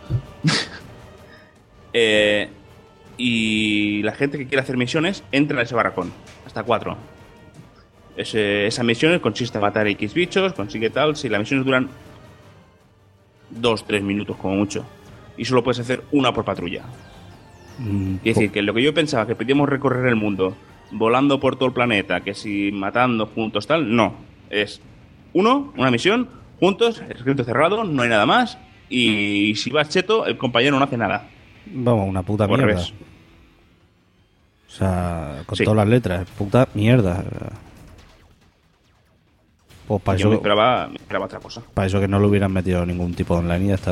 [SPEAKER 8] Eh, y la gente que quiere hacer misiones entra a ese barracón, hasta cuatro. Ese, esas misiones consiste en matar X bichos, consigue tal. Si las misiones duran dos, tres minutos como mucho, y solo puedes hacer una por patrulla.
[SPEAKER 12] Mm,
[SPEAKER 8] Es decir, que lo que yo pensaba que podíamos recorrer el mundo volando por todo el planeta, que si matando juntos tal, no. Es uno, una misión, juntos, escrito cerrado, no hay nada más, y si vas cheto, el compañero no hace nada.
[SPEAKER 12] Vamos, una puta
[SPEAKER 8] Por
[SPEAKER 12] mierda.
[SPEAKER 8] revés.
[SPEAKER 12] O sea, con
[SPEAKER 8] Sí.
[SPEAKER 12] todas las letras, puta mierda. Pues para
[SPEAKER 8] Yo
[SPEAKER 12] eso,
[SPEAKER 8] me esperaba, me esperaba otra cosa.
[SPEAKER 12] para eso que no le hubieran metido ningún tipo de online y ya está.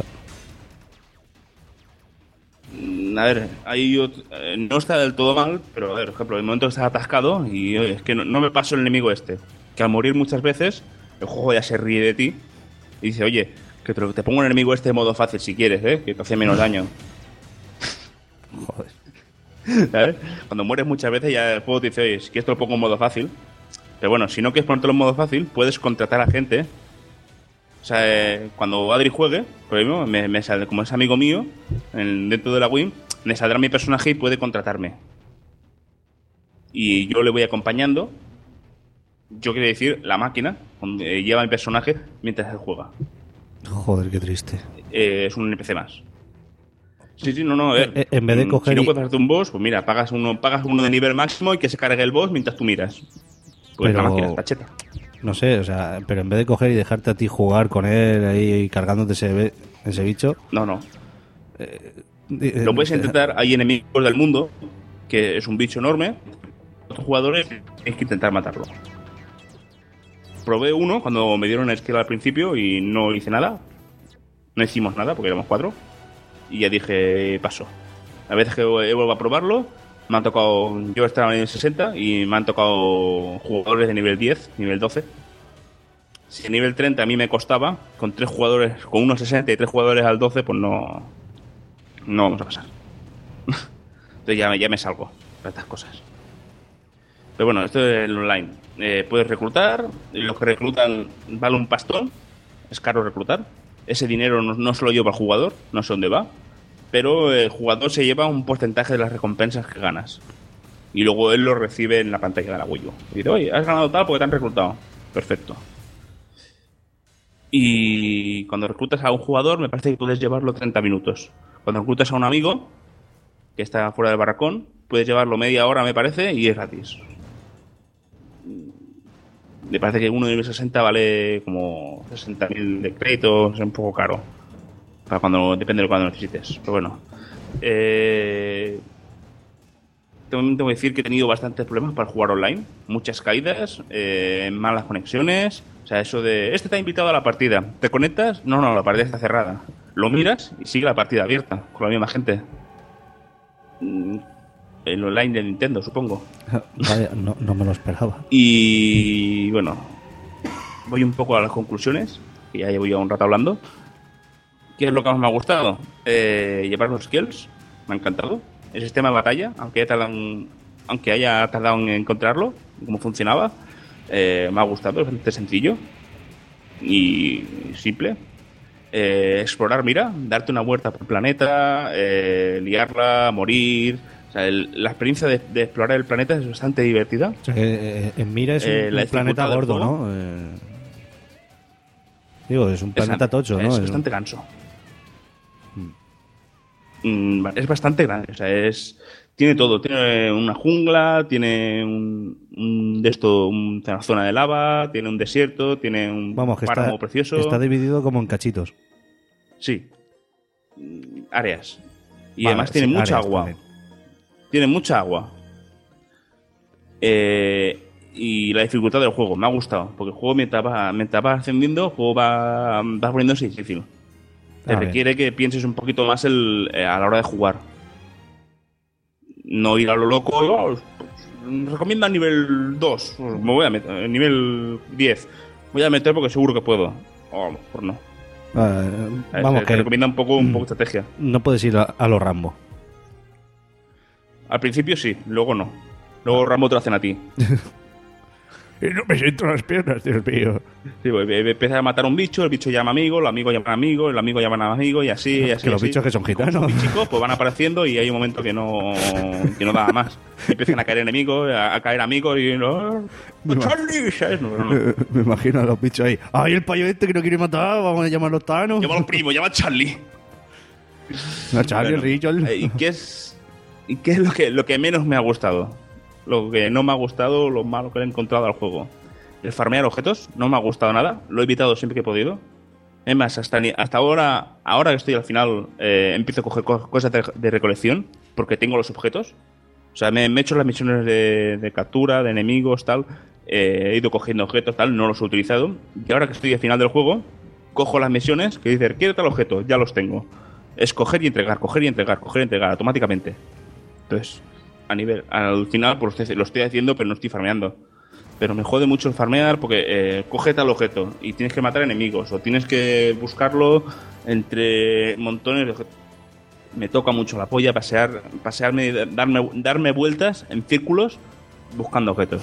[SPEAKER 8] Mm, A ver, ahí yo, eh, no está del todo mal, pero a ver, por ejemplo, en el momento que estás atascado y oye, es que no, no me paso el enemigo este, que al morir muchas veces el juego ya se ríe de ti y dice, oye, que te, te pongo un enemigo este de modo fácil si quieres, ¿eh? Que te hace menos daño.
[SPEAKER 12] Joder.
[SPEAKER 8] ¿Sabes? Cuando mueres muchas veces ya el juego te dice, oye, si quieres te lo pongo en modo fácil. Pero bueno, si no quieres ponértelo en modo fácil, puedes contratar a gente. O sea, eh, cuando Adri juegue, por ejemplo, me, me saldrá- como es amigo mío, en- dentro de la Wii, me saldrá mi personaje y puede contratarme. Y yo le voy acompañando. Yo quiero decir, la máquina donde lleva mi personaje mientras él juega.
[SPEAKER 12] Joder, qué triste.
[SPEAKER 8] Eh, es un N P C más. Sí, sí, no, no. A ver,
[SPEAKER 12] Eh, eh, en vez de
[SPEAKER 8] mm,
[SPEAKER 12] coger
[SPEAKER 8] si no
[SPEAKER 12] y-
[SPEAKER 8] puedes hacerte un boss, pues mira, pagas uno, pagas uno de nivel máximo y que se cargue el boss mientras tú miras. Pues
[SPEAKER 12] Pero-
[SPEAKER 8] la máquina está cheta.
[SPEAKER 12] No sé, o sea, pero en vez de coger y dejarte a ti jugar con él ahí cargándote ese, be- ese bicho.
[SPEAKER 8] No, no.
[SPEAKER 12] eh,
[SPEAKER 8] Lo puedes intentar, hay enemigos del mundo, que es un bicho enorme. Otros jugadores tienes que intentar matarlo. Probé uno cuando me dieron el skill al principio y no hice nada. No hicimos nada porque éramos cuatro. Y ya dije, paso. A veces que he vuelto a probarlo, me han tocado. Yo estaba en el sesenta y me han tocado jugadores de nivel diez, nivel doce. Si a nivel treinta a mí me costaba, con tres jugadores, con unos sesenta y tres jugadores al doce, pues no. No vamos a pasar. Entonces ya, me- ya me salgo para estas cosas. Pero bueno, esto es el online. Eh, puedes reclutar, los que reclutan vale un pastón, es caro reclutar. Ese dinero no, no se lo lleva el jugador, no sé dónde va, pero el jugador se lleva un porcentaje de las recompensas que ganas. Y luego él lo recibe en la pantalla de la Wii U. Y dice, oye, has ganado tal porque te han reclutado. Perfecto. Y cuando reclutas a un jugador, me parece que puedes llevarlo treinta minutos. Cuando reclutas a un amigo, que está fuera del barracón, puedes llevarlo media hora, me parece, y es gratis. Me parece que uno de nivel sesenta vale como sesenta mil de créditos, es un poco caro. Para cuando, depende de cuando necesites. Pero bueno. Eh, también tengo que decir que he tenido bastantes problemas para jugar online. Muchas caídas, eh, malas conexiones. O sea, eso de, este te ha invitado a la partida. ¿Te conectas? No, no, la partida está cerrada. Lo miras y sigue la partida abierta, con la misma gente. Mm, El online de Nintendo, supongo.
[SPEAKER 12] Vaya, no, no me lo esperaba.
[SPEAKER 8] Y bueno, voy un poco a las conclusiones, que ya llevo ya un rato hablando. ¿Qué es lo que más me ha gustado? Eh, llevar los skills, me ha encantado. El sistema de batalla, aunque haya tardado, en- aunque haya tardado en encontrarlo, cómo funcionaba, eh, me ha gustado, es bastante sencillo y simple. Eh, explorar, mira, darte una vuelta por el planeta, eh, liarla, morir. O sea, el- la experiencia de, de explorar el planeta es bastante divertida.
[SPEAKER 12] O sea, que, eh, en Mira es un,
[SPEAKER 8] Eh, la
[SPEAKER 12] un planeta
[SPEAKER 8] dificultad del
[SPEAKER 12] gordo,
[SPEAKER 8] juego.
[SPEAKER 12] ¿no? Eh, digo, es un planeta
[SPEAKER 8] Es-
[SPEAKER 12] tocho, ¿no?
[SPEAKER 8] Es
[SPEAKER 12] Es-
[SPEAKER 8] bastante ganso. Mm, Es bastante grande, o sea, es tiene todo, tiene una jungla, tiene un, un de esto, un- una zona de lava, tiene un desierto, tiene un
[SPEAKER 12] Vamos, que
[SPEAKER 8] páramo
[SPEAKER 12] está,
[SPEAKER 8] precioso.
[SPEAKER 12] está dividido como en cachitos.
[SPEAKER 8] Sí. Mm, Áreas. Y
[SPEAKER 12] Vale,
[SPEAKER 8] además tiene
[SPEAKER 12] sí,
[SPEAKER 8] mucha
[SPEAKER 12] áreas
[SPEAKER 8] agua.
[SPEAKER 12] también.
[SPEAKER 8] Tiene mucha agua. Eh, y la dificultad del juego, me ha gustado. Porque el juego mientras va, mientras va ascendiendo, el juego va, va poniéndose difícil. Te
[SPEAKER 12] Ah, bien.
[SPEAKER 8] requiere que pienses un poquito más el, eh, a la hora de jugar. No ir a lo loco. Oh, pues, recomienda nivel dos. Pues me voy a meter. eh, Nivel diez. Voy a meter porque seguro que puedo. O a lo mejor no.
[SPEAKER 12] Ah,
[SPEAKER 8] Eh,
[SPEAKER 12] vamos,
[SPEAKER 8] te,
[SPEAKER 12] que
[SPEAKER 8] te recomienda un poco, un
[SPEAKER 12] Mm.
[SPEAKER 8] poco estrategia.
[SPEAKER 12] no puedes ir a, a los Rambo.
[SPEAKER 8] Al principio sí, luego no. Luego Rambo te lo hacen a ti.
[SPEAKER 2] Y no me siento las piernas, Dios mío.
[SPEAKER 8] Sí, pues, eh, empiezas a matar a un bicho, el bicho llama amigo, los amigos llaman amigos, el amigo llama a amigo y así, y así.
[SPEAKER 12] Que los
[SPEAKER 8] así.
[SPEAKER 12] bichos que son gitanos.
[SPEAKER 8] Como son bichicos, pues van apareciendo y hay un momento que no, que no da más. Y empiezan a caer enemigos, a, a caer amigos y no. ¡Charlie! ¿Sabes? No, no, no.
[SPEAKER 12] Me imagino a los bichos ahí. ¡Ay, el payo este que no quiere matar! Vamos a llamar a los Thanos.
[SPEAKER 8] Llama a los primos, llama a Charlie.
[SPEAKER 12] No, Charlie,
[SPEAKER 8] Bueno,
[SPEAKER 12] Richard.
[SPEAKER 8] eh, ¿Y qué es, y qué es lo, que, lo que menos me ha gustado? lo que no me ha gustado, lo malo que le he encontrado al juego. El farmear objetos no me ha gustado nada, lo he evitado siempre que he podido. Es más, hasta, ni, hasta ahora, ahora que estoy al final, eh, empiezo a coger co- cosas de, de recolección, porque tengo los objetos. O sea, me, me he hecho las misiones de, de captura, de enemigos, tal. Eh, he ido cogiendo objetos, tal, no los he utilizado. Y ahora que estoy al final del juego, cojo las misiones que dicen, quiero tal objeto, ya los tengo. Es coger y entregar, coger y entregar, coger y entregar, automáticamente. Entonces, a nivel, al final, pues lo estoy haciendo, pero no estoy farmeando. Pero me jode mucho el farmear porque eh, coge tal objeto y tienes que matar enemigos o tienes que buscarlo entre montones de objetos. Me toca mucho la polla pasear, pasearme, darme, darme vueltas en círculos buscando objetos.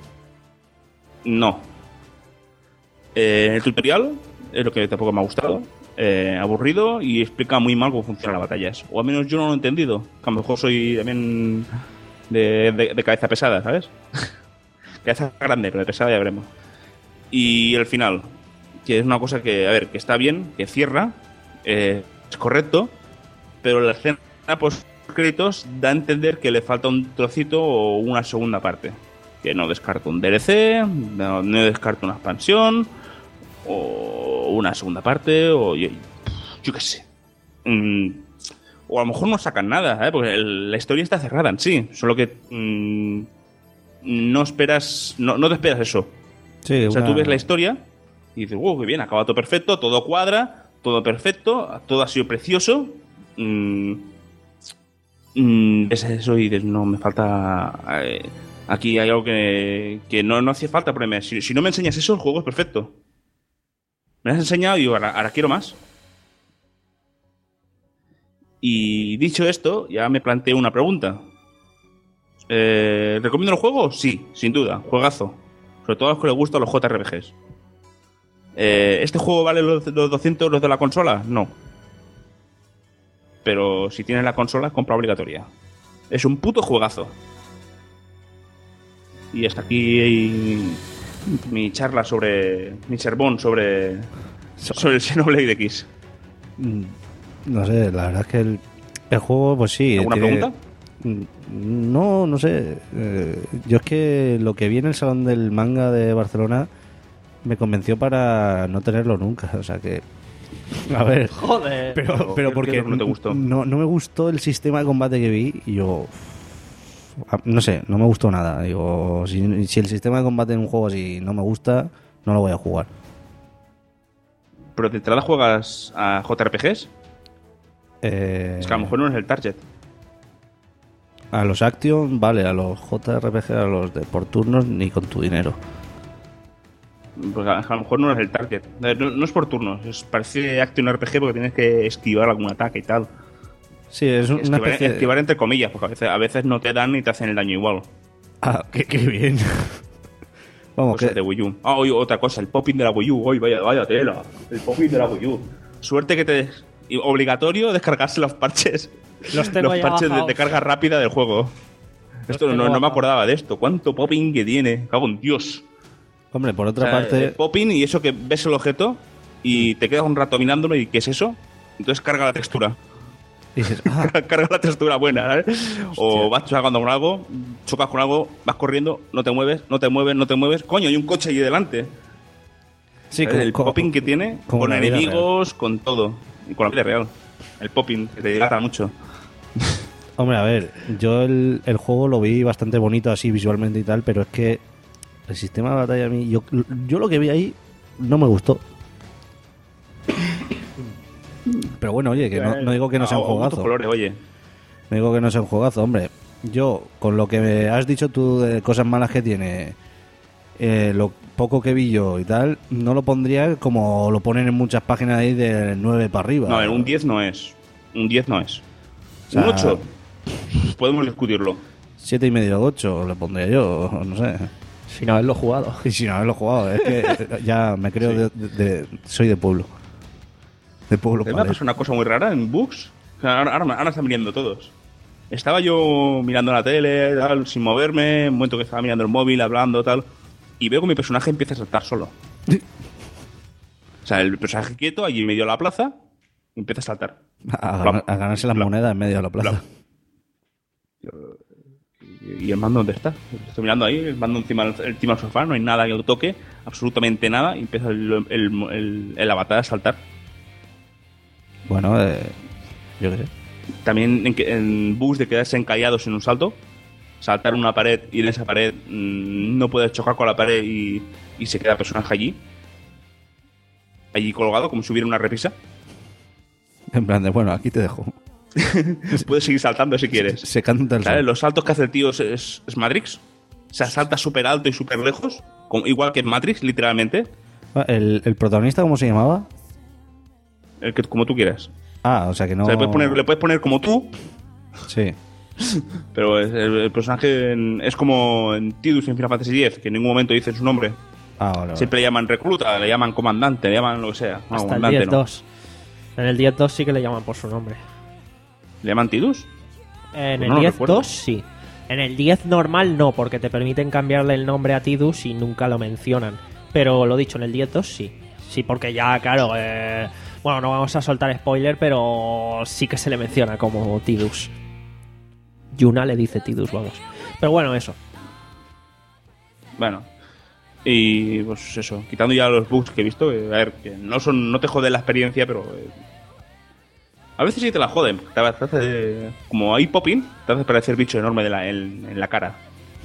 [SPEAKER 8] No. Eh, el tutorial es lo que tampoco me ha gustado. Eh, aburrido y explica muy mal cómo funcionan las batallas. O al menos yo no lo he entendido. Que a lo mejor soy también de, de, de cabeza pesada, ¿sabes? Cabeza grande, pero de pesada ya veremos. Y el final, que es una cosa que, a ver, que está bien, que cierra, eh, es correcto, pero la escena post créditos da a entender que le falta un trocito o una segunda parte. Que no descarto un D L C, no, no descarto una expansión, o una segunda parte, o yo, yo qué sé. Mm, o a lo mejor no sacan nada, ¿eh? Porque el, la historia está cerrada en sí, solo que mm, no esperas, no, no te esperas eso.
[SPEAKER 12] Sí,
[SPEAKER 8] o sea,
[SPEAKER 12] una...
[SPEAKER 8] tú ves la historia y dices, wow, qué bien, acaba todo perfecto, todo cuadra, todo perfecto, todo ha sido precioso. Mm, mm, es eso y dices, no, me falta... Eh, aquí hay algo que, que no, no hacía falta ponerme. Si, si no me enseñas eso, el juego es perfecto. Me has enseñado y yo ahora, ahora quiero más. Y dicho esto, ya me planteo una pregunta. Eh, ¿Recomiendo el juego? Sí, sin duda, juegazo. Sobre todo a los que les gustan los J R P Gs. Eh, ¿Este juego vale los, los doscientos euros de la consola? No. Pero si tienes la consola, compra obligatoria. Es un puto juegazo. Y hasta aquí mi charla sobre... mi sermón sobre... sobre el Xenoblade X.
[SPEAKER 12] No sé, la verdad es que el, el juego, pues sí.
[SPEAKER 8] ¿Alguna
[SPEAKER 12] tiene...
[SPEAKER 8] pregunta?
[SPEAKER 12] No, no sé. Eh, yo es que lo que vi en el Salón del Manga de Barcelona me convenció para no tenerlo nunca. O sea que... A ver...
[SPEAKER 1] Joder.
[SPEAKER 12] Pero, pero porque
[SPEAKER 8] no te gustó.
[SPEAKER 12] No, no me gustó el sistema de combate que vi y yo... No sé, no me gustó nada. Digo, si, si el sistema de combate en un juego así no me gusta, no lo voy a jugar.
[SPEAKER 8] ¿Pero de entrada juegas a J R P Gs?
[SPEAKER 12] Eh...
[SPEAKER 8] Es que a lo mejor no es el target.
[SPEAKER 12] A los Action, vale, a los J R P G, a los de por turnos, ni con tu dinero.
[SPEAKER 8] Pues a, a lo mejor no es el target. No, no es por turnos, es, parece Action R P G porque tienes que esquivar algún ataque y tal.
[SPEAKER 12] Sí, es una
[SPEAKER 8] esquivar,
[SPEAKER 12] especie de...
[SPEAKER 8] esquivar entre comillas, porque a veces, a veces no te dan ni te hacen el daño igual.
[SPEAKER 12] Ah, qué, qué bien. Vamos,
[SPEAKER 8] Cosas
[SPEAKER 12] que...
[SPEAKER 8] de Wii U. Ah, oye, otra cosa, el popping de la Wii U. Oye, vaya, vaya tela. El popping de la Wii U. Suerte que te... y obligatorio descargarse los parches.
[SPEAKER 1] Los tengo
[SPEAKER 8] los
[SPEAKER 1] ya
[SPEAKER 8] parches de,
[SPEAKER 1] bajados.
[SPEAKER 8] de carga rápida del juego.
[SPEAKER 1] Los
[SPEAKER 8] Esto no,
[SPEAKER 1] tengo
[SPEAKER 8] no me
[SPEAKER 1] bajados.
[SPEAKER 8] acordaba de esto. ¿Cuánto popping que tiene? Cago en Dios.
[SPEAKER 12] Hombre, por otra
[SPEAKER 8] O sea,
[SPEAKER 12] parte...
[SPEAKER 8] el popping y eso que ves el objeto y te quedas un rato mirándolo y ¿qué es eso? Entonces carga la textura.
[SPEAKER 12] Y dices, ah,
[SPEAKER 8] Carga la textura buena, ¿sabes? O vas chocando con algo, chocas con algo, vas corriendo, no te mueves, no te mueves, no te mueves. Coño, hay un coche ahí delante.
[SPEAKER 12] sí,
[SPEAKER 8] ¿Sabes?
[SPEAKER 12] como-
[SPEAKER 8] El
[SPEAKER 12] como-
[SPEAKER 8] popping que tiene,
[SPEAKER 12] como
[SPEAKER 8] con
[SPEAKER 12] la vida
[SPEAKER 8] enemigos, con todo. Y con la vida real. El popping, que te dilata mucho.
[SPEAKER 12] Hombre, a ver, yo el, el juego lo vi bastante bonito así visualmente y tal, pero es que el sistema de batalla a mí... Yo, yo lo que vi ahí no me gustó. Pero bueno, oye, que no, no digo que no sea un
[SPEAKER 8] Ah, muchos
[SPEAKER 12] juegazo.
[SPEAKER 8] colores, oye.
[SPEAKER 12] No digo que no sea un juegazo, hombre. Yo, con lo que me has dicho tú de cosas malas que tiene, eh, lo poco que vi yo y tal, no lo pondría como lo ponen en muchas páginas ahí del nueve para arriba.
[SPEAKER 8] No, un diez no es. Un diez no es.
[SPEAKER 12] O sea,
[SPEAKER 8] Un ocho. Podemos discutirlo.
[SPEAKER 12] siete y medio, ocho le pondría yo, no sé.
[SPEAKER 1] Sin haberlo jugado.
[SPEAKER 12] Y sin haberlo jugado, es que ya me creo de, de- de- soy de pueblo. De pueblo
[SPEAKER 8] Me ha
[SPEAKER 12] padre.
[SPEAKER 8] pasado una cosa muy rara en bugs. O sea, ahora, ahora, ahora están mirando todos. Estaba yo mirando la tele, tal, sin moverme, un momento que estaba mirando el móvil, hablando, tal, y veo que mi personaje empieza a saltar solo. O sea, el personaje quieto, allí en medio de la plaza, empieza a saltar.
[SPEAKER 12] A, ganar- a ganarse las monedas en medio de la plaza.
[SPEAKER 8] ¿Y el mando dónde está? Estoy mirando ahí, el mando encima, encima del sofá, no hay nada que lo toque, absolutamente nada, y empieza el, el, el, el avatar a saltar.
[SPEAKER 12] Bueno, eh, yo qué sé.
[SPEAKER 8] También en, en bugs de quedarse encallados en un salto, saltar una pared y en esa pared mmm, no puedes chocar con la pared y, y se queda el personaje allí. Allí colgado, como si hubiera una repisa.
[SPEAKER 12] En plan de, bueno, aquí te dejo.
[SPEAKER 8] Puedes seguir saltando si quieres.
[SPEAKER 12] Se canta el
[SPEAKER 8] ¿Sabes?
[SPEAKER 12] sol.
[SPEAKER 8] Los saltos que hace el tío es, es, es Matrix. O sea, salta súper alto y súper lejos. Con, igual que en Matrix, literalmente.
[SPEAKER 12] ¿El, ¿El protagonista cómo se llamaba?
[SPEAKER 8] El que, como tú quieras.
[SPEAKER 12] Ah, o sea que no...
[SPEAKER 8] O sea, le puedes poner, le puedes poner como tú.
[SPEAKER 12] Sí.
[SPEAKER 8] Pero es, el, el personaje en, es como en Tidus en Final Fantasy X, que en ningún momento dicen su nombre.
[SPEAKER 12] Ah, vale, vale.
[SPEAKER 8] Siempre le llaman recluta, le llaman comandante, le llaman lo que sea. No,
[SPEAKER 1] Hasta el
[SPEAKER 8] comandante
[SPEAKER 1] diez
[SPEAKER 8] no.
[SPEAKER 1] dos. En el diez dos sí que le llaman por su nombre.
[SPEAKER 8] ¿Le llaman Tidus?
[SPEAKER 1] En
[SPEAKER 8] Pues
[SPEAKER 1] el
[SPEAKER 8] no lo
[SPEAKER 1] diez
[SPEAKER 8] recuerdo.
[SPEAKER 1] dos sí. En el diez normal no, porque te permiten cambiarle el nombre a Tidus y nunca lo mencionan. Pero lo dicho, en el diez dos sí. Sí, porque ya, claro, eh, bueno, no vamos a soltar spoiler, pero sí que se le menciona como Tidus. Yuna le dice Tidus, vamos. Pero bueno, eso.
[SPEAKER 8] Bueno. Y pues eso, quitando ya los bugs que he visto, eh, a ver, que no son, no te jode la experiencia, pero eh, a veces sí te la joden. Te, te hace, como hay popping, te hace parecer bicho enorme de la, en, en la cara.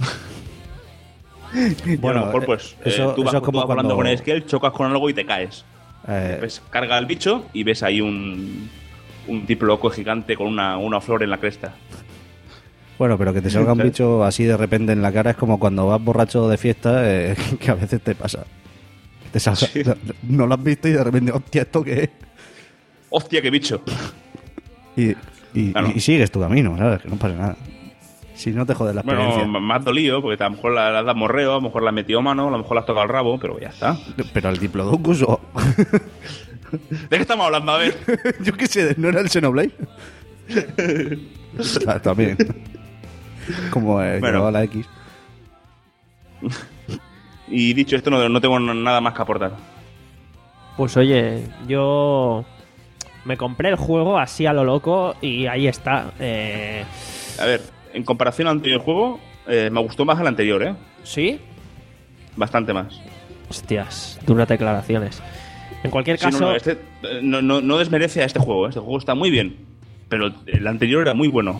[SPEAKER 8] Y
[SPEAKER 12] Bueno,
[SPEAKER 8] a lo mejor pues
[SPEAKER 12] eh, eso-
[SPEAKER 8] eh, tú vas,
[SPEAKER 12] eso es
[SPEAKER 8] tú
[SPEAKER 12] como
[SPEAKER 8] vas volando
[SPEAKER 12] cuando-
[SPEAKER 8] con el scale, chocas con algo y te caes.
[SPEAKER 12] Eh,
[SPEAKER 8] Ves, carga el bicho y ves ahí un un tipo loco gigante con una, una flor en la cresta.
[SPEAKER 12] Bueno, pero que te salga un
[SPEAKER 8] ¿Sabes?
[SPEAKER 12] bicho así de repente en la cara es como cuando vas borracho de fiesta, eh, que a veces te pasa. Te salga,
[SPEAKER 8] Sí.
[SPEAKER 12] no lo has visto y de repente, hostia, ¿esto qué es?
[SPEAKER 8] ¡Hostia, qué bicho!
[SPEAKER 12] Y, y,
[SPEAKER 8] Claro.
[SPEAKER 12] y sigues tu camino, ¿sabes? Que no pasa nada. Si no te jodes la experiencia.
[SPEAKER 8] Bueno, más dolido, porque a lo mejor la, la das morreo, a lo mejor la has metido mano, a lo mejor la has tocado el rabo, pero ya está.
[SPEAKER 12] Pero al Diplodocus o...
[SPEAKER 8] ¿De qué estamos hablando? A ver.
[SPEAKER 12] Yo qué sé, ¿no era el Xenoblade? Ah, también. Como eh,
[SPEAKER 8] Bueno.
[SPEAKER 12] llevaba la X.
[SPEAKER 8] Y dicho esto, no, no tengo nada más que aportar.
[SPEAKER 1] Pues oye, yo me compré el juego así a lo loco y ahí está. Eh,
[SPEAKER 8] A ver, en comparación al anterior juego, eh, me gustó más el anterior, ¿eh?
[SPEAKER 1] ¿Sí?
[SPEAKER 8] Bastante más.
[SPEAKER 1] Hostias, duras declaraciones. En cualquier
[SPEAKER 8] Sí, no,
[SPEAKER 1] caso,
[SPEAKER 8] no, este, eh, no, no, no desmerece a este juego, ¿eh? Este juego está muy bien, pero el anterior era muy bueno.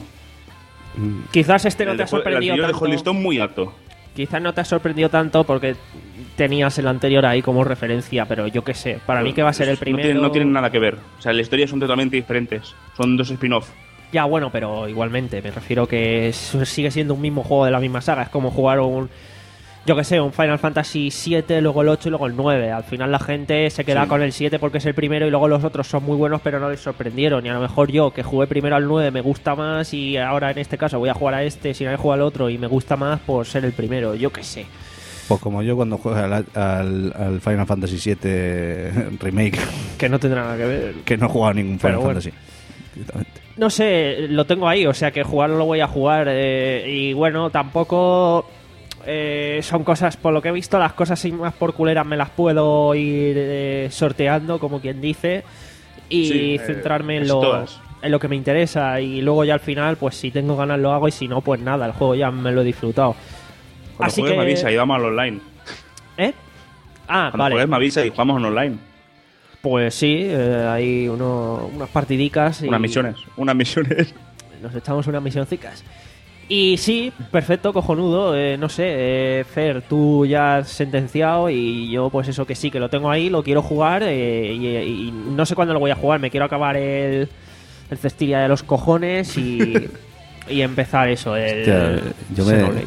[SPEAKER 1] quizás este no
[SPEAKER 8] el
[SPEAKER 1] te ha
[SPEAKER 8] dejó- el
[SPEAKER 1] sorprendido
[SPEAKER 8] anterior dejó el
[SPEAKER 1] tanto.
[SPEAKER 8] listón muy alto.
[SPEAKER 1] Quizás no te ha sorprendido tanto porque tenías el anterior ahí como referencia, pero yo qué sé. Para mí que va a ser el
[SPEAKER 8] No
[SPEAKER 1] primero.
[SPEAKER 8] tienen, no tienen nada que ver. O sea, las historias son totalmente diferentes. Son dos spin-off.
[SPEAKER 1] Ya, bueno, pero igualmente, me refiero que es- sigue siendo un mismo juego de la misma saga. Es como jugar un, yo que sé, un Final Fantasy siete, luego el ocho y luego el nueve. Al final la gente se queda
[SPEAKER 8] Sí.
[SPEAKER 1] con el siete porque es el primero y luego los otros son muy buenos pero no les sorprendieron. Y a lo mejor yo, que jugué primero al nueve, me gusta más y ahora en este caso voy a jugar a este sin haber jugado al otro y me gusta más por ser el primero. Yo qué sé.
[SPEAKER 12] Pues como yo cuando juego al, al, al Final Fantasy siete Remake,
[SPEAKER 1] Que no tendrá nada que ver.
[SPEAKER 12] que no he jugado a ningún Final
[SPEAKER 1] Pero bueno.
[SPEAKER 12] Fantasy. Directamente.
[SPEAKER 1] No sé, lo tengo ahí, o sea que jugarlo lo voy a jugar. eh, y bueno, tampoco eh, son cosas, por lo que he visto, las cosas sin más por culeras me las puedo ir eh, sorteando, como quien dice, y
[SPEAKER 8] Sí, eh,
[SPEAKER 1] centrarme en
[SPEAKER 8] casi
[SPEAKER 1] lo,
[SPEAKER 8] todas.
[SPEAKER 1] en lo que me interesa. Y luego ya al final, pues si tengo ganas lo hago y si no, pues nada, el juego ya me lo he disfrutado.
[SPEAKER 8] Cuando
[SPEAKER 1] Así
[SPEAKER 8] juegues
[SPEAKER 1] que...
[SPEAKER 8] me avisa y vamos al online.
[SPEAKER 1] ¿Eh? Ah,
[SPEAKER 8] Cuando
[SPEAKER 1] vale.
[SPEAKER 8] juegues me avisa y jugamos en online.
[SPEAKER 1] Pues sí, eh, hay uno, unas partidicas. Y
[SPEAKER 8] Unas misiones. Unas misiones.
[SPEAKER 1] Nos echamos unas misioncicas. Y sí, perfecto, cojonudo. eh, no sé, eh, Fer, tú ya has sentenciado y yo pues eso que sí, que lo tengo ahí, lo quiero jugar eh, y, y no sé cuándo lo voy a jugar. Me quiero acabar el, el Cestiria de los cojones y, y empezar eso, el
[SPEAKER 12] Hostia, yo, me,
[SPEAKER 1] Xenoblade.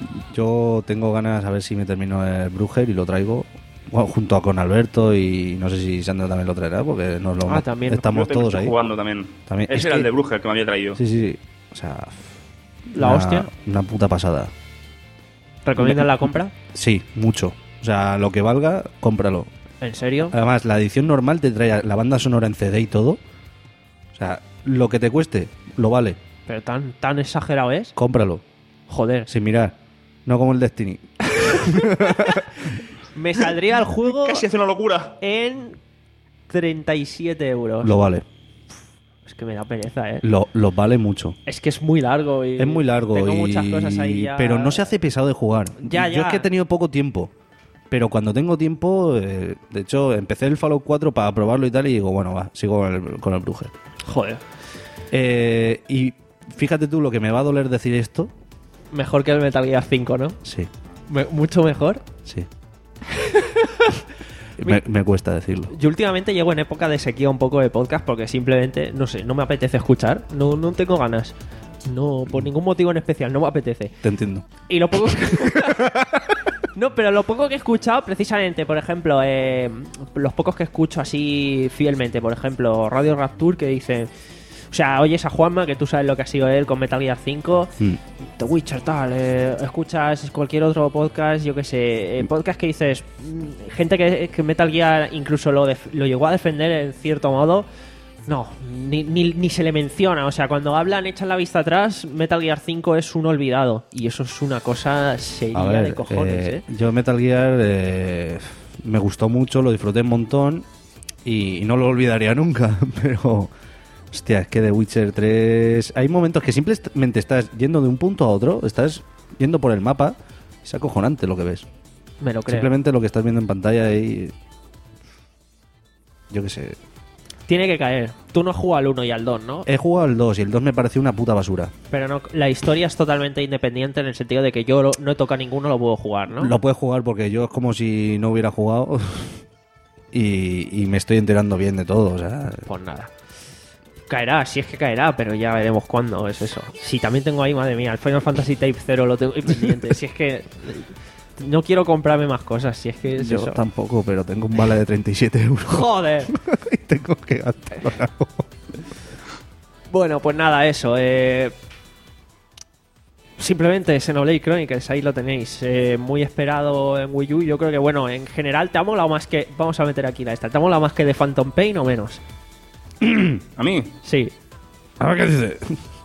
[SPEAKER 12] yo tengo ganas a ver si me termino el Bruger y lo traigo bueno, junto a con Alberto y no sé si Sandra también lo traerá porque nos lo
[SPEAKER 1] Ah, también.
[SPEAKER 12] estamos
[SPEAKER 8] Yo tengo-
[SPEAKER 12] todos
[SPEAKER 8] estoy
[SPEAKER 12] ahí.
[SPEAKER 8] jugando también.
[SPEAKER 12] También.
[SPEAKER 8] Ese
[SPEAKER 12] Es
[SPEAKER 8] era el
[SPEAKER 12] que-
[SPEAKER 8] de Bruja, el que me había traído.
[SPEAKER 12] Sí, sí, sí. O sea,
[SPEAKER 1] ¿La
[SPEAKER 12] una-
[SPEAKER 1] hostia?
[SPEAKER 12] Una puta pasada.
[SPEAKER 1] ¿Recomiendas la compra?
[SPEAKER 12] Sí, mucho. O sea, lo que valga, cómpralo.
[SPEAKER 1] ¿En serio?
[SPEAKER 12] Además, la edición normal te trae la banda sonora en C D y todo. O sea, lo que te cueste, lo vale.
[SPEAKER 1] ¿Pero tan, tan exagerado es?
[SPEAKER 12] Cómpralo.
[SPEAKER 1] Joder.
[SPEAKER 12] Sin mirar. No como el Destiny.
[SPEAKER 1] Me saldría el juego
[SPEAKER 8] Casi hace una locura.
[SPEAKER 1] en treinta y siete euros.
[SPEAKER 12] Lo vale.
[SPEAKER 1] Es que me da pereza, ¿eh?
[SPEAKER 12] Lo, lo vale mucho.
[SPEAKER 1] Es que es muy largo y...
[SPEAKER 12] Es muy largo,
[SPEAKER 1] Tengo
[SPEAKER 12] y...
[SPEAKER 1] muchas cosas ahí ya...
[SPEAKER 12] pero no se hace pesado de jugar.
[SPEAKER 1] Ya,
[SPEAKER 12] Yo
[SPEAKER 1] ya.
[SPEAKER 12] es que he tenido poco tiempo. Pero cuando tengo tiempo, eh, de hecho, empecé el Fallout cuatro para probarlo y tal, y digo, bueno, va, sigo con el, con el Brugger.
[SPEAKER 1] Joder.
[SPEAKER 12] Eh, y fíjate tú lo que me va a doler decir esto.
[SPEAKER 1] Mejor que el Metal Gear cinco, ¿no?
[SPEAKER 12] Sí.
[SPEAKER 1] Me- ¿Mucho mejor?
[SPEAKER 12] Sí. me, me cuesta decirlo.
[SPEAKER 1] Yo últimamente llego en época de sequía un poco de podcast porque simplemente, no sé, no me apetece escuchar. No, no tengo ganas. No, por ningún motivo en especial, no me apetece.
[SPEAKER 12] Te entiendo.
[SPEAKER 1] Y lo poco que... No, pero lo poco que he escuchado, precisamente, por ejemplo, eh, los pocos que escucho así fielmente, por ejemplo, Radio Rapture, que dicen... O sea, oyes a Juanma, que tú sabes lo que ha sido él con Metal Gear cinco,
[SPEAKER 12] Mm.
[SPEAKER 1] The Witcher, tal, eh, escuchas cualquier otro podcast, yo qué sé, eh, podcast que dices, mm, gente que, que Metal Gear incluso lo, def- lo llegó a defender en cierto modo, no, ni, ni, ni se le menciona, o sea, cuando hablan, echan la vista atrás, Metal Gear cinco es un olvidado, y eso es una cosa seria
[SPEAKER 12] A ver,
[SPEAKER 1] de cojones,
[SPEAKER 12] eh,
[SPEAKER 1] ¿eh?
[SPEAKER 12] yo Metal Gear eh, me gustó mucho, lo disfruté un montón y, y no lo olvidaría nunca, pero... Hostia, es que The Witcher tres... Hay momentos que simplemente estás yendo de un punto a otro, estás yendo por el mapa, es acojonante lo que ves.
[SPEAKER 1] Me lo creo.
[SPEAKER 12] Simplemente lo que estás viendo en pantalla y... Yo qué sé.
[SPEAKER 1] Tiene que caer. Tú no has jugado al uno y al dos, ¿no?
[SPEAKER 12] He jugado al dos y el dos me pareció una puta basura.
[SPEAKER 1] Pero no, la historia es totalmente independiente en el sentido de que yo lo- no he tocado ninguno, lo puedo jugar, ¿no?
[SPEAKER 12] Lo puedes jugar porque yo es como si no hubiera jugado y, y me estoy enterando bien de todo, o sea...
[SPEAKER 1] Pues nada. Caerá, si es que caerá, pero ya veremos cuándo es eso. Si también tengo ahí, madre mía, el Final Fantasy Tape cero lo tengo ahí pendiente. Si es que no quiero comprarme más cosas, si es que es
[SPEAKER 12] Yo
[SPEAKER 1] eso.
[SPEAKER 12] tampoco, pero tengo un vale de treinta y siete euros.
[SPEAKER 1] ¡Joder!
[SPEAKER 12] y tengo que gastarlo en algo.
[SPEAKER 1] Bueno, pues nada, eso. Eh... Simplemente Xenoblade Chronicles, ahí lo tenéis. Eh, muy esperado en Wii U. Yo creo que, bueno, en general, ¿te ha molado más que... Vamos a meter aquí la esta. ¿Te ha molado más que de Phantom Pain o menos?
[SPEAKER 8] ¿A mí?
[SPEAKER 1] Sí.
[SPEAKER 12] A ver qué dice.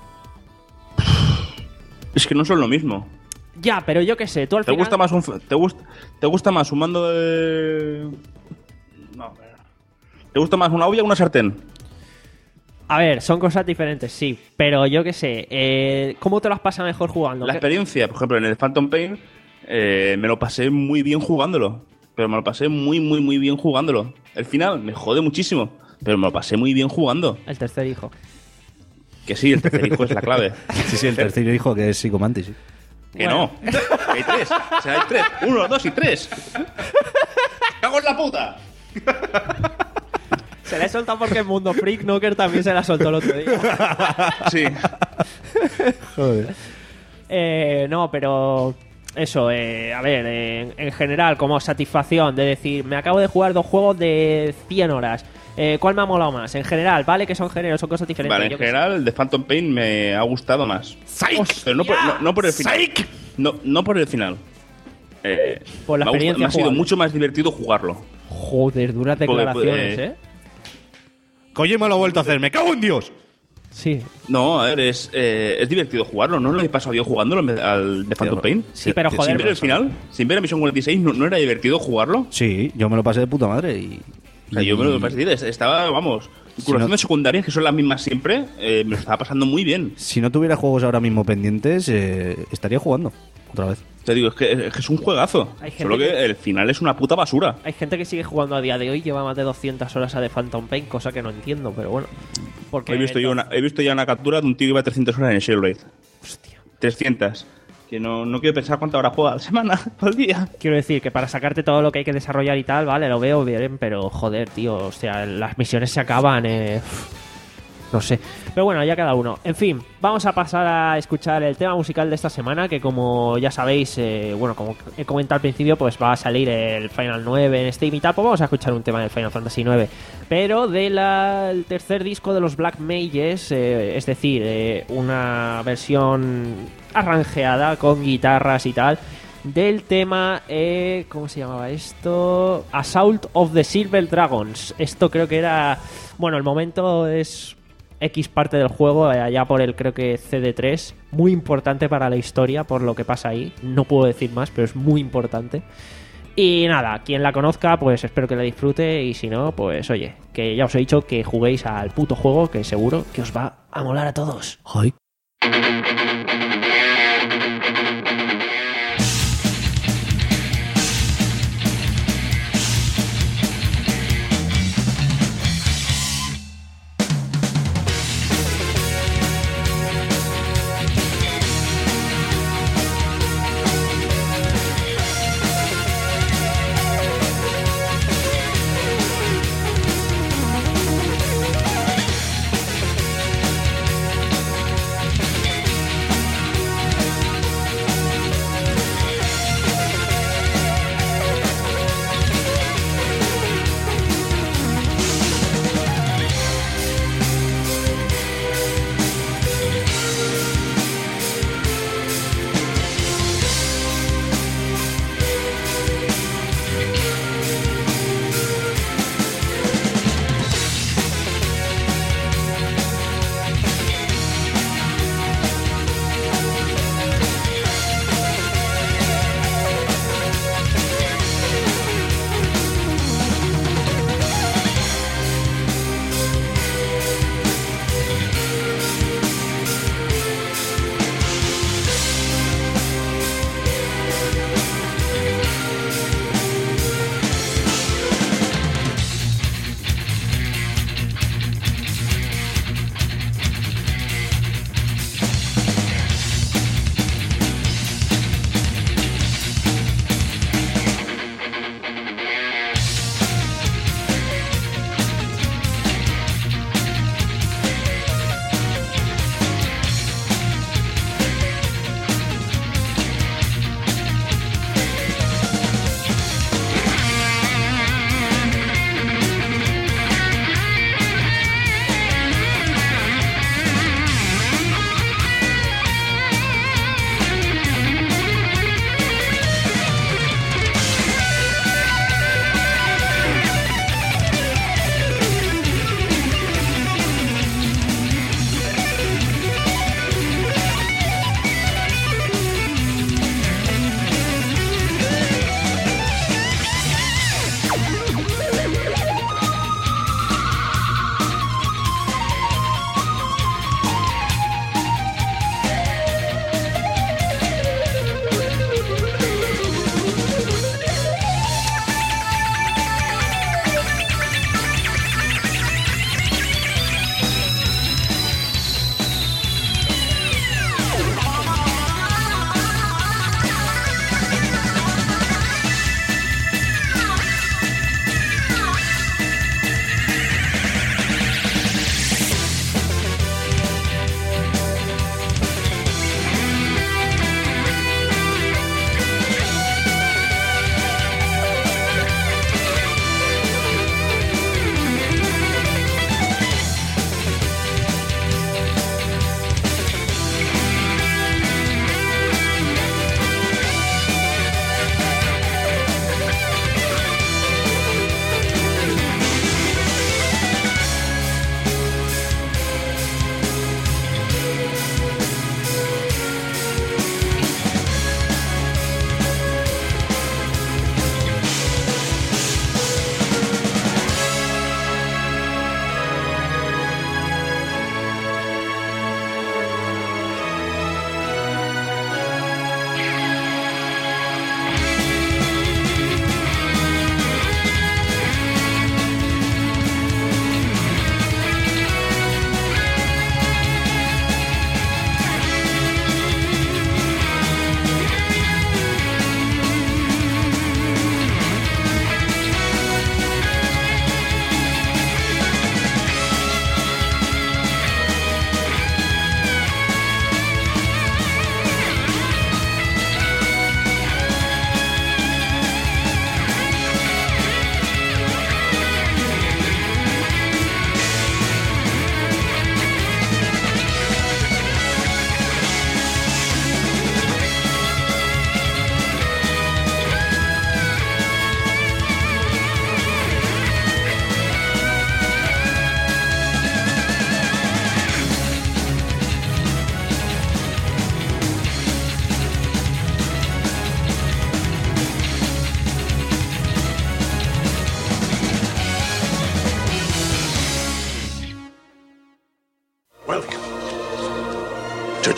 [SPEAKER 8] Es que no son lo mismo.
[SPEAKER 1] Ya, pero yo qué sé, tú al
[SPEAKER 8] ¿Te
[SPEAKER 1] final...
[SPEAKER 8] gusta más un f- te gusta te gusta más un mando de no, ¿te gusta más una olla o una sartén?
[SPEAKER 1] A ver, son cosas diferentes, sí. Pero yo qué sé, eh, ¿cómo te las pasas mejor jugando?
[SPEAKER 8] La
[SPEAKER 1] ¿Qué-
[SPEAKER 8] experiencia, por ejemplo, en el Phantom Pain eh, me lo pasé muy bien jugándolo, pero me lo pasé muy muy muy bien jugándolo. El final me jode muchísimo, pero me lo pasé muy bien jugando.
[SPEAKER 1] El tercer hijo.
[SPEAKER 8] Que sí, el tercer hijo es la clave.
[SPEAKER 12] Sí, sí, el tercer hijo que es Psicomantis. Sí.
[SPEAKER 8] Que no. Que hay tres. O sea, hay tres. Uno, dos y tres. ¡Cago en la puta!
[SPEAKER 1] Se la he soltado porque el Mundo Freak Knocker también se la soltó el otro día.
[SPEAKER 8] Sí.
[SPEAKER 12] Joder.
[SPEAKER 1] Eh, no, pero eso, eh, a ver, en, en general, como satisfacción de decir, me acabo de jugar dos juegos de cien horas. Eh, ¿Cuál me ha molado más? En general, ¿vale? Que son géneros, son cosas diferentes.
[SPEAKER 8] Vale, en
[SPEAKER 1] yo qué sé.
[SPEAKER 8] general, el de Phantom Pain me ha gustado más. Pero no por, no, no por el final. No, no por el final. Eh,
[SPEAKER 1] Por la
[SPEAKER 8] me ha, gustado-
[SPEAKER 1] experiencia
[SPEAKER 8] me ha sido
[SPEAKER 1] jugable.
[SPEAKER 8] mucho más divertido jugarlo.
[SPEAKER 1] Joder, duras
[SPEAKER 8] Porque,
[SPEAKER 1] declaraciones,
[SPEAKER 8] eh,
[SPEAKER 1] ¿eh?
[SPEAKER 12] Kojima lo ha vuelto a hacer, me cago en Dios.
[SPEAKER 1] Sí.
[SPEAKER 8] No, a ver, es, eh, es divertido jugarlo. ¿No lo he pasado yo jugándolo en vez- al de Phantom Pain?
[SPEAKER 1] Sí, pero
[SPEAKER 8] Sin
[SPEAKER 1] joder,
[SPEAKER 8] ver el final, sin ver la misión cuarenta y seis, ¿no, no era divertido jugarlo?
[SPEAKER 12] Sí, yo me lo pasé de puta madre y...
[SPEAKER 8] O sea, yo me lo pasé decir, estaba, vamos, curaciones
[SPEAKER 12] no-
[SPEAKER 8] secundarias que son las mismas siempre, eh, me lo estaba pasando muy bien.
[SPEAKER 12] Si no tuviera juegos ahora mismo pendientes, eh, estaría jugando otra vez.
[SPEAKER 8] Te digo, es que es, que es un juegazo.
[SPEAKER 1] Hay gente
[SPEAKER 8] Solo que,
[SPEAKER 1] que-
[SPEAKER 8] el final es una puta basura.
[SPEAKER 1] Hay gente que sigue jugando a día de hoy, lleva más de doscientas horas a The Phantom Pain, cosa que no entiendo, pero bueno. Porque
[SPEAKER 8] He visto, yo una, he visto ya una captura de un tío que iba trescientas horas en el Shellblade.
[SPEAKER 1] Hostia.
[SPEAKER 8] trescientas. Que no, no quiero pensar cuántas horas juega a la semana, al día.
[SPEAKER 1] Quiero decir que para sacarte todo lo que hay que desarrollar y tal, vale, lo veo bien, pero joder, tío, o sea, las misiones se acaban, eh, no sé. Pero bueno, ya cada uno. En fin, vamos a pasar a escuchar el tema musical de esta semana, que como ya sabéis, eh, bueno, como he comentado al principio, pues va a salir el Final nueve en Steam y tal, pues vamos a escuchar un tema del Final Fantasy nueve. Pero del tercer disco de los Black Mages, eh, es decir, eh, una versión arranjeada con guitarras y tal, del tema, eh, ¿cómo se llamaba esto? Assault of the Silver Dragons. Esto creo que era, bueno, el momento es X parte del juego, eh, allá por el creo que C D tres, muy importante para la historia por lo que pasa ahí, no puedo decir más, pero es muy importante. Y nada, quien la conozca, pues espero que la disfrute, y si no, pues oye, que que ya os he dicho que juguéis al puto juego, que seguro que os va a molar a todos.
[SPEAKER 12] Ay.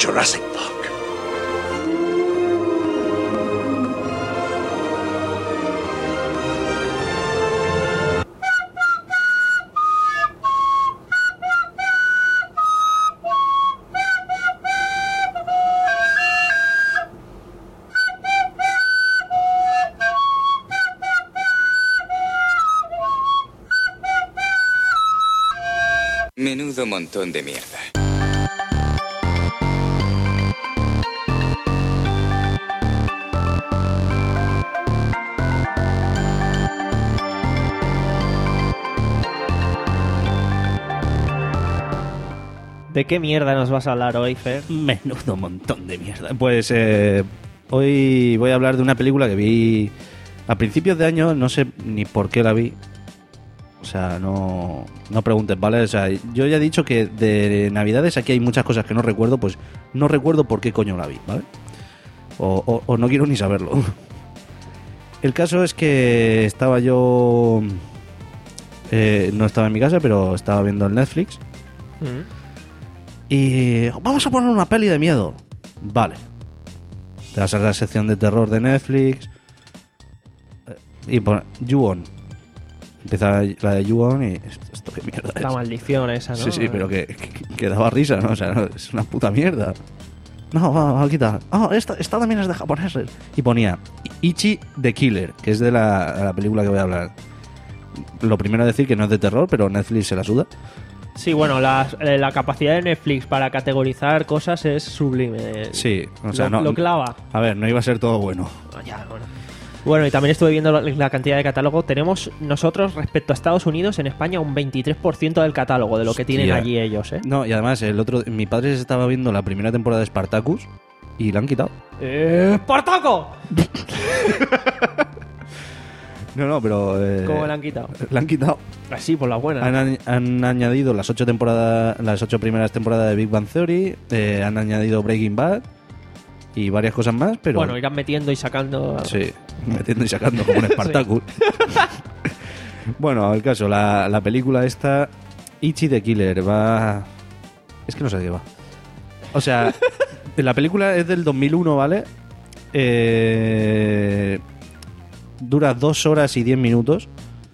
[SPEAKER 13] Jurassic Park.
[SPEAKER 14] Menudo montón de mierda.
[SPEAKER 1] ¿De qué mierda nos vas a hablar hoy, Fer?
[SPEAKER 12] Menudo montón de mierda. Pues eh, hoy voy a hablar de una película que vi a principios de año, no sé ni por qué la vi. O sea, no, no preguntes, ¿vale? O sea, yo ya he dicho que de Navidades aquí hay muchas cosas que no recuerdo, pues no recuerdo por qué coño la vi, ¿vale? O, o, o no quiero ni saberlo. El caso es que estaba yo... Eh, no estaba en mi casa, pero estaba viendo el Netflix.
[SPEAKER 1] Mm.
[SPEAKER 12] Y... vamos a poner una peli de miedo. Vale. Te vas a la sección de terror de Netflix. Y pon... You-On. Empieza la de You-On y... ¿Esto qué mierda es?
[SPEAKER 1] La maldición esa, ¿no?
[SPEAKER 12] Sí, sí, pero que, que, que daba risa, ¿no? O sea, no, es una puta mierda. No, va, va, quita. Ah, oh, esta, esta también es de japoneses. Y ponía Ichi the Killer, que es de la, de la película que voy a hablar. Lo primero a decir que no es de terror, pero Netflix se la suda.
[SPEAKER 1] Sí, bueno, la, la capacidad de Netflix para categorizar cosas es sublime.
[SPEAKER 12] Sí, o sea,
[SPEAKER 1] lo,
[SPEAKER 12] no...
[SPEAKER 1] Lo clava.
[SPEAKER 12] A ver, no iba a ser todo bueno.
[SPEAKER 1] Ya, bueno. Bueno, y también estuve viendo la, la cantidad de catálogo. Tenemos nosotros, respecto a Estados Unidos, en España un veintitrés por ciento del catálogo de lo que tienen
[SPEAKER 12] Hostia.
[SPEAKER 1] allí ellos, ¿eh?
[SPEAKER 12] No, y además, el otro... mi padre se estaba viendo la primera temporada de Spartacus y la han quitado.
[SPEAKER 1] ¡Eh, ¡Espartaco!
[SPEAKER 12] No, no, pero... Eh,
[SPEAKER 1] ¿Cómo la han quitado?
[SPEAKER 12] La han quitado.
[SPEAKER 1] Así, por la buena.
[SPEAKER 12] Han, han añadido las ocho temporadas, las ocho primeras temporadas de Big Bang Theory, eh, han añadido Breaking Bad y varias cosas más, pero...
[SPEAKER 1] Bueno, irán metiendo y sacando...
[SPEAKER 12] Sí, metiendo y sacando como un Spartacus. Bueno, el caso, la, la película esta, Ichi the Killer, va... Es que no sé de qué va. O sea, la película es del dos mil uno, ¿vale? Eh... Dura dos horas y diez minutos.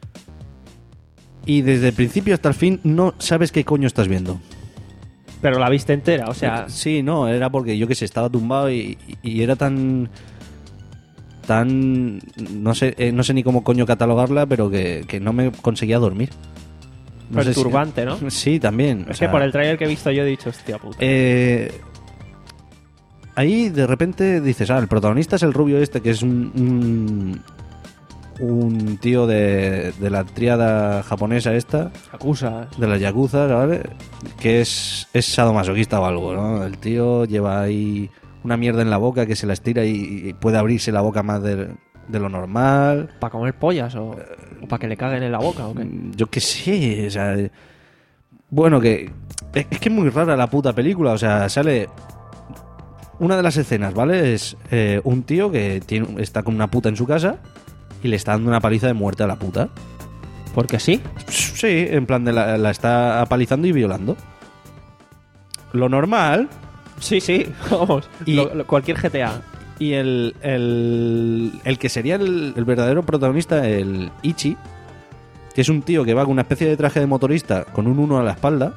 [SPEAKER 12] Y desde el principio hasta el fin no sabes qué coño estás viendo.
[SPEAKER 1] Pero la viste entera, o sea...
[SPEAKER 12] Sí, no, era porque yo que sé, estaba tumbado y, y era tan... Tan... No sé eh, no sé ni cómo coño catalogarla, pero que, que no me conseguía dormir. No
[SPEAKER 1] Perturbante,
[SPEAKER 12] sé si,
[SPEAKER 1] ¿no?
[SPEAKER 12] Sí, también.
[SPEAKER 1] Es
[SPEAKER 12] o sea,
[SPEAKER 1] que por el trailer que he visto yo he dicho, hostia puta.
[SPEAKER 12] Eh... Ahí de repente dices, ah, el protagonista es el rubio este, que es un... un un tío de, de la tríada japonesa esta,
[SPEAKER 1] Yakuza,
[SPEAKER 12] de las yakuza, ¿vale? Que es, es sadomasoquista o algo, ¿no? El tío lleva ahí una mierda en la boca que se la estira y, y puede abrirse la boca más de, de lo normal.
[SPEAKER 1] ¿Para comer pollas o, o para que le caguen en la boca o qué?
[SPEAKER 12] Yo qué sé, o sea... Bueno, que es, es que es muy rara la puta película, o sea, sale... Una de las escenas, ¿vale? Es eh, un tío que tiene, está con una puta en su casa y le está dando una paliza de muerte a la puta.
[SPEAKER 1] ¿Por qué sí?
[SPEAKER 12] Sí, en plan de la, la está apalizando y violando. Lo normal.
[SPEAKER 1] Sí, sí, vamos.
[SPEAKER 12] Y,
[SPEAKER 1] lo, lo, cualquier G T A.
[SPEAKER 12] Y el, el, el que sería el, el verdadero protagonista, el Ichi, que es un tío que va con una especie de traje de motorista con un uno a la espalda.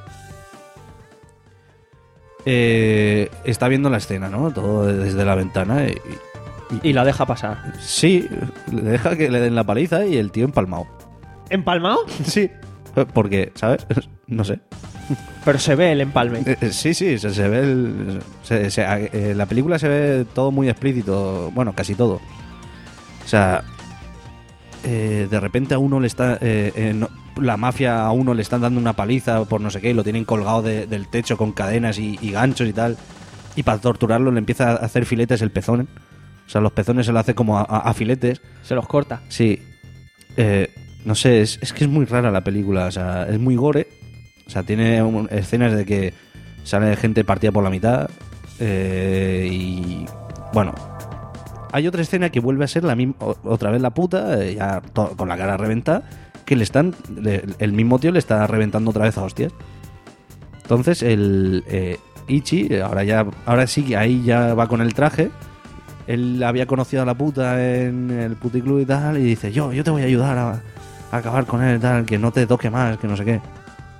[SPEAKER 12] Eh, está viendo la escena, ¿no? Todo desde la ventana y,
[SPEAKER 1] y, y la deja pasar.
[SPEAKER 12] Sí, le deja que le den la paliza y el tío empalmado.
[SPEAKER 1] ¿Empalmado?
[SPEAKER 12] Sí, porque, ¿sabes? No sé.
[SPEAKER 1] Pero se ve el empalme.
[SPEAKER 12] Eh, sí, sí, se, se ve el, se, se, eh, la película se ve todo muy explícito, bueno, casi todo. O sea, eh, de repente a uno le está eh, eh, no, la mafia a uno le están dando una paliza por no sé qué y lo tienen colgado de, del techo con cadenas y, y ganchos y tal, y para torturarlo le empieza a hacer filetes el pezón. O sea, los pezones se lo hace como a, a, a filetes.
[SPEAKER 1] Se los corta.
[SPEAKER 12] Sí. Eh, no sé, es, es que es muy rara la película. O sea, es muy gore. O sea, tiene un, escenas de que sale gente partida por la mitad. Eh, y... Bueno. Hay otra escena que vuelve a ser la misma, otra vez la puta, eh, ya to, con la cara reventada, que le están... Le, el mismo tío le está reventando otra vez a hostias. Entonces, el, eh, Ichi, ahora ya, ahora sí que ahí ya va con el traje. Él había conocido a la puta en el puticlub y tal, y dice, yo, yo te voy a ayudar a, a acabar con él y tal, que no te toque más, que no sé qué.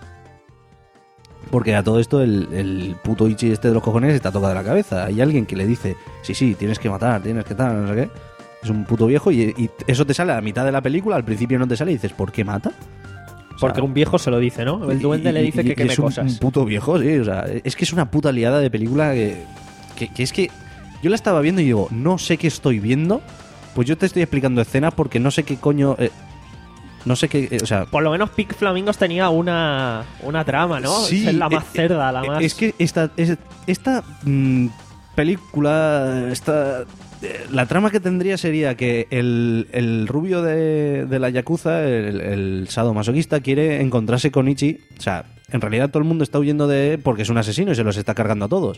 [SPEAKER 12] Porque a todo esto el, el puto Ichi este de los cojones está tocado de la cabeza. Hay alguien que le dice, sí, sí, tienes que matar, tienes que tal, no sé qué. Es un puto viejo y, y eso te sale a la mitad de la película, al principio no te sale y dices, ¿por qué mata? O sea,
[SPEAKER 1] porque un viejo se lo dice, ¿no? El duende
[SPEAKER 12] y,
[SPEAKER 1] le dice
[SPEAKER 12] y,
[SPEAKER 1] que
[SPEAKER 12] y
[SPEAKER 1] queme
[SPEAKER 12] es un,
[SPEAKER 1] cosas.
[SPEAKER 12] un puto viejo, sí, o sea, es que es una puta liada de película que, que, que es que yo la estaba viendo y digo, no sé qué estoy viendo, pues yo te estoy explicando escenas porque no sé qué coño... Eh, no sé qué... Eh, o sea...
[SPEAKER 1] Por lo menos Pink Flamingos tenía una, una trama, ¿no?
[SPEAKER 12] Sí,
[SPEAKER 1] es la más
[SPEAKER 12] eh,
[SPEAKER 1] cerda, la
[SPEAKER 12] eh,
[SPEAKER 1] más...
[SPEAKER 12] Es que esta, es, esta mmm, película... Esta, eh, la trama que tendría sería que el, el rubio de, de la Yakuza, el, el sadomasoquista, quiere encontrarse con Ichi. O sea, en realidad todo el mundo está huyendo de él porque es un asesino y se los está cargando a todos.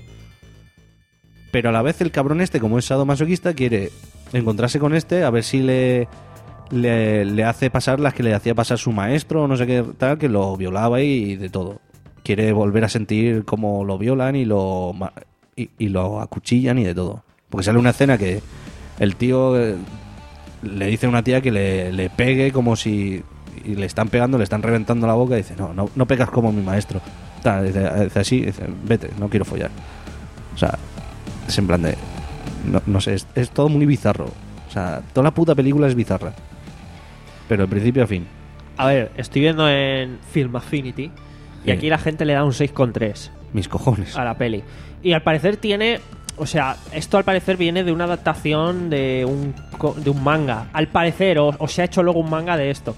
[SPEAKER 12] Pero a la vez el cabrón este, como es sadomasoquista, quiere encontrarse con este a ver si le, le, le hace pasar las que le hacía pasar su maestro o no sé qué tal, que lo violaba y de todo. Quiere volver a sentir cómo lo violan y lo, y, y lo acuchillan y de todo. Porque sale una escena que el tío eh, le dice a una tía que le, le pegue como si... Y le están pegando, le están reventando la boca y dice, no, no, no pegas como mi maestro. Tal, dice, dice así, dice, vete, no quiero follar. O sea... Es en plan de... No, no sé, es, es todo muy bizarro. O sea, toda la puta película es bizarra. Pero de principio a fin.
[SPEAKER 1] A ver, estoy viendo en Film Affinity y
[SPEAKER 12] Sí.
[SPEAKER 1] aquí la gente le da un seis coma tres
[SPEAKER 12] Mis cojones.
[SPEAKER 1] a la peli. Y al parecer tiene... O sea, esto al parecer viene de una adaptación de un, co- de un manga. Al parecer, o, o se ha hecho luego un manga de esto.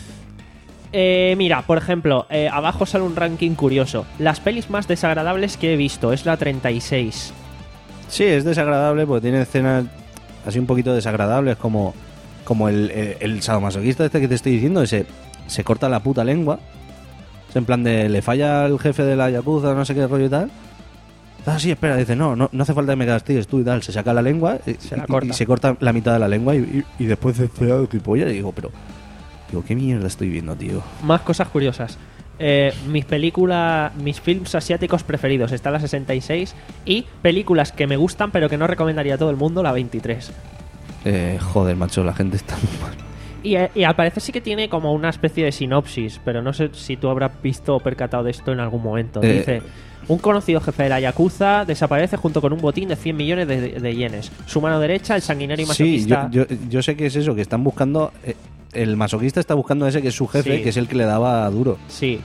[SPEAKER 1] Eh, mira, por ejemplo, eh, abajo sale un ranking curioso. Las pelis más desagradables que he visto. Es la treinta y seis.
[SPEAKER 12] Sí, es desagradable porque tiene escenas así un poquito desagradables, como, como el, el, el sadomasoquista este que te estoy diciendo, ese se corta la puta lengua. Es en plan de, le falla el jefe de la Yakuza, no sé qué rollo y tal. Ah, sí, espera, dice, no, no, no hace falta que me castigues tú y tal. Se saca la lengua y
[SPEAKER 1] Se la
[SPEAKER 12] y-
[SPEAKER 1] corta.
[SPEAKER 12] y se corta la mitad de la lengua y, y, y después de feo de polla y digo, pero... Digo, ¿qué mierda estoy viendo, tío?
[SPEAKER 1] Más cosas curiosas. Eh, mis películas, mis films asiáticos preferidos está la sesenta y seis y películas que me gustan pero que no recomendaría a todo el mundo, la veintitrés.
[SPEAKER 12] Eh, joder, macho, la gente está muy mal.
[SPEAKER 1] Y, eh, y al parecer sí que tiene como una especie de sinopsis, pero no sé si tú habrás visto o percatado de esto en algún momento.
[SPEAKER 12] Eh.
[SPEAKER 1] Dice, un conocido jefe de la Yakuza desaparece junto con un botín de cien millones de, de yenes. Su mano derecha, el sanguinario y
[SPEAKER 12] Sí, yo,
[SPEAKER 1] masoquista...
[SPEAKER 12] yo, yo sé que es eso, que están buscando... eh, el masoquista está buscando a ese que es su jefe,
[SPEAKER 1] Sí.
[SPEAKER 12] que es el que le daba duro.
[SPEAKER 1] Sí.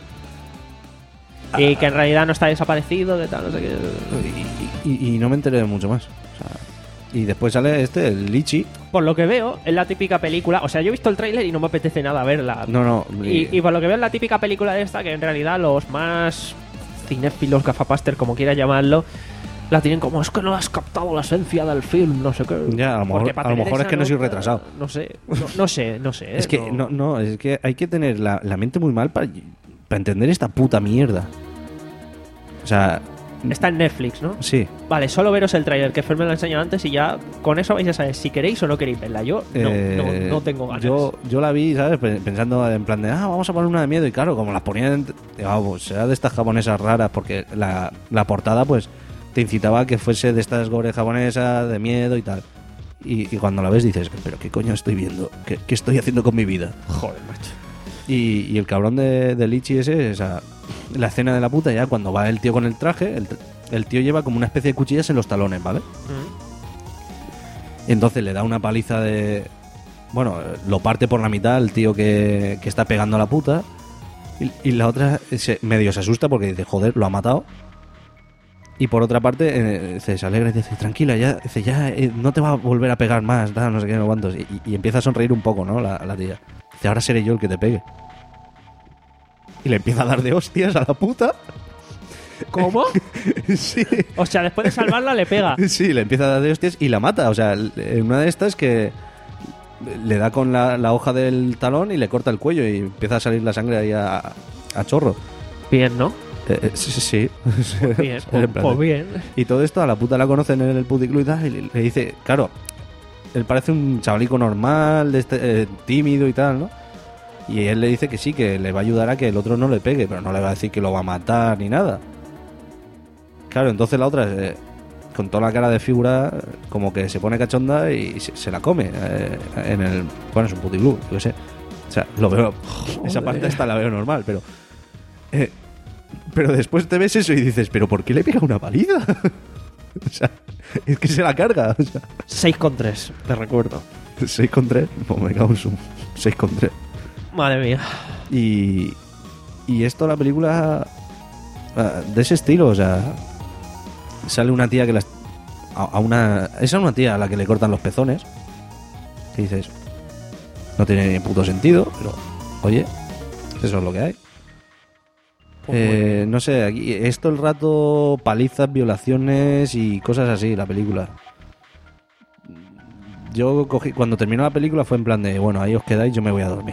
[SPEAKER 1] Y que en realidad no está desaparecido, de tal, no sé qué...
[SPEAKER 12] Y, y- y no me enteré de mucho más. O sea, y después sale este, el Lichi.
[SPEAKER 1] Por lo que veo, es la típica película... O sea, yo he visto el tráiler y no me apetece nada verla.
[SPEAKER 12] No, no.
[SPEAKER 1] Y, y por lo que veo es la típica película de esta que en realidad los más cinéfilos, gafapaster, como quieras llamarlo, la tienen como, es que no has captado la esencia del film, no sé qué.
[SPEAKER 12] Ya, a lo mejor,
[SPEAKER 1] Porque para
[SPEAKER 12] a lo
[SPEAKER 1] tener
[SPEAKER 12] mejor es
[SPEAKER 1] esa
[SPEAKER 12] que no soy
[SPEAKER 1] nota,
[SPEAKER 12] retrasado.
[SPEAKER 1] No sé, no, no sé, no sé.
[SPEAKER 12] Es que no, no, es que hay que tener la, la mente muy mal para, para entender esta puta mierda. O sea,
[SPEAKER 1] Está en Netflix, ¿no?
[SPEAKER 12] sí.
[SPEAKER 1] Vale, solo veros el tráiler, que Fer me lo ha enseñado antes y ya con eso vais a saber si queréis o no queréis verla. Yo no,
[SPEAKER 12] Eh,
[SPEAKER 1] no, no tengo ganas.
[SPEAKER 12] Yo, yo la vi, ¿sabes? Pe- Pensando en plan de, ah, vamos a poner una de miedo. Y claro, como las ponían, vamos, será de estas japonesas raras, porque la, la portada, pues, te incitaba a que fuese de estas gore japonesas, de miedo y tal. Y, y cuando la ves dices, pero ¿qué coño estoy viendo? ¿Qué, qué estoy haciendo con mi vida?
[SPEAKER 1] Joder, macho.
[SPEAKER 12] Y, y el cabrón de, de Lichi ese, o sea, la escena de la puta ya, cuando va el tío con el traje, el, tr- el tío lleva como una especie de cuchillas en los talones, ¿vale? Y entonces le da una paliza de... Bueno, lo parte por la mitad el tío que, que está pegando a la puta. Y, y la otra se, medio se asusta porque dice, joder, lo ha matado. Y por otra parte, eh, se alegra y dice, tranquila, ya, dice, ya eh, no te va a volver a pegar más, tal, no sé qué, no cuántos. Y, y empieza a sonreír un poco, ¿no? La, la tía. Dice, ahora seré yo el que te pegue. Y le empieza a dar de hostias a la puta.
[SPEAKER 1] ¿Cómo?
[SPEAKER 12] Sí.
[SPEAKER 1] O sea, después de salvarla le pega.
[SPEAKER 12] Sí, le empieza a dar de hostias y la mata. O sea, en una de estas que le da con la, la hoja del talón y le corta el cuello y empieza a salir la sangre ahí a, a chorro.
[SPEAKER 1] Bien, ¿no?
[SPEAKER 12] Eh, eh, sí, sí, sí.
[SPEAKER 1] Bien,
[SPEAKER 12] En
[SPEAKER 1] pues,
[SPEAKER 12] plan
[SPEAKER 1] pues
[SPEAKER 12] de-
[SPEAKER 1] bien.
[SPEAKER 12] Y todo esto a la puta la conocen en el puticlub y tal, y le, le dice, claro, él parece un chavalico normal, de este, eh, tímido y tal, ¿no? Y él le dice que sí, que le va a ayudar a que el otro no le pegue, pero no le va a decir que lo va a matar ni nada. Claro, entonces la otra, eh, con toda la cara de figura, como que se pone cachonda y se, se la come. Eh, en el Bueno, es un puticlub, yo qué sé. O sea, lo veo. Joder. Esa parte esta la veo normal, pero. Eh, pero después te ves eso y dices, ¿pero por qué le pega una paliza? O sea, es que se la carga. O sea.
[SPEAKER 1] seis coma tres, te recuerdo.
[SPEAKER 12] seis coma tres, pues me cago en su. seis coma tres.
[SPEAKER 1] Madre mía.
[SPEAKER 12] Y. Y esto, la película. De ese estilo, o sea. Sale una tía que las. A, a una. Esa es una tía a la que le cortan los pezones. Que dices. No tiene ni puto sentido, pero. Oye, eso es lo que hay. Eh, no sé, aquí es todo el rato palizas, violaciones y cosas así, la película. Yo cogí, cuando terminó la película fue en plan de, bueno, ahí os quedáis, yo me voy a dormir.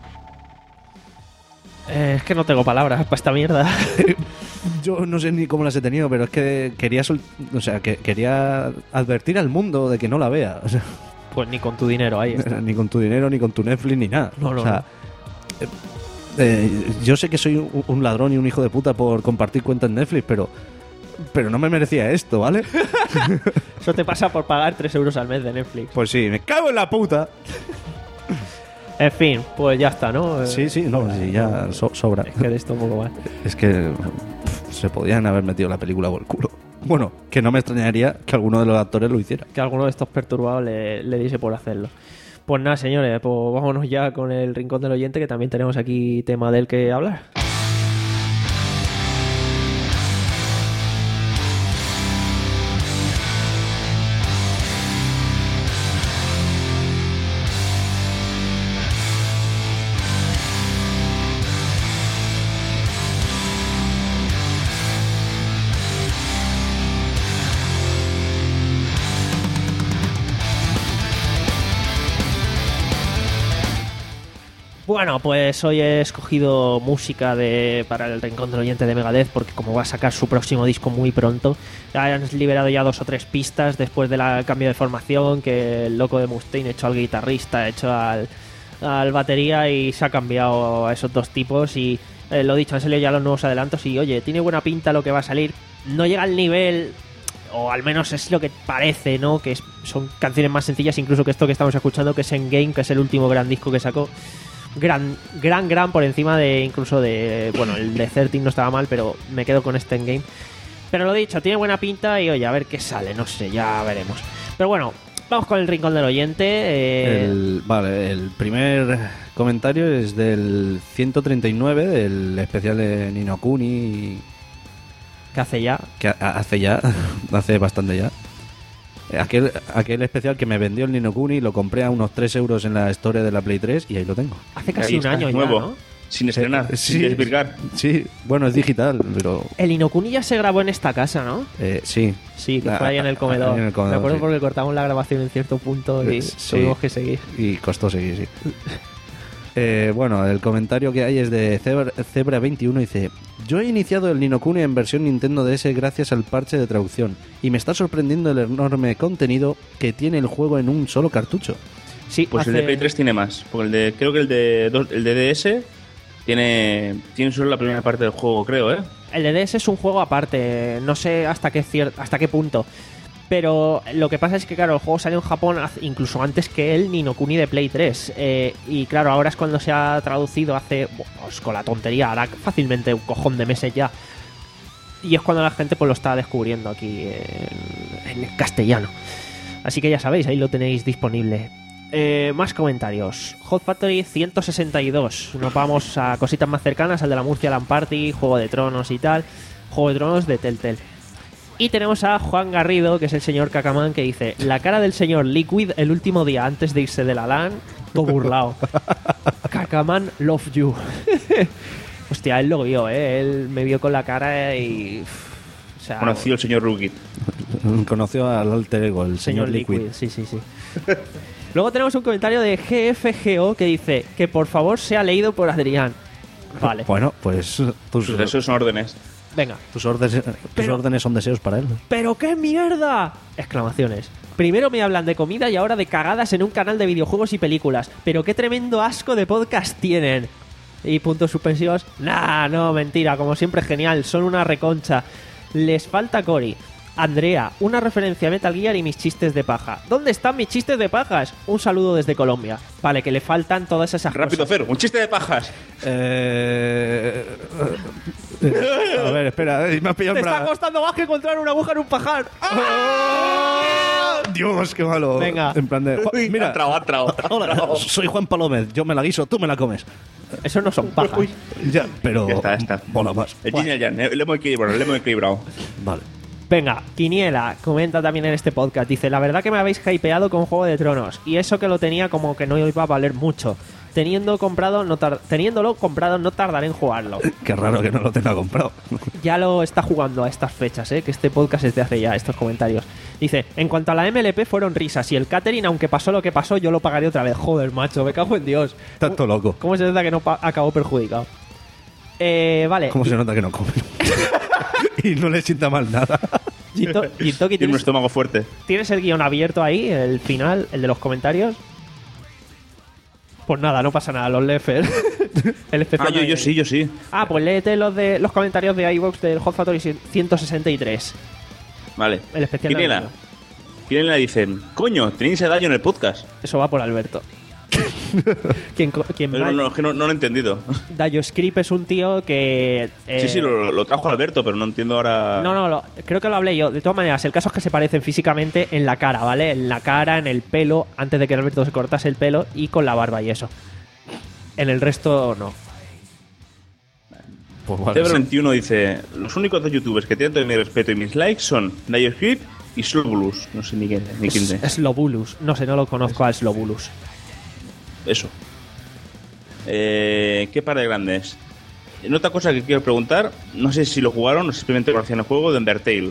[SPEAKER 1] Eh, es que no tengo palabras para esta mierda.
[SPEAKER 12] Yo no sé ni cómo las he tenido, pero es que quería, sol- o sea, que quería advertir al mundo de que no la vea. O sea,
[SPEAKER 1] pues ni con tu dinero, ahí está.
[SPEAKER 12] Ni con tu dinero, ni con tu Netflix, ni nada.
[SPEAKER 1] No, no,
[SPEAKER 12] o sea, no. Eh, yo sé que soy un, un ladrón y un hijo de puta por compartir cuenta en Netflix, pero pero no me merecía esto, ¿vale?
[SPEAKER 1] Eso te pasa por pagar tres euros al mes de Netflix.
[SPEAKER 12] Pues sí, me cago en la puta.
[SPEAKER 1] En fin, pues ya está, ¿no?
[SPEAKER 12] Sí, sí, no, sí, ya so- sobra.
[SPEAKER 1] Es que de esto un poco más.
[SPEAKER 12] Es que pff, se podían haber metido la película por el culo. Bueno, que no me extrañaría que alguno de los actores lo hiciera.
[SPEAKER 1] Que alguno de estos perturbados le, le diese por hacerlo. Pues nada, señores, pues vámonos ya con el Rincón del Oyente, que también tenemos aquí tema del que hablar. Bueno, pues hoy he escogido música de para el Rincón del Oyente de Megadeth, porque como va a sacar su próximo disco muy pronto, han liberado ya dos o tres pistas después del cambio de formación, que el loco de Mustaine ha hecho al guitarrista, ha hecho al, al batería y se ha cambiado a esos dos tipos. Y eh, lo dicho, han salido ya los nuevos adelantos y oye, tiene buena pinta lo que va a salir. No llega al nivel, o al menos es lo que parece, ¿no? Que es, son canciones más sencillas incluso que esto que estamos escuchando, que es Endgame, que es el último gran disco que sacó. Gran, gran, gran por encima de incluso de... Bueno, el de trece no estaba mal, pero me quedo con este Endgame. Pero lo dicho, tiene buena pinta y oye, a ver qué sale, no sé, ya veremos. Pero bueno, vamos con el Rincón del Oyente. Eh...
[SPEAKER 12] El, vale, el primer comentario es del ciento treinta y nueve, del especial de Ni no Kuni.
[SPEAKER 1] Que hace ya.
[SPEAKER 12] Que hace ya, hace bastante ya. Aquel, aquel especial que me vendió el Ni no Kuni, lo compré a unos tres euros en la Store de la Play tres y ahí lo tengo.
[SPEAKER 1] Hace casi un año ya,
[SPEAKER 8] nuevo,
[SPEAKER 1] ¿no?
[SPEAKER 8] Sin estrenar,
[SPEAKER 12] Eh,
[SPEAKER 8] sin desvirgar.
[SPEAKER 12] Sí, bueno, es digital, pero...
[SPEAKER 1] El Ni no Kuni ya se grabó en esta casa, ¿no?
[SPEAKER 12] Eh, sí.
[SPEAKER 1] Sí, que
[SPEAKER 12] Ah,
[SPEAKER 1] fue ahí en el comedor.
[SPEAKER 12] ahí en el comedor,
[SPEAKER 1] Me acuerdo
[SPEAKER 12] sí.
[SPEAKER 1] porque cortamos la grabación en cierto punto y
[SPEAKER 12] Sí.
[SPEAKER 1] tuvimos que seguir.
[SPEAKER 12] Y costó seguir, sí. Eh, bueno, el comentario que hay es de Zebra veintiuno, dice: yo he iniciado el Ni no Kuni en versión Nintendo D S gracias al parche de traducción y me está sorprendiendo el enorme contenido que tiene el juego en un solo cartucho.
[SPEAKER 1] Sí,
[SPEAKER 8] pues
[SPEAKER 1] hace...
[SPEAKER 8] el de Play tres tiene más, porque el de, creo que el de, dos- el de D S tiene, tiene solo la primera parte del juego, creo, ¿eh?
[SPEAKER 1] El de D S es un juego aparte, no sé hasta qué cier- hasta qué punto. Pero lo que pasa es que, claro, el juego salió en Japón hace- incluso antes que el Ni no Kuni de Play tres. Eh, y claro, ahora es cuando se ha traducido hace, pues con la tontería, hará fácilmente un cojón de meses ya. Y es cuando la gente pues lo está descubriendo aquí en, en castellano. Así que ya sabéis, ahí lo tenéis disponible. Eh, más comentarios. Hot Factory ciento sesenta y dos. Nos vamos a cositas más cercanas, al de la Murcia Land Party, Juego de Tronos y tal. Juego de Tronos de Telltale. Y tenemos a Juan Garrido, que es el señor Cacamán, que dice: la cara del señor Liquid el último día antes de irse de la LAN, todo burlao. Cacamán love you. Hostia, él lo vio, ¿eh? Él me vio con la cara y... O sea,
[SPEAKER 8] Conoció el señor Rugit.
[SPEAKER 12] Conoció al alter ego, el señor,
[SPEAKER 1] señor
[SPEAKER 12] Liquid.
[SPEAKER 1] Liquid. Sí, sí, sí. Luego tenemos un comentario de G F G O que dice: que por favor sea leído por Adrián. Vale.
[SPEAKER 12] Bueno, pues tus,
[SPEAKER 8] Pues esos son órdenes.
[SPEAKER 1] Venga.
[SPEAKER 12] tus, órdenes, tus
[SPEAKER 1] Pero-
[SPEAKER 12] órdenes son deseos para él.
[SPEAKER 1] ¡Pero qué mierda! Exclamaciones. Primero me hablan de comida y ahora de cagadas en un canal de videojuegos y películas. Pero qué tremendo asco de podcast tienen. Y puntos suspensivos. Nah, no, mentira. Como siempre, genial. Son una reconcha. Les falta Cory. Andrea, una referencia a Metal Gear y mis chistes de paja. ¿Dónde están mis chistes de pajas? Un saludo desde Colombia. Vale, que le faltan todas esas
[SPEAKER 8] Rápido,
[SPEAKER 1] cosas.
[SPEAKER 8] Fer, un chiste de pajas.
[SPEAKER 12] Eh... A ver, espera, eh, me has pillado
[SPEAKER 1] Te
[SPEAKER 12] en
[SPEAKER 1] está
[SPEAKER 12] plan-
[SPEAKER 1] costando más que encontrar una aguja en un pajar.
[SPEAKER 12] Dios, qué malo.
[SPEAKER 1] Venga.
[SPEAKER 12] En plan de...
[SPEAKER 8] Uy,
[SPEAKER 12] Mira,
[SPEAKER 8] ha entrado, ha entrado, ha
[SPEAKER 12] hola,
[SPEAKER 8] entrado.
[SPEAKER 12] soy Juan Palómez. Yo me la guiso, tú me la comes.
[SPEAKER 1] Eso no son pajas.
[SPEAKER 12] Ya, pero...
[SPEAKER 8] Ya está, ya está.
[SPEAKER 12] Mola más.
[SPEAKER 8] El yin y el yang, eh, le hemos equilibrado, le hemos equilibrado.
[SPEAKER 12] Vale.
[SPEAKER 1] Venga, Quiniela comenta también en este podcast. Dice, la verdad que me habéis hypeado con Juego de Tronos. Y eso que lo tenía como que no iba a valer mucho. Teniendo comprado, no tar- Teniéndolo comprado no tardaré en jugarlo.
[SPEAKER 12] Qué raro que no lo tenga comprado.
[SPEAKER 1] Ya lo está jugando a estas fechas, ¿eh? Que este podcast es de hace ya, estos comentarios. Dice, en cuanto a la M L P fueron risas. Y el catering, aunque pasó lo que pasó, yo lo pagaré otra vez. Joder, macho, me cago en Dios.
[SPEAKER 12] Tanto loco.
[SPEAKER 1] ¿Cómo se nota que no pa- acabó perjudicado? Eh, vale.
[SPEAKER 12] ¿Cómo se nota que no come? Y no le sienta mal nada.
[SPEAKER 1] Gito- Gintoki,
[SPEAKER 8] Tiene un
[SPEAKER 1] ¿tienes,
[SPEAKER 8] estómago fuerte.
[SPEAKER 1] ¿tienes el guión abierto ahí, el final, el de los comentarios? Pues nada, no pasa nada, los Lefer. El especial
[SPEAKER 8] Ah, yo,
[SPEAKER 1] de-
[SPEAKER 8] yo sí, yo sí.
[SPEAKER 1] Ah, pues léete los de los comentarios de iVoox del Hot Factory ciento sesenta y tres.
[SPEAKER 8] Vale.
[SPEAKER 1] El especial de
[SPEAKER 8] Quiniela.
[SPEAKER 1] Navidad.
[SPEAKER 8] Quiniela dicen, coño, tenéis a Dayo en el podcast.
[SPEAKER 1] Eso va por Alberto. quien co- quien
[SPEAKER 8] Pero
[SPEAKER 1] va-
[SPEAKER 8] no, no, es que no, no lo he entendido.
[SPEAKER 1] Dayo Script es un tío que... eh,
[SPEAKER 8] Sí, sí, lo, lo trajo Alberto, pero no entiendo ahora...
[SPEAKER 1] No, no, lo- creo que lo hablé yo. De todas maneras, el caso es que se parecen físicamente en la cara, ¿vale? En la cara, en el pelo, antes de que Alberto se cortase el pelo, y con la barba y eso. En el resto, no.
[SPEAKER 12] Pues
[SPEAKER 8] Zebra veintiuno dice, los únicos dos youtubers que tienen todo mi respeto y mis likes son DioScript y Slowbulus. No sé ni quién ni quién es.
[SPEAKER 1] Slobulus. No sé, no lo conozco al Slobulus.
[SPEAKER 8] Eso. Eh, ¿Qué par de grandes? En otra cosa que quiero preguntar, no sé si lo jugaron o simplemente conocían el juego de Undertale,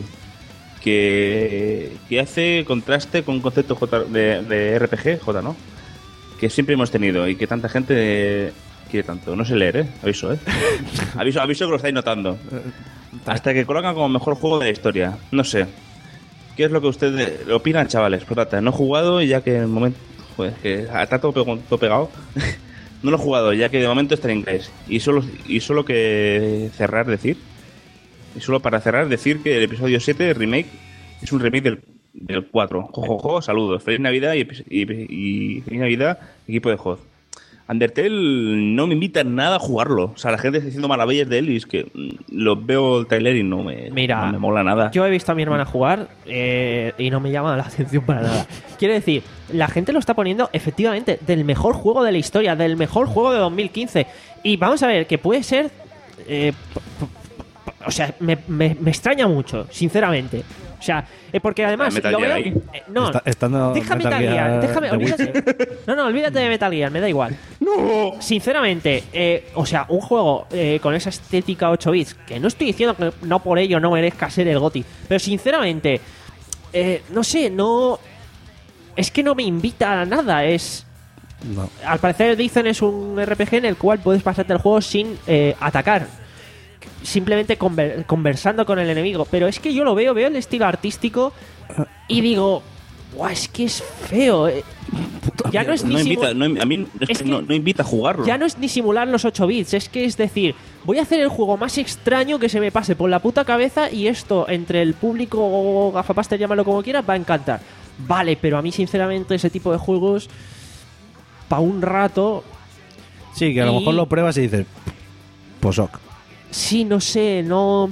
[SPEAKER 8] que, que hace contraste con un concepto J, de, de R P G, J, ¿no? Que siempre hemos tenido y que tanta gente quiere tanto. No sé leer, ¿eh? Aviso, ¿eh? aviso, aviso que lo estáis notando. Hasta que colocan como mejor juego de la historia. No sé. ¿Qué es lo que ustedes opinan, chavales? Por tanto, no he jugado y ya que en el momento... Joder, que está todo, pego- todo pegado. No lo he jugado, ya que de momento está en inglés. Y solo, y solo que cerrar, decir. Y solo para cerrar, decir que el episodio siete, remake, es un remake del, del cuatro. Jojojo, saludos. Feliz Navidad y, y, y feliz Navidad, equipo de J O D. Undertale no me invita nada a jugarlo. O sea, la gente está diciendo maravillas de él y es que mm, lo veo el trailer y no me,
[SPEAKER 1] Mira,
[SPEAKER 8] no me mola nada.
[SPEAKER 1] Yo he visto a mi hermana jugar eh, y no me llama la atención para nada. Quiero decir, la gente lo está poniendo efectivamente del mejor juego de la historia, del mejor juego de dos mil quince. Y vamos a ver, que puede ser... eh, p- p- p- o sea, me, me- me extraña mucho, sinceramente. O sea, eh, porque además...
[SPEAKER 8] Metal
[SPEAKER 1] lo
[SPEAKER 8] Gear
[SPEAKER 1] veo-
[SPEAKER 8] ahí.
[SPEAKER 1] eh, no,
[SPEAKER 12] Está- estando
[SPEAKER 1] deja
[SPEAKER 12] Metal
[SPEAKER 1] Metal Gear,
[SPEAKER 12] Gear
[SPEAKER 1] déjame,
[SPEAKER 12] de
[SPEAKER 1] olvídate. No, no, olvídate de Metal Gear, me da igual. No. Sinceramente, eh, o sea, un juego eh, con esa estética ocho bits, que no estoy diciendo que no por ello no merezca ser el GOTY, pero sinceramente, eh, no sé, no... Es que no me invita a nada, es...
[SPEAKER 12] No.
[SPEAKER 1] Al parecer dicen es un R P G en el cual puedes pasarte el juego sin eh, atacar. Simplemente conver- conversando con el enemigo. Pero es que yo lo veo, veo el estilo artístico y digo, "Buah, es que es feo. eh". Ya no es ni
[SPEAKER 8] no
[SPEAKER 1] simu-
[SPEAKER 8] invita, no, a mí es
[SPEAKER 1] Es
[SPEAKER 8] que
[SPEAKER 1] que
[SPEAKER 8] no, no invita a jugarlo.
[SPEAKER 1] ya no es ni simular los ocho bits, es que es decir, voy a hacer el juego más extraño que se me pase por la puta cabeza y esto entre el público o gafapaster, llámalo como quieras, va a encantar. Vale, pero a mí sinceramente ese tipo de juegos para un rato,
[SPEAKER 12] Sí, que a lo
[SPEAKER 1] Y-
[SPEAKER 12] mejor lo pruebas y dices, pues ok.
[SPEAKER 1] sí, no sé, no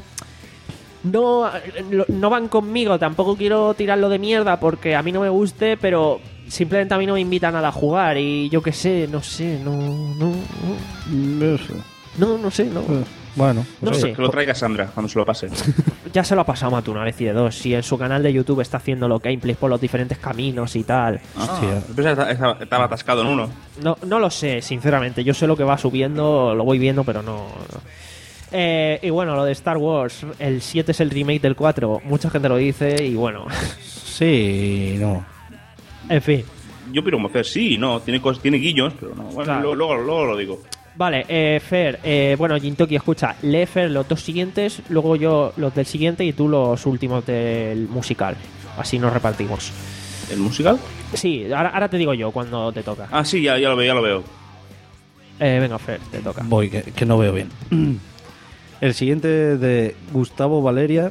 [SPEAKER 1] no lo- no van conmigo, tampoco quiero tirarlo de mierda porque a mí no me guste, pero simplemente a mí no me invitan nada a jugar y yo qué sé, no sé, no no no, no, no sé, no.
[SPEAKER 12] Bueno,
[SPEAKER 1] No
[SPEAKER 8] Pues
[SPEAKER 1] sé.
[SPEAKER 8] que lo traiga Sandra cuando se lo pase.
[SPEAKER 1] Ya se lo ha pasado Matu una vez y de dos. Si en su canal de YouTube está haciendo los gameplays por los diferentes caminos y tal.
[SPEAKER 8] Ah, pensaba que estaba, estaba atascado en uno.
[SPEAKER 1] No, no lo sé, sinceramente. Yo sé lo que va subiendo, lo voy viendo, pero no. no. Eh, y bueno, lo de Star Wars, el siete es el remake del cuatro. Mucha gente lo dice y bueno.
[SPEAKER 12] Sí, no.
[SPEAKER 1] En fin.
[SPEAKER 8] Yo opino como Fer, sí, no, tiene, cosas, tiene guiños, pero no. Bueno,
[SPEAKER 1] Claro.
[SPEAKER 8] luego, luego, luego lo digo.
[SPEAKER 1] Vale, eh, Fer, eh, bueno, Gintoki, escucha, lee Fer los dos siguientes, luego yo los del siguiente y tú los últimos del musical. Así nos repartimos.
[SPEAKER 8] ¿El musical?
[SPEAKER 1] Sí, ahora, ahora te digo yo cuando te toca.
[SPEAKER 8] Ah, sí, ya, ya lo veo, ya lo veo.
[SPEAKER 1] Eh, venga, Fer, te toca.
[SPEAKER 12] Voy, que, que no veo bien. El siguiente de Gustavo Valeria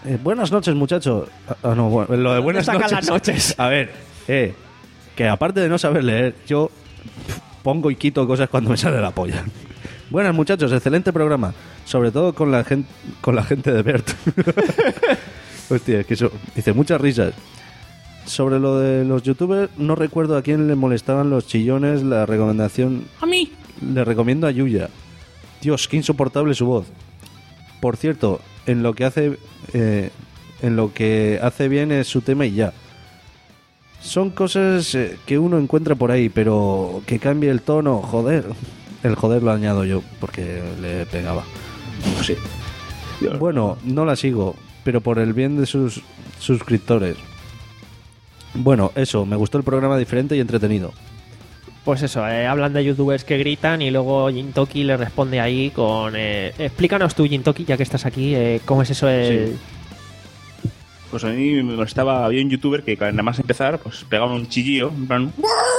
[SPEAKER 12] Eh, buenas noches, muchachos. Ah, ah, no, bueno, lo de buenas
[SPEAKER 1] sacan
[SPEAKER 12] noches.
[SPEAKER 1] las noches?
[SPEAKER 12] A ver, eh, que aparte de no saber leer, yo pongo y quito cosas cuando me sale la polla. Buenas, muchachos, excelente programa. Sobre todo con la gente, con la gente de Bert. Hostia, es que eso. Dice, muchas risas. Sobre lo de los youtubers, no recuerdo a quién le molestaban los chillones. La recomendación.
[SPEAKER 6] A mí.
[SPEAKER 12] Le recomiendo a Yuya. Dios, qué insoportable su voz. Por cierto, en lo que hace eh, en lo que hace bien es su tema y ya. Son cosas eh, que uno encuentra por ahí, pero que cambie el tono, joder. El joder lo añado yo porque le pegaba.
[SPEAKER 8] Sí.
[SPEAKER 12] Bueno, no la sigo, pero por el bien de sus suscriptores. Bueno, eso, me gustó el programa diferente y entretenido.
[SPEAKER 1] Pues eso, eh, hablan de youtubers que gritan y luego Jintoki le responde ahí con... Eh, explícanos tú, Jintoki, ya que estás aquí, eh, cómo es eso el...
[SPEAKER 8] Sí. Pues a mí me molestaba, había un youtuber que nada más empezar, pues pegaba un chillillo, en plan...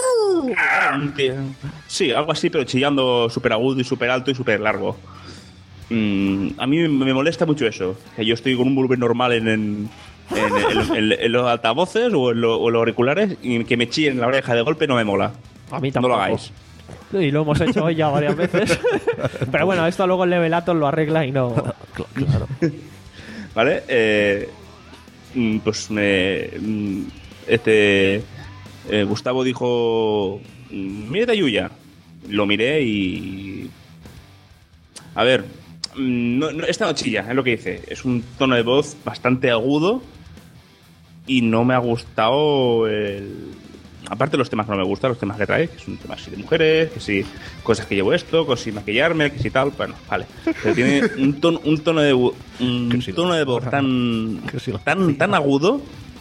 [SPEAKER 8] Sí, algo así, pero chillando súper agudo y súper alto y súper largo. Mm, a mí me molesta mucho eso, que yo estoy con un volumen normal en... en En, en, en, en los altavoces o en, lo, o en los auriculares y que me chillen en la oreja de golpe no me mola.
[SPEAKER 1] A mí
[SPEAKER 8] tampoco.
[SPEAKER 1] tampoco.
[SPEAKER 8] No lo hagáis.
[SPEAKER 1] Y lo hemos hecho hoy ya varias veces. Pero bueno, esto luego el Levelator lo arregla y no...
[SPEAKER 12] Claro.
[SPEAKER 8] ¿Vale? Eh, pues me... Este... Eh, Gustavo dijo... Mírate a Yuya. Lo miré y... A ver... No, no, esta no chilla, es lo que dice. Es un tono de voz bastante agudo y no me ha gustado el... Aparte de los temas que no me gustan, los temas que trae, que son temas así de mujeres, que si cosas que llevo esto, que si maquillarme, que si tal, bueno, vale. Pero tiene un tono, un tono de un tono de voz tan tan tan agudo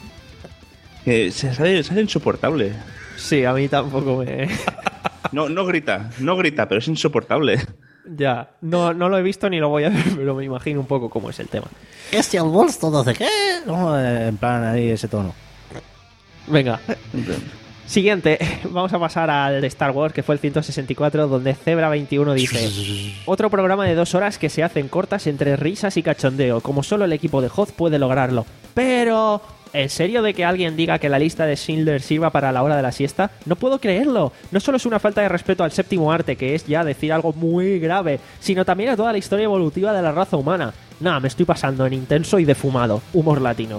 [SPEAKER 8] que se hace, se hace insoportable.
[SPEAKER 1] Sí, a mí tampoco me...
[SPEAKER 8] No, no grita, no grita, pero es insoportable.
[SPEAKER 1] Ya, no, no lo he visto ni lo voy a ver, pero me imagino un poco cómo es el tema.
[SPEAKER 12] Este al bolso, no sé qué. No, en plan, ahí ese tono.
[SPEAKER 1] Venga. Siguiente, vamos a pasar al de Star Wars, que fue el ciento sesenta y cuatro, donde Zebra veintiuno dice: otro programa de dos horas que se hacen cortas entre risas y cachondeo, como solo el equipo de Hoth puede lograrlo. Pero... ¿en serio de que alguien diga que la lista de Schindler sirva para la hora de la siesta? No puedo creerlo. No solo es una falta de respeto al séptimo arte, que es ya decir algo muy grave, sino también a toda la historia evolutiva de la raza humana. Nah, me estoy pasando en intenso y defumado. Humor latino.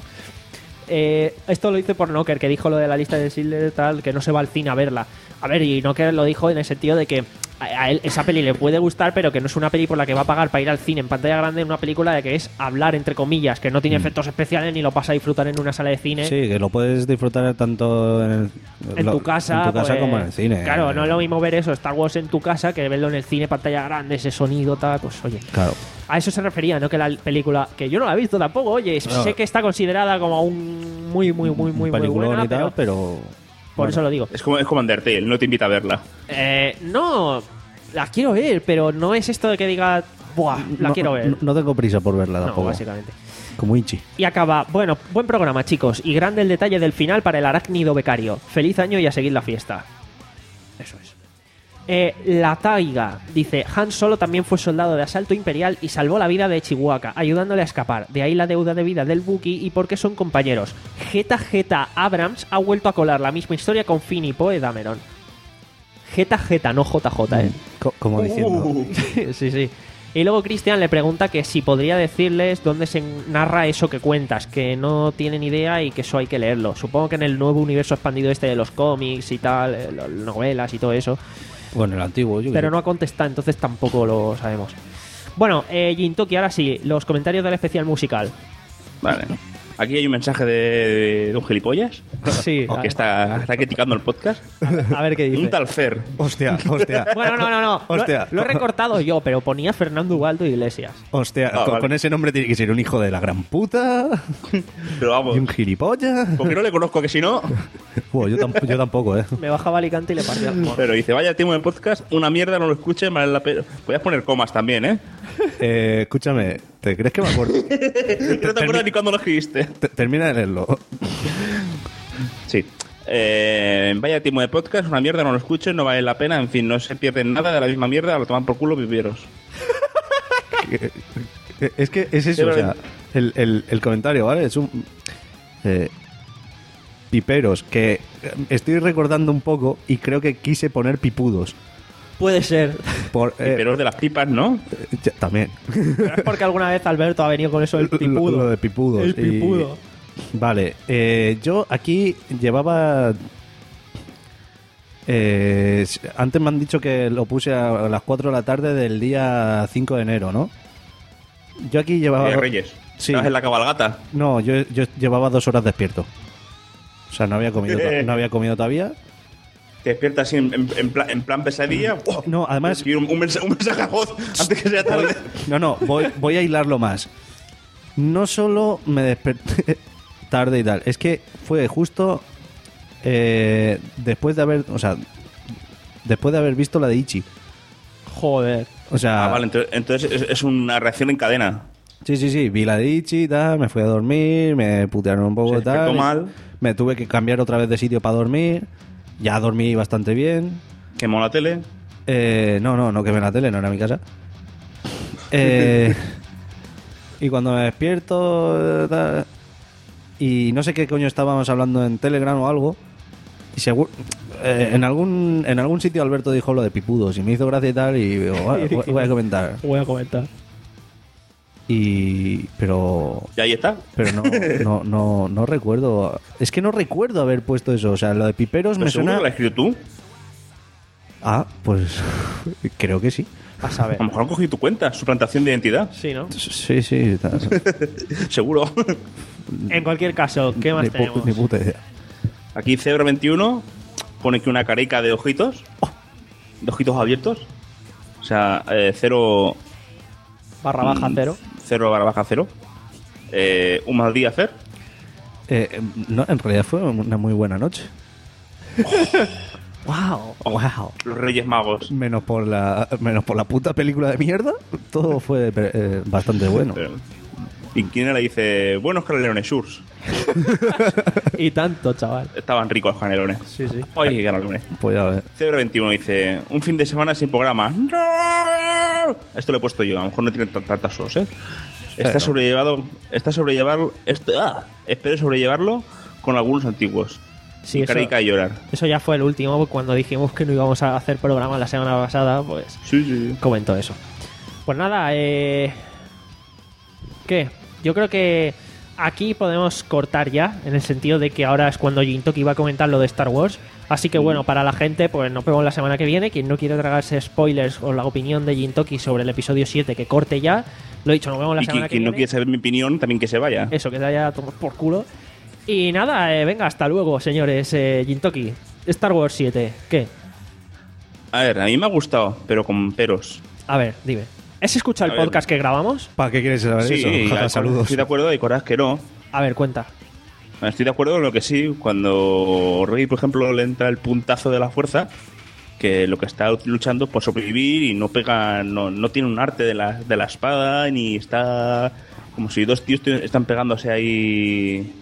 [SPEAKER 1] Eh, esto lo dice por Knocker, que dijo lo de la lista de Schindler tal, que no se va al cine a verla. A ver, y Knocker lo dijo en el sentido de que a él esa peli le puede gustar, pero que no es una peli por la que va a pagar para ir al cine en pantalla grande, una película de que es hablar entre comillas, que no tiene mm. efectos especiales ni lo vas a disfrutar en una sala de cine.
[SPEAKER 12] Sí, que lo puedes disfrutar tanto en, el,
[SPEAKER 1] en
[SPEAKER 12] lo,
[SPEAKER 1] tu casa,
[SPEAKER 12] en tu casa
[SPEAKER 1] pues,
[SPEAKER 12] como en el cine.
[SPEAKER 1] Claro, no es lo mismo ver eso, Star Wars en tu casa, que verlo en el cine, pantalla grande, ese sonido, tal, pues oye.
[SPEAKER 12] Claro.
[SPEAKER 1] A eso se refería, ¿no? Que la película, que yo no la he visto tampoco, oye, no. sé que está considerada como un muy, muy, muy, muy, muy buena,
[SPEAKER 12] y tal,
[SPEAKER 1] pero...
[SPEAKER 12] pero...
[SPEAKER 1] Por
[SPEAKER 12] bueno.
[SPEAKER 1] eso lo digo.
[SPEAKER 8] Es como, es como Undertale, no te invita a verla.
[SPEAKER 1] Eh, no, la quiero ver, pero no es esto de que diga, buah, la
[SPEAKER 12] no,
[SPEAKER 1] quiero ver.
[SPEAKER 12] No, no tengo prisa por verla tampoco.
[SPEAKER 1] No, básicamente.
[SPEAKER 12] Como Ichi.
[SPEAKER 1] Y acaba, bueno, buen programa, chicos, y grande el detalle del final para el arácnido becario. Feliz año y a seguir la fiesta. Eso es. Eh, la Taiga dice: Han Solo también fue soldado de asalto imperial y salvó la vida de Chihuahua, ayudándole a escapar. De ahí la deuda de vida del Wookiee y porque son compañeros. Jeta Jeta Abrams ha vuelto a colar la misma historia con Finn y Poe Dameron. Jeta Jeta, no J J, eh.
[SPEAKER 12] Co- como diciendo.
[SPEAKER 1] Uh. Sí, sí. Y luego Christian le pregunta que si podría decirles dónde se narra eso que cuentas, que no tienen idea y que eso hay que leerlo. Supongo que en el nuevo universo expandido este de los cómics y tal, eh, las novelas y todo eso.
[SPEAKER 12] Bueno, el antiguo, yo
[SPEAKER 1] Pero
[SPEAKER 12] creo.
[SPEAKER 1] no ha contestado, entonces tampoco lo sabemos. Bueno, eh, Jintoki, ahora sí, los comentarios del especial musical.
[SPEAKER 8] Vale. Aquí hay un mensaje de, de un gilipollas.
[SPEAKER 1] Sí.
[SPEAKER 8] Que está, está criticando el podcast.
[SPEAKER 1] A ver qué dice.
[SPEAKER 8] Un tal Fer.
[SPEAKER 12] Hostia, hostia.
[SPEAKER 1] Bueno, no, no, no.
[SPEAKER 12] Hostia.
[SPEAKER 1] Lo, lo he recortado yo, pero ponía Fernando Ubaldo Iglesias.
[SPEAKER 12] Hostia,
[SPEAKER 8] Ah,
[SPEAKER 12] con,
[SPEAKER 8] vale.
[SPEAKER 12] con ese nombre tiene que ser un hijo de la gran puta.
[SPEAKER 8] Pero vamos.
[SPEAKER 12] Y un gilipollas.
[SPEAKER 8] Porque no le conozco, que si no.
[SPEAKER 12] Bueno, yo, tamp- yo tampoco, eh.
[SPEAKER 1] Me bajaba Alicante y le partía el morro.
[SPEAKER 8] Pero dice: vaya timo de podcast, una mierda, no lo escuchen, vale la pena. Podías poner comas también, ¿eh?
[SPEAKER 12] eh escúchame, ¿te crees que me acuerdo?
[SPEAKER 8] No te acuerdas ni cuándo lo escribiste.
[SPEAKER 12] Te- termina de leerlo.
[SPEAKER 8] Sí. Eh, vaya timo de podcast, una mierda, no lo escuchen, no vale la pena. En fin, no se pierden nada de la misma mierda, lo toman por culo vivieros.
[SPEAKER 12] Es que es eso, o sea, el, el, el comentario, ¿vale? Es un... Eh, piperos, que estoy recordando un poco y creo que quise poner pipudos.
[SPEAKER 1] Puede ser.
[SPEAKER 12] Por, eh,
[SPEAKER 8] Piperos de las pipas, ¿no?
[SPEAKER 12] ya, también.
[SPEAKER 1] Pero es porque alguna vez Alberto ha venido con eso del pipudo.
[SPEAKER 12] Lo, lo de pipudos.
[SPEAKER 1] El pipudo.
[SPEAKER 12] Y- vale, eh, yo aquí llevaba... Eh, antes me han dicho que lo puse a las cuatro de la tarde del día cinco de enero, ¿no? Yo aquí llevaba...
[SPEAKER 8] Eh, Reyes.
[SPEAKER 12] Sí.
[SPEAKER 8] ¿Estabas en la cabalgata?
[SPEAKER 12] No, yo, yo llevaba dos horas despierto. O sea, no había comido, to- no había comido todavía.
[SPEAKER 8] Te despiertas así en, en, en plan, en plan pesadilla. ¡Oh!
[SPEAKER 12] No, además...
[SPEAKER 8] Escribir un, un, mensaje, un mensaje a voz antes que sea tarde.
[SPEAKER 12] No, no, voy, voy a hilarlo más. No solo me desperté tarde y tal, es que fue justo eh, después de haber, o sea, después de haber visto la de Ichi.
[SPEAKER 1] Joder.
[SPEAKER 12] O sea,
[SPEAKER 8] Ah, vale, entonces, entonces es, es una reacción en cadena.
[SPEAKER 12] sí, sí, sí, vi la de Ichi y tal, me fui a dormir, me putearon un poco
[SPEAKER 8] Se
[SPEAKER 12] y tal.
[SPEAKER 8] despertó mal.
[SPEAKER 12] Me tuve que cambiar otra vez de sitio para dormir. Ya dormí bastante bien.
[SPEAKER 8] Quemó la tele.
[SPEAKER 12] Eh, no, no, no quemé la tele, no era mi casa. Eh, y cuando me despierto... eh, tal, y no sé qué coño estábamos hablando en Telegram o algo. Y seguro... eh, en algún en algún sitio Alberto dijo lo de pipudos y me hizo gracia y tal y digo, "Voy- voy, voy a comentar".
[SPEAKER 1] Voy a comentar.
[SPEAKER 12] Y... Pero...
[SPEAKER 8] Y ahí está.
[SPEAKER 12] Pero no, no, no, no recuerdo... Es que no recuerdo haber puesto eso. O sea, lo de piperos me
[SPEAKER 8] ¿Pero seguro
[SPEAKER 12] suena...
[SPEAKER 8] que la has escrito tú?
[SPEAKER 12] Ah, pues... creo que sí.
[SPEAKER 1] A saber.
[SPEAKER 8] A lo mejor han cogido tu cuenta, suplantación de identidad.
[SPEAKER 1] Sí, ¿no?
[SPEAKER 12] Sí, sí. Está...
[SPEAKER 8] Seguro.
[SPEAKER 1] En cualquier caso, ¿qué más
[SPEAKER 12] ni, pu-
[SPEAKER 1] tenemos?
[SPEAKER 12] ni puta idea.
[SPEAKER 8] Aquí Cebra veintiuno pone que una careca de ojitos. De ojitos abiertos. O sea, eh, cero...
[SPEAKER 1] Barra baja
[SPEAKER 8] mm,
[SPEAKER 1] cero.
[SPEAKER 8] Cero barra baja cero. Eh, un mal día, Fer.
[SPEAKER 12] Eh, no, en realidad fue una muy buena noche.
[SPEAKER 1] Wow.
[SPEAKER 12] Wow.
[SPEAKER 8] Los Reyes Magos.
[SPEAKER 12] Menos por la menos por la puta película de mierda, todo fue eh, bastante bueno.
[SPEAKER 8] Pero- y quién le dice, buenos canelones, Shurs.
[SPEAKER 1] Y tanto, chaval.
[SPEAKER 8] Estaban ricos los canelones.
[SPEAKER 1] Sí, sí.
[SPEAKER 8] Oye, canelones.
[SPEAKER 12] Pues ya ves.
[SPEAKER 8] Cebra veintiuno dice, un fin de semana sin programa. ¡No! Esto lo he puesto yo, a lo mejor no tiene t- tantas sos, ¿eh? Está
[SPEAKER 12] no.
[SPEAKER 8] sobrellevado, está sobrellevarlo, esto, ah, espero sobrellevarlo con algunos antiguos.
[SPEAKER 1] Sí,
[SPEAKER 8] y
[SPEAKER 1] eso-
[SPEAKER 8] carica y llorar.
[SPEAKER 1] Eso ya fue el último, cuando dijimos que no íbamos a hacer programa la semana pasada, pues
[SPEAKER 8] Sí, sí.
[SPEAKER 1] comentó eso. Pues nada, eh... ¿qué? Yo creo que aquí podemos cortar ya, en el sentido de que ahora es cuando Jintoki va a comentar lo de Star Wars. Así que bueno, para la gente, pues nos vemos la semana que viene. Quien no quiere tragarse spoilers o la opinión de Jintoki sobre el episodio siete, que corte ya. Lo he dicho, nos vemos la
[SPEAKER 8] Y
[SPEAKER 1] semana
[SPEAKER 8] quien,
[SPEAKER 1] que
[SPEAKER 8] quien no
[SPEAKER 1] viene.
[SPEAKER 8] quiere saber mi opinión, también que se vaya.
[SPEAKER 1] Eso, que se haya tomado por culo. Y nada, eh, venga, hasta luego, señores. Eh, Jintoki, Star Wars siete, ¿qué?
[SPEAKER 8] A ver, a mí me ha gustado, pero con peros.
[SPEAKER 1] A ver, dime. ¿Has escuchado
[SPEAKER 8] A
[SPEAKER 1] el
[SPEAKER 8] ver.
[SPEAKER 1] podcast que grabamos?
[SPEAKER 12] ¿Para qué quieres saber
[SPEAKER 8] Sí,
[SPEAKER 12] eso?
[SPEAKER 8] hay
[SPEAKER 12] Jaja,
[SPEAKER 8] cosas que
[SPEAKER 12] saludos.
[SPEAKER 8] estoy de acuerdo, hay cosas que no.
[SPEAKER 1] A ver, cuenta.
[SPEAKER 8] Estoy de acuerdo en lo que sí, cuando Rey, por ejemplo, le entra el puntazo de la fuerza, que lo que está luchando por sobrevivir y no pega, no, no tiene un arte de la, de la espada, ni está como si dos tíos te- están pegándose ahí.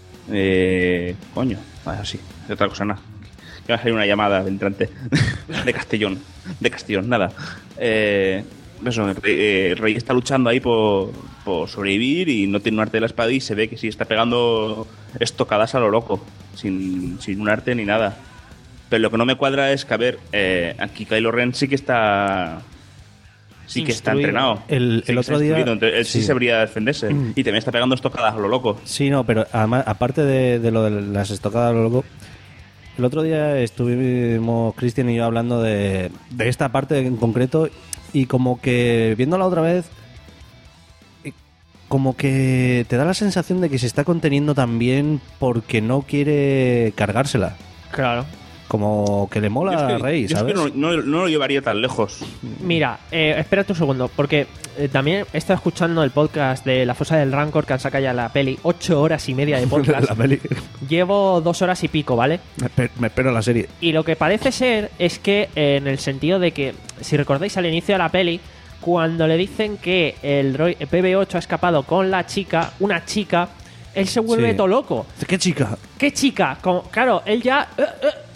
[SPEAKER 8] Eh, coño, así, de otra cosa, nada. Que va a salir una llamada entrante de Castellón, de Castellón, nada. Eh, eso, el rey, eh, el rey está luchando ahí por, por sobrevivir y no tiene un arte de la espada y se ve que sí está pegando estocadas a lo loco, sin, sin un arte ni nada. Pero lo que no me cuadra es que, a ver, eh, aquí Kylo Ren sí que está... Sí que está
[SPEAKER 1] Instruido.
[SPEAKER 8] entrenado.
[SPEAKER 12] El-
[SPEAKER 8] Sí
[SPEAKER 12] el
[SPEAKER 8] que
[SPEAKER 12] otro
[SPEAKER 8] está
[SPEAKER 12] día-
[SPEAKER 8] instruido, entonces él sí,
[SPEAKER 12] sí.
[SPEAKER 8] sabría defenderse. Y también está pegando estocadas a lo loco.
[SPEAKER 12] Sí, no, pero además, aparte de, de lo de las estocadas, lo loco, el otro día estuvimos Cristian y yo hablando de, de esta parte en concreto y como que viéndola otra vez, eh, como que te da la sensación de que se está conteniendo también porque no quiere cargársela.
[SPEAKER 1] Claro.
[SPEAKER 12] Como que le mola
[SPEAKER 8] Yo es que-
[SPEAKER 12] a Rey,
[SPEAKER 8] yo es
[SPEAKER 12] ¿sabes?
[SPEAKER 8] que no, no- no lo llevaría tan lejos.
[SPEAKER 1] Mira, eh, espérate un segundo, porque eh, también he estado escuchando el podcast de La Fosa del Rancor, que han sacado ya la peli, ocho horas y media de podcast.
[SPEAKER 12] La peli.
[SPEAKER 1] Llevo dos horas y pico, ¿vale?
[SPEAKER 12] Me, espe- me espero la serie.
[SPEAKER 1] Y lo que parece ser es que, eh, en el sentido de que, si recordáis al inicio de la peli, cuando le dicen que el droid- P B ocho ha escapado con la chica, una chica, él se vuelve
[SPEAKER 12] Sí.
[SPEAKER 1] todo loco.
[SPEAKER 12] ¿Qué chica?
[SPEAKER 1] ¿Qué chica? Como, claro, él ya... eh, eh,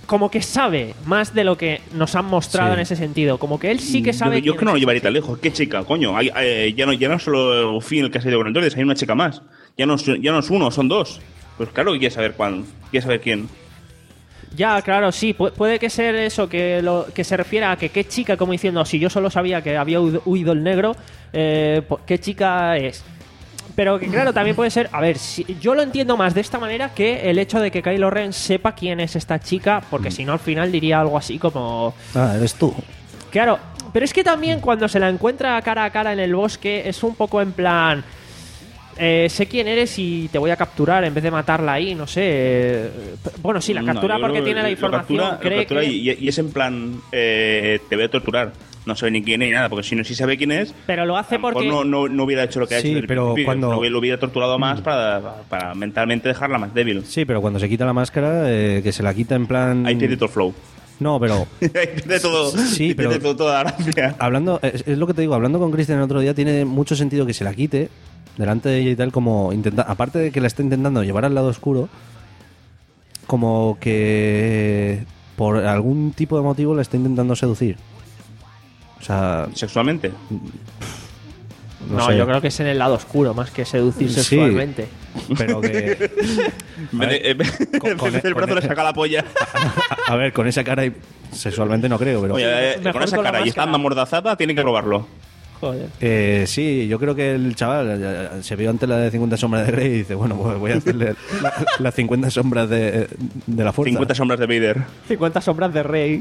[SPEAKER 1] como que sabe más de lo que nos han mostrado
[SPEAKER 2] Sí.
[SPEAKER 1] en ese sentido. Como que él sí que sabe.
[SPEAKER 8] Yo, yo es
[SPEAKER 1] quién
[SPEAKER 8] que no lo
[SPEAKER 1] es.
[SPEAKER 8] llevaría tan lejos. ¿Qué chica, coño? Hay, hay- ya, no, ya no es solo Finn el que ha salido con el Droides, hay una chica más. Ya no, es- ya no es uno, son dos. Pues claro que quiere saber cuál, quiere saber quién.
[SPEAKER 1] Ya, claro, sí, pu- puede que ser eso, que lo que se refiera a que qué chica, como diciendo, si yo solo sabía que había huido, huido el negro, eh, po- qué chica es. Pero que claro, también puede ser, a ver, si, yo lo entiendo más de esta manera que el hecho de que Kylo Ren sepa quién es esta chica, porque si no al final diría algo así como...
[SPEAKER 12] Ah, eres tú.
[SPEAKER 1] Claro, pero es que también cuando se la encuentra cara a cara en el bosque es un poco en plan... eh, sé quién eres y te voy a capturar en vez de matarla ahí, no sé. eh, Bueno, sí, la
[SPEAKER 8] No,
[SPEAKER 1] captura
[SPEAKER 8] yo
[SPEAKER 1] porque
[SPEAKER 8] creo
[SPEAKER 1] tiene la
[SPEAKER 8] lo
[SPEAKER 1] información,
[SPEAKER 8] captura- lo
[SPEAKER 1] cree
[SPEAKER 8] captura
[SPEAKER 1] que...
[SPEAKER 8] y, y es en plan, eh, te voy a torturar. No sabe ni quién es ni nada, porque si no si sabe quién es,
[SPEAKER 1] Pero lo hace
[SPEAKER 8] a lo mejor
[SPEAKER 1] porque...
[SPEAKER 8] no, no, no hubiera hecho lo que ha
[SPEAKER 12] Sí,
[SPEAKER 8] hecho desde el
[SPEAKER 12] pero
[SPEAKER 8] principio,
[SPEAKER 12] cuando-
[SPEAKER 8] lo, hubiera- lo hubiera torturado más para, para mentalmente dejarla más débil.
[SPEAKER 12] Sí, pero cuando se quita la máscara, eh, que se la quita en plan...
[SPEAKER 8] Ahí pierde todo el flow.
[SPEAKER 12] No, pero...
[SPEAKER 8] Ahí pierde todo,
[SPEAKER 12] Sí, pero-
[SPEAKER 8] pierde todo, toda la gracia.
[SPEAKER 12] Hablando, es, es lo que te digo, hablando con Cristian el otro día, tiene mucho sentido que se la quite delante de ella y tal, como intenta, aparte de que la está intentando llevar al lado oscuro, como que por algún tipo de motivo la está intentando seducir. O sea,
[SPEAKER 8] ¿Sexualmente?
[SPEAKER 12] no,
[SPEAKER 1] No,
[SPEAKER 12] sé.
[SPEAKER 1] yo creo que es en el lado oscuro, más que seducir
[SPEAKER 12] Sí,
[SPEAKER 1] sexualmente.
[SPEAKER 12] pero que...
[SPEAKER 8] En vez de- en vez de-
[SPEAKER 12] Con-
[SPEAKER 8] en
[SPEAKER 12] con-
[SPEAKER 8] vez del brazo
[SPEAKER 12] con-
[SPEAKER 8] le saca la polla.
[SPEAKER 12] A ver, con esa cara y- sexualmente no creo, pero...
[SPEAKER 8] Oye, eh,
[SPEAKER 1] Mejor
[SPEAKER 8] con esa
[SPEAKER 1] con la
[SPEAKER 8] cara y
[SPEAKER 1] máscara.
[SPEAKER 8] estando amordazada, tiene que robarlo.
[SPEAKER 1] Joder.
[SPEAKER 12] Eh, sí, yo creo que el chaval eh, se vio ante la de cincuenta sombras de Grey y dice, bueno, pues voy a hacerle la- las cincuenta sombras de, de la fuerza.
[SPEAKER 8] cincuenta sombras de Vader.
[SPEAKER 1] cincuenta sombras de rey.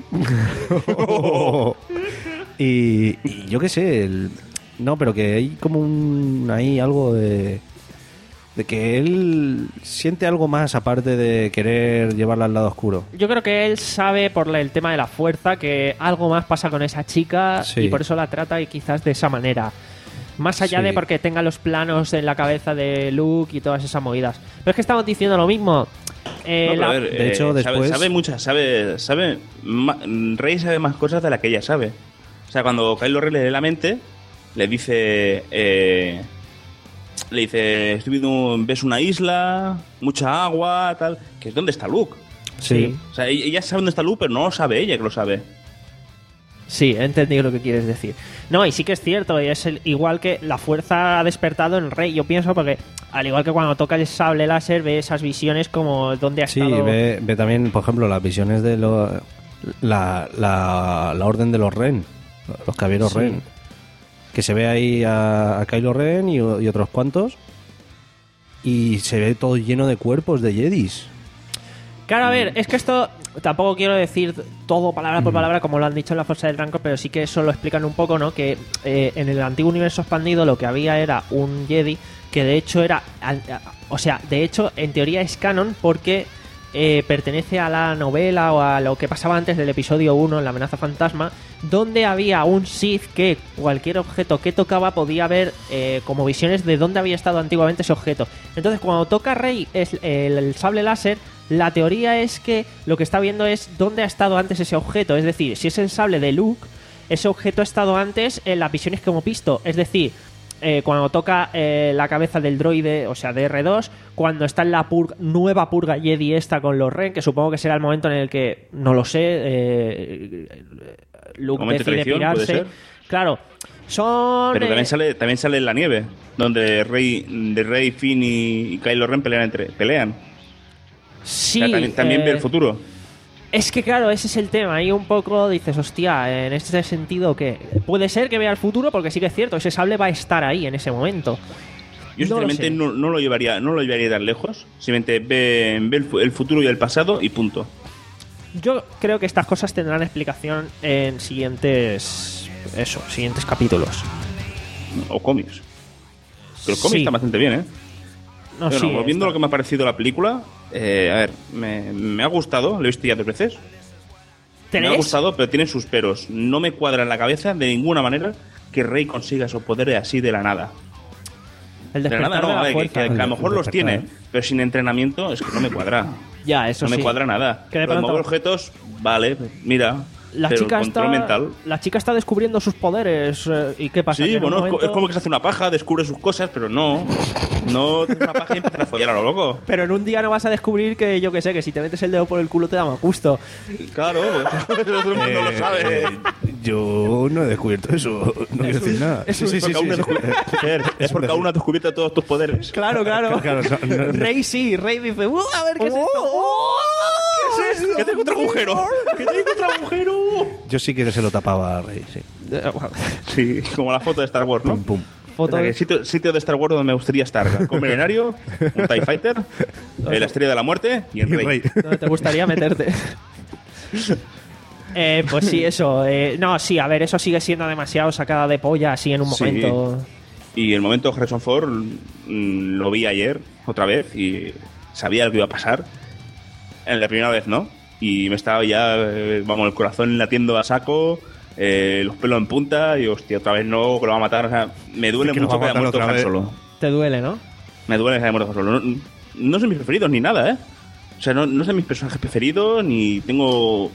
[SPEAKER 12] y, y yo qué sé, el- no, pero que hay como un ahí algo de de que él siente algo más aparte de querer llevarla al lado oscuro.
[SPEAKER 1] Yo creo que él sabe por el tema de la fuerza que algo más pasa con esa chica
[SPEAKER 12] Sí.
[SPEAKER 1] y por eso la trata y quizás de esa manera. Más allá
[SPEAKER 12] Sí.
[SPEAKER 1] de porque tenga los planos en la cabeza de Luke y todas esas movidas. Pero es que estamos diciendo lo mismo. Eh,
[SPEAKER 8] No, pero
[SPEAKER 1] la-
[SPEAKER 8] a ver,
[SPEAKER 12] de
[SPEAKER 8] eh,
[SPEAKER 12] hecho,
[SPEAKER 8] sabe,
[SPEAKER 12] después-
[SPEAKER 8] sabe muchas, sabe, sabe, ma- Rey sabe más cosas de las que ella sabe. O sea, cuando Kylo Ren le lee la mente, le dice, eh, le dice, estoy viendo, ves una isla, mucha agua, tal, que es donde está Luke.
[SPEAKER 12] Sí.
[SPEAKER 8] O sea, ella sabe dónde está Luke, pero no lo sabe ella que lo sabe.
[SPEAKER 1] Sí, he entendido lo que quieres decir. No, y sí que es cierto, y es el- igual que la fuerza ha despertado en Rey, yo pienso, porque al igual que cuando toca el sable láser, ve esas visiones como donde ha
[SPEAKER 12] Sí,
[SPEAKER 1] estado...
[SPEAKER 12] ve, ve también, por ejemplo, las visiones de lo- la, la, la orden de los Ren, los caballeros
[SPEAKER 1] Sí.
[SPEAKER 12] Ren. Que se ve ahí a, a Kylo Ren y, y otros cuantos. Y se ve todo lleno de cuerpos de Jedis.
[SPEAKER 1] Claro, a ver, es que esto tampoco quiero decir todo palabra
[SPEAKER 12] Mm.
[SPEAKER 1] por palabra como lo han dicho en la Fuerza del Rancor, pero sí que eso lo explican un poco, ¿no? Que eh, en el antiguo universo expandido lo que había era un Jedi que de hecho era... al- a- O sea, de hecho, en teoría es canon porque eh, pertenece a la novela o a lo que pasaba antes del episodio uno, en La amenaza fantasma, donde había un Sith que cualquier objeto que tocaba podía ver eh, como visiones de dónde había estado antiguamente ese objeto. Entonces, cuando toca Rey es el, el sable láser, la teoría es que lo que está viendo es dónde ha estado antes ese objeto. Es decir, si es el sable de Luke, ese objeto ha estado antes en las visiones que hemos visto. Es decir, eh, cuando toca eh, la cabeza del droide, o sea, de R dos, cuando está en la purga- nueva purga Jedi esta con los Ren, que supongo que será el momento en el que, no lo sé, eh, Luke
[SPEAKER 8] Momento de
[SPEAKER 1] decide
[SPEAKER 8] traición, ¿puede
[SPEAKER 1] pirarse.
[SPEAKER 8] ser?
[SPEAKER 1] Claro, son...
[SPEAKER 8] Pero
[SPEAKER 1] eh,
[SPEAKER 8] también sale, también sale en la nieve, donde Rey, de Rey, Finn y, y Kylo Ren pelean entre, pelean.
[SPEAKER 1] sí,
[SPEAKER 8] O sea, también, también
[SPEAKER 1] eh,
[SPEAKER 8] ve el futuro.
[SPEAKER 1] Es que claro, ese es el tema. Ahí un poco dices, hostia, en este sentido que puede ser que vea el futuro, porque sí que es cierto, ese sable va a estar ahí en ese momento.
[SPEAKER 8] Yo
[SPEAKER 1] No lo
[SPEAKER 8] sinceramente
[SPEAKER 1] sé.
[SPEAKER 8] no, no lo llevaría, no lo llevaría tan lejos. Simplemente ve, ve el, fu- el futuro y el pasado y punto.
[SPEAKER 1] Yo creo que estas cosas tendrán explicación en siguientes, eso, siguientes capítulos.
[SPEAKER 8] O cómics. Que los cómics
[SPEAKER 1] Sí.
[SPEAKER 8] están bastante bien, ¿eh?
[SPEAKER 1] No,
[SPEAKER 8] Bueno,
[SPEAKER 1] sí,
[SPEAKER 8] volviendo
[SPEAKER 1] está-
[SPEAKER 8] a lo que me ha parecido la película, eh, a ver, me, me ha gustado, lo he visto ya dos veces. Me
[SPEAKER 1] ¿Tres?
[SPEAKER 8] ha gustado, pero tiene sus peros. No me cuadra en la cabeza de ninguna manera que Rey consiga esos poderes así de la nada.
[SPEAKER 1] El
[SPEAKER 8] De la
[SPEAKER 1] despertar
[SPEAKER 8] nada no,
[SPEAKER 1] de la
[SPEAKER 8] a ver, que,
[SPEAKER 1] fuerza.
[SPEAKER 8] que- que a lo mejor
[SPEAKER 12] El
[SPEAKER 8] los
[SPEAKER 12] despertar.
[SPEAKER 8] tiene, pero sin entrenamiento es que no me cuadra.
[SPEAKER 1] Ya, eso
[SPEAKER 8] no
[SPEAKER 1] sí.
[SPEAKER 8] me cuadra nada.
[SPEAKER 1] Que de
[SPEAKER 8] Los
[SPEAKER 1] pronto-
[SPEAKER 8] mover objetos, vale, mira.
[SPEAKER 1] La
[SPEAKER 8] pero
[SPEAKER 1] chica
[SPEAKER 8] el control
[SPEAKER 1] está,
[SPEAKER 8] mental.
[SPEAKER 1] La chica está descubriendo sus poderes. eh, ¿Y qué pasa?
[SPEAKER 8] Sí,
[SPEAKER 1] Que en un
[SPEAKER 8] bueno, es co-
[SPEAKER 1] momento-
[SPEAKER 8] es como que se hace una paja, descubre sus cosas, pero no. No te hace una paja y empiezas a follar a lo loco.
[SPEAKER 1] Pero en un día no vas a descubrir que, yo que sé, que si te metes el dedo por el culo te da más gusto.
[SPEAKER 8] Claro, todo el mundo lo sabe.
[SPEAKER 12] Yo no he descubierto eso. No quiero decir nada.
[SPEAKER 8] Es porque aún no has descubierto- es porque aún no has descubierto todos tus poderes.
[SPEAKER 1] Claro, claro.
[SPEAKER 12] Claro, no, no, no.
[SPEAKER 1] Rey sí, Rey dice, "Uh, a ver qué es esto. ¡Oh! ¿Qué es esto?
[SPEAKER 8] ¿Qué tengo otro agujero? ¿Qué tengo otro agujero?
[SPEAKER 12] Yo sí que se lo tapaba a Rey, sí.
[SPEAKER 8] Sí, como la foto de Star Wars, ¿no?
[SPEAKER 12] Pum, pum.
[SPEAKER 1] Foto
[SPEAKER 8] O sea, que
[SPEAKER 1] de-
[SPEAKER 8] sitio, sitio de Star Wars donde me gustaría estar. Con Milenario, un TIE Fighter, eh, la Estrella de la Muerte y el
[SPEAKER 12] Y
[SPEAKER 8] Rey.
[SPEAKER 12] Rey.
[SPEAKER 1] ¿Dónde te gustaría meterte? Eh, pues sí, eso. eh, no, sí, a ver, eso sigue siendo demasiado sacada de polla así en un
[SPEAKER 8] Sí.
[SPEAKER 1] momento.
[SPEAKER 8] Y el momento de Harrison Ford mm, lo vi ayer, otra vez, y sabía lo que iba a pasar. En la primera vez, ¿no? Y me estaba ya, eh, vamos, el corazón latiendo a saco, eh, los pelos en punta, y hostia, otra vez no, que lo va a matar. O sea, me duele
[SPEAKER 12] Que lo
[SPEAKER 8] mucho
[SPEAKER 12] va a
[SPEAKER 8] que haya
[SPEAKER 12] matar
[SPEAKER 8] muerto
[SPEAKER 12] otra
[SPEAKER 8] Han
[SPEAKER 12] vez.
[SPEAKER 8] Solo.
[SPEAKER 1] Te duele, ¿no?
[SPEAKER 8] Me duele que haya muerto Han Solo. No, no son mis preferidos ni nada, ¿eh? O sea, no, no son mis personajes preferidos, ni tengo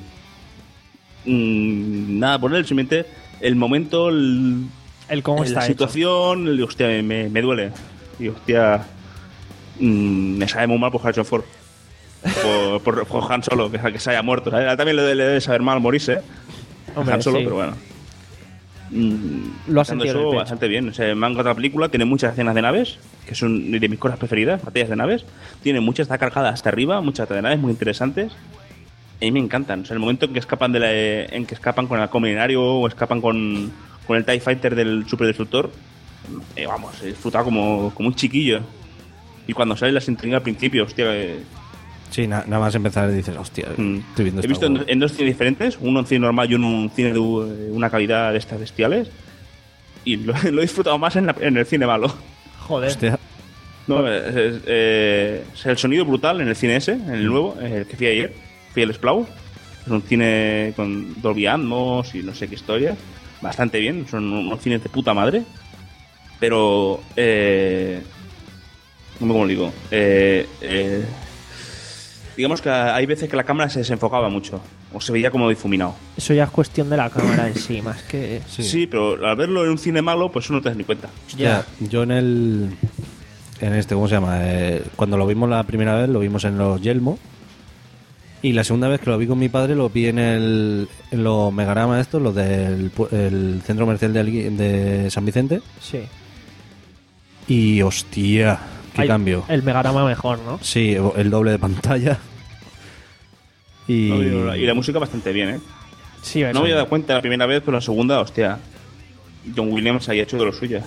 [SPEAKER 8] mm, nada por él, simplemente el momento, el,
[SPEAKER 1] El cómo
[SPEAKER 8] la
[SPEAKER 1] está hecho.
[SPEAKER 8] situación, el- hostia, me, me duele. Y hostia, mm, me sabe muy mal por Harrison Ford. Por, por, por Han Solo, que, que se haya muerto. ¿sabes? A él también le, le debe saber mal morirse.
[SPEAKER 1] Hombre,
[SPEAKER 8] Han Solo,
[SPEAKER 1] sí.
[SPEAKER 8] pero bueno. Mm,
[SPEAKER 1] Lo ha
[SPEAKER 8] quitando
[SPEAKER 1] sentido en el
[SPEAKER 8] eso
[SPEAKER 1] pecho.
[SPEAKER 8] bastante bien. O sea, me han encantado la película, tiene muchas escenas de naves, que son de mis cosas preferidas, batallas de naves. Tiene muchas, está cargada hasta arriba, muchas de naves muy interesantes. A mí me encantan. O sea, el momento en que escapan de la, en que escapan con el halcón milenario o escapan con, con el TIE Fighter del superdestructor, eh, vamos, he disfrutado como, como un chiquillo. Y cuando sale la sintonía al principio, hostia, eh,
[SPEAKER 12] Sí, na- nada más empezar y dices, hostia,
[SPEAKER 8] Mm.
[SPEAKER 12] estoy viendo
[SPEAKER 8] he
[SPEAKER 12] Star
[SPEAKER 8] visto en,
[SPEAKER 12] Wars.
[SPEAKER 8] en dos cines diferentes, uno en cine normal y uno en un cine de u- una calidad de estas bestiales. Y lo, lo he disfrutado más en, la- en el cine malo.
[SPEAKER 1] Joder.
[SPEAKER 12] Hostia.
[SPEAKER 8] No, es, es- eh, es el sonido brutal en el cine ese, en el nuevo, el que fui ayer. Fui al Splau. Es un cine con Dolby Atmos y no sé qué historia. Bastante bien, son unos cines de puta madre. Pero, eh, no me cómo lo digo. Eh, eh, digamos que hay veces que la cámara se desenfocaba mucho. O se veía como difuminado.
[SPEAKER 1] Eso ya es cuestión de la cámara en sí, más que...
[SPEAKER 8] Sí. pero al verlo en un cine malo, pues no te das ni cuenta.
[SPEAKER 12] Ya, yo en el. En este, ¿cómo se llama? Eh, cuando lo vimos la primera vez, lo vimos en los Yelmo. Y la segunda vez que lo vi con mi padre, lo vi en el. En los Megarama, estos, los del pu- el centro comercial de, Algui- de San Vicente.
[SPEAKER 1] Sí.
[SPEAKER 12] Y hostia, qué
[SPEAKER 1] Hay-
[SPEAKER 12] cambio.
[SPEAKER 1] El Megarama mejor, ¿no?
[SPEAKER 12] Sí, el doble de pantalla. Y.
[SPEAKER 8] No, y la música bastante bien, ¿eh?
[SPEAKER 1] Sí,
[SPEAKER 8] No
[SPEAKER 1] eso.
[SPEAKER 8] me había dado cuenta la primera vez, pero la segunda, hostia. John Williams había hecho de lo suyo.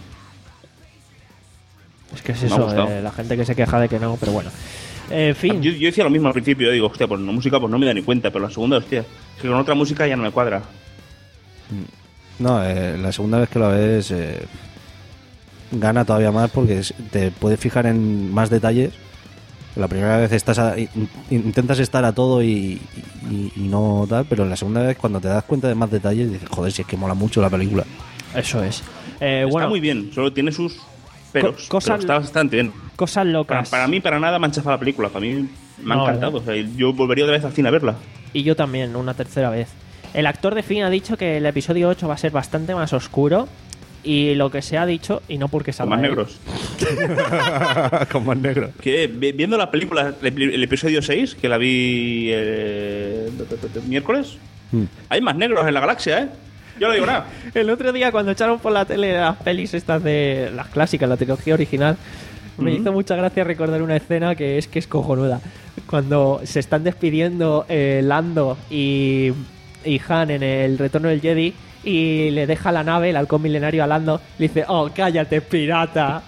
[SPEAKER 1] Es que es
[SPEAKER 8] Me ha
[SPEAKER 1] eso,
[SPEAKER 8] gustado.
[SPEAKER 1] eh, la gente que se queja de que no, pero bueno. En fin.
[SPEAKER 8] Yo, yo decía lo mismo al principio, digo, hostia, pues la música pues no me da ni cuenta, pero la segunda, hostia, es que con otra música ya no me cuadra.
[SPEAKER 12] No, eh, la segunda vez que lo ves eh, gana todavía más porque es- te puedes fijar en más detalles. La primera vez estás a- in- intentas estar a todo y, y- y no tal, pero la segunda vez cuando te das cuenta de más detalles dices, joder, si es que mola mucho la película.
[SPEAKER 1] Eso es. Eh,
[SPEAKER 8] Está
[SPEAKER 1] bueno,
[SPEAKER 8] muy bien, solo tiene sus peros,
[SPEAKER 1] Co- cosas-
[SPEAKER 8] pero está bastante bien.
[SPEAKER 1] cosas
[SPEAKER 8] Para,
[SPEAKER 1] locas.
[SPEAKER 8] para mí, para nada me ha enchafado la película, para mí me ha
[SPEAKER 1] No,
[SPEAKER 8] encantado. O sea, yo volvería otra vez al cine a verla.
[SPEAKER 1] Y yo también, una tercera vez. El actor de Finn ha dicho que el episodio ocho va a ser bastante más oscuro. Y lo que se ha dicho, y no porque
[SPEAKER 8] Con
[SPEAKER 1] salga
[SPEAKER 8] más
[SPEAKER 1] él.
[SPEAKER 8] negros.
[SPEAKER 12] Con más negro.
[SPEAKER 8] Que vi- viendo la película, el, el episodio seis, que la vi eh, miércoles,
[SPEAKER 12] Mm.
[SPEAKER 8] hay más negros en la galaxia, ¿eh? Yo no digo nada.
[SPEAKER 1] El otro día cuando echaron por la tele las pelis estas de las clásicas, la trilogía original, me
[SPEAKER 8] Ujú.
[SPEAKER 1] hizo mucha gracia recordar una escena que es que es cojonuda. Cuando se están despidiendo eh, Lando y, y Han en el Retorno del Jedi y le deja la nave, el halcón milenario a Lando, le dice, oh, cállate, pirata.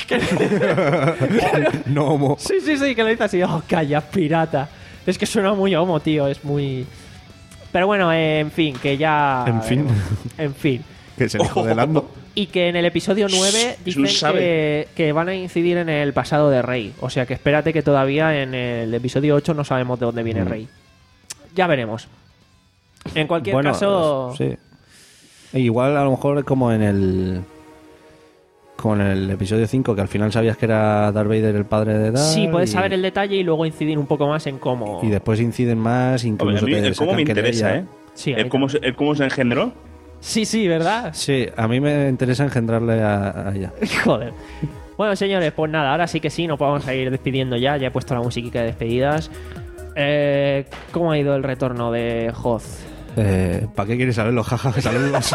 [SPEAKER 12] No, homo.
[SPEAKER 1] Sí, sí, sí, que lo dice así, oh, calla, pirata. Es que suena muy homo, tío, es muy... Pero bueno, eh, en fin, que ya...
[SPEAKER 12] En fin.
[SPEAKER 1] En fin.
[SPEAKER 12] Que es el hijo de Lando.
[SPEAKER 1] Y que en el episodio nueve
[SPEAKER 8] Shh,
[SPEAKER 1] dicen
[SPEAKER 8] no sabe.
[SPEAKER 1] que, que van a incidir en el pasado de Rey. O sea que espérate que todavía en el episodio ocho no sabemos de dónde viene
[SPEAKER 12] Mm.
[SPEAKER 1] Rey. Ya veremos. En cualquier
[SPEAKER 12] Bueno,
[SPEAKER 1] caso...
[SPEAKER 12] sí. E igual a lo mejor como en el con el episodio cinco, que al final sabías que era Darth Vader el padre de Darth.
[SPEAKER 1] Sí, puedes
[SPEAKER 12] y,
[SPEAKER 1] saber el detalle y luego incidir un poco más en cómo...
[SPEAKER 12] y después inciden más, incluso
[SPEAKER 8] Hombre, a mí
[SPEAKER 12] te
[SPEAKER 8] el cómo
[SPEAKER 12] sacan
[SPEAKER 8] me
[SPEAKER 12] que
[SPEAKER 8] interesa,
[SPEAKER 12] Leia-
[SPEAKER 8] ¿eh?
[SPEAKER 1] Sí,
[SPEAKER 8] ¿El cómo, se, ¿El cómo se engendró?
[SPEAKER 1] Sí, sí, ¿verdad?
[SPEAKER 12] Sí, a mí me interesa engendrarle a, a ella.
[SPEAKER 1] Joder. Bueno, señores, pues nada, ahora sí que sí, nos vamos a ir despidiendo ya. Ya he puesto la musiquita de despedidas. Eh, ¿Cómo ha ido el retorno de Hoth?
[SPEAKER 12] Eh, ¿Para qué quieres saberlo? Jaja, que saludos.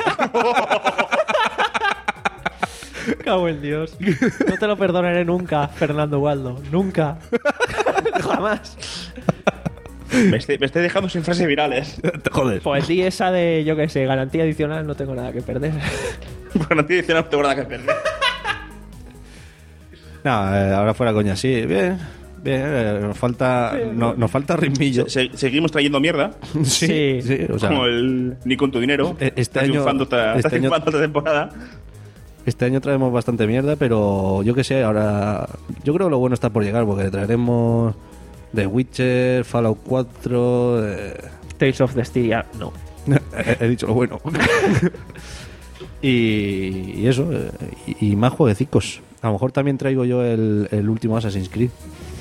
[SPEAKER 1] Cago en Dios. No te lo perdonaré nunca, Fernando Waldo. Nunca. Jamás.
[SPEAKER 8] Me estoy, me estoy dejando sin frases virales.
[SPEAKER 12] Joder.
[SPEAKER 1] Pues di esa de, yo qué sé, garantía adicional, no tengo nada que perder.
[SPEAKER 8] Garantía adicional, no tengo nada que perder.
[SPEAKER 12] No, eh, ahora fuera coña, sí. Bien, bien. Eh, nos falta no, nos falta ritmillo.
[SPEAKER 8] Se, se, seguimos trayendo mierda.
[SPEAKER 12] Sí, sí. O sea,
[SPEAKER 8] como el ni con tu dinero.
[SPEAKER 12] Este
[SPEAKER 8] está
[SPEAKER 12] año,
[SPEAKER 8] triunfando esta,
[SPEAKER 12] este
[SPEAKER 8] está
[SPEAKER 12] año,
[SPEAKER 8] triunfando esta temporada.
[SPEAKER 12] Este año traemos bastante mierda, pero yo que sé, ahora yo creo que lo bueno está por llegar, porque traeremos The Witcher, Fallout cuatro, eh...
[SPEAKER 1] Tales of Destiria, no.
[SPEAKER 12] he, he dicho lo bueno. y, y eso, eh, y, y más jueguecicos. A lo mejor también traigo yo el, el último Assassin's Creed.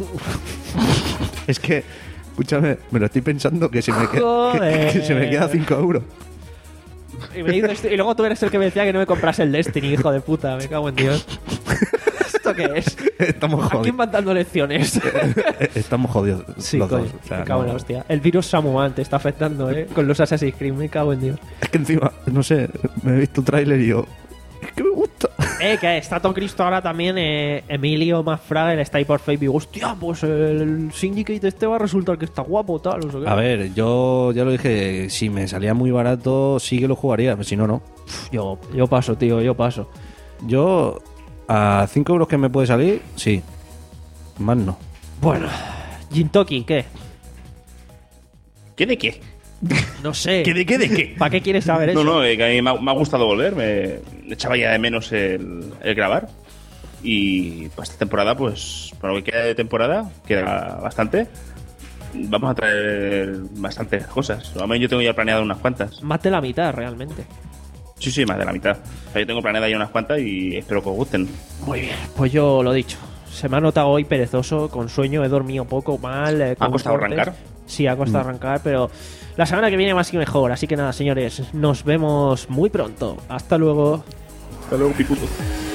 [SPEAKER 12] Es que, escúchame, me lo estoy pensando que se me, que, que, que se me queda cinco euros.
[SPEAKER 1] Y, me dices, y luego tú eres el que me decía que no me comprase el Destiny, hijo de puta. Me cago en Dios. ¿Esto qué es?
[SPEAKER 12] Estamos jodidos.
[SPEAKER 1] ¿A quién van dando lecciones?
[SPEAKER 12] Estamos jodidos.
[SPEAKER 1] Sí,
[SPEAKER 12] los
[SPEAKER 1] coño,
[SPEAKER 12] dos. O sea,
[SPEAKER 1] me cago en
[SPEAKER 12] no.
[SPEAKER 1] la hostia. El virus Samuman te está afectando, ¿eh? Con los Assassin's Creed, me cago en Dios.
[SPEAKER 12] Es que encima, no sé, me he visto el tráiler y yo... Es que me gusta.
[SPEAKER 1] Eh, que está todo Cristo ahora también. Eh, Emilio Masfragel está ahí por Facebook. Digo, hostia, pues el Syndicate este va a resultar que está guapo, tal. No sé qué.
[SPEAKER 12] A ver, yo ya lo dije, si me salía muy barato, sí que lo jugaría, pero si no, no.
[SPEAKER 1] Yo, yo paso, tío, yo paso.
[SPEAKER 12] Yo, a cinco euros que me puede salir, sí. Más no.
[SPEAKER 1] Bueno, Jintoki, ¿qué?
[SPEAKER 8] ¿Qué de qué?
[SPEAKER 1] No sé.
[SPEAKER 8] ¿Qué de qué de qué?
[SPEAKER 1] ¿Para qué quieres saber
[SPEAKER 8] No,
[SPEAKER 1] eso?
[SPEAKER 8] no, eh, que a mí me ha, me ha gustado volver. Me echaba ya de menos el, el grabar. Y para esta temporada, pues, para lo que queda de temporada, queda bastante. Vamos a traer bastantes cosas. A mí yo tengo ya planeado unas cuantas.
[SPEAKER 1] Más de la mitad, realmente.
[SPEAKER 8] Sí, sí, más de la mitad. O sea, yo tengo planeada ya unas cuantas y espero que os gusten.
[SPEAKER 1] Muy bien, pues yo lo dicho. Se me ha notado hoy perezoso, con sueño, he dormido poco, mal. Eh,
[SPEAKER 8] ¿Ha costado
[SPEAKER 1] cortes.
[SPEAKER 8] arrancar?
[SPEAKER 1] Sí, ha costado
[SPEAKER 8] Mm.
[SPEAKER 1] arrancar, pero la semana que viene más que mejor. Así que nada, señores, nos vemos muy pronto. Hasta luego.
[SPEAKER 8] Hasta luego, picudo.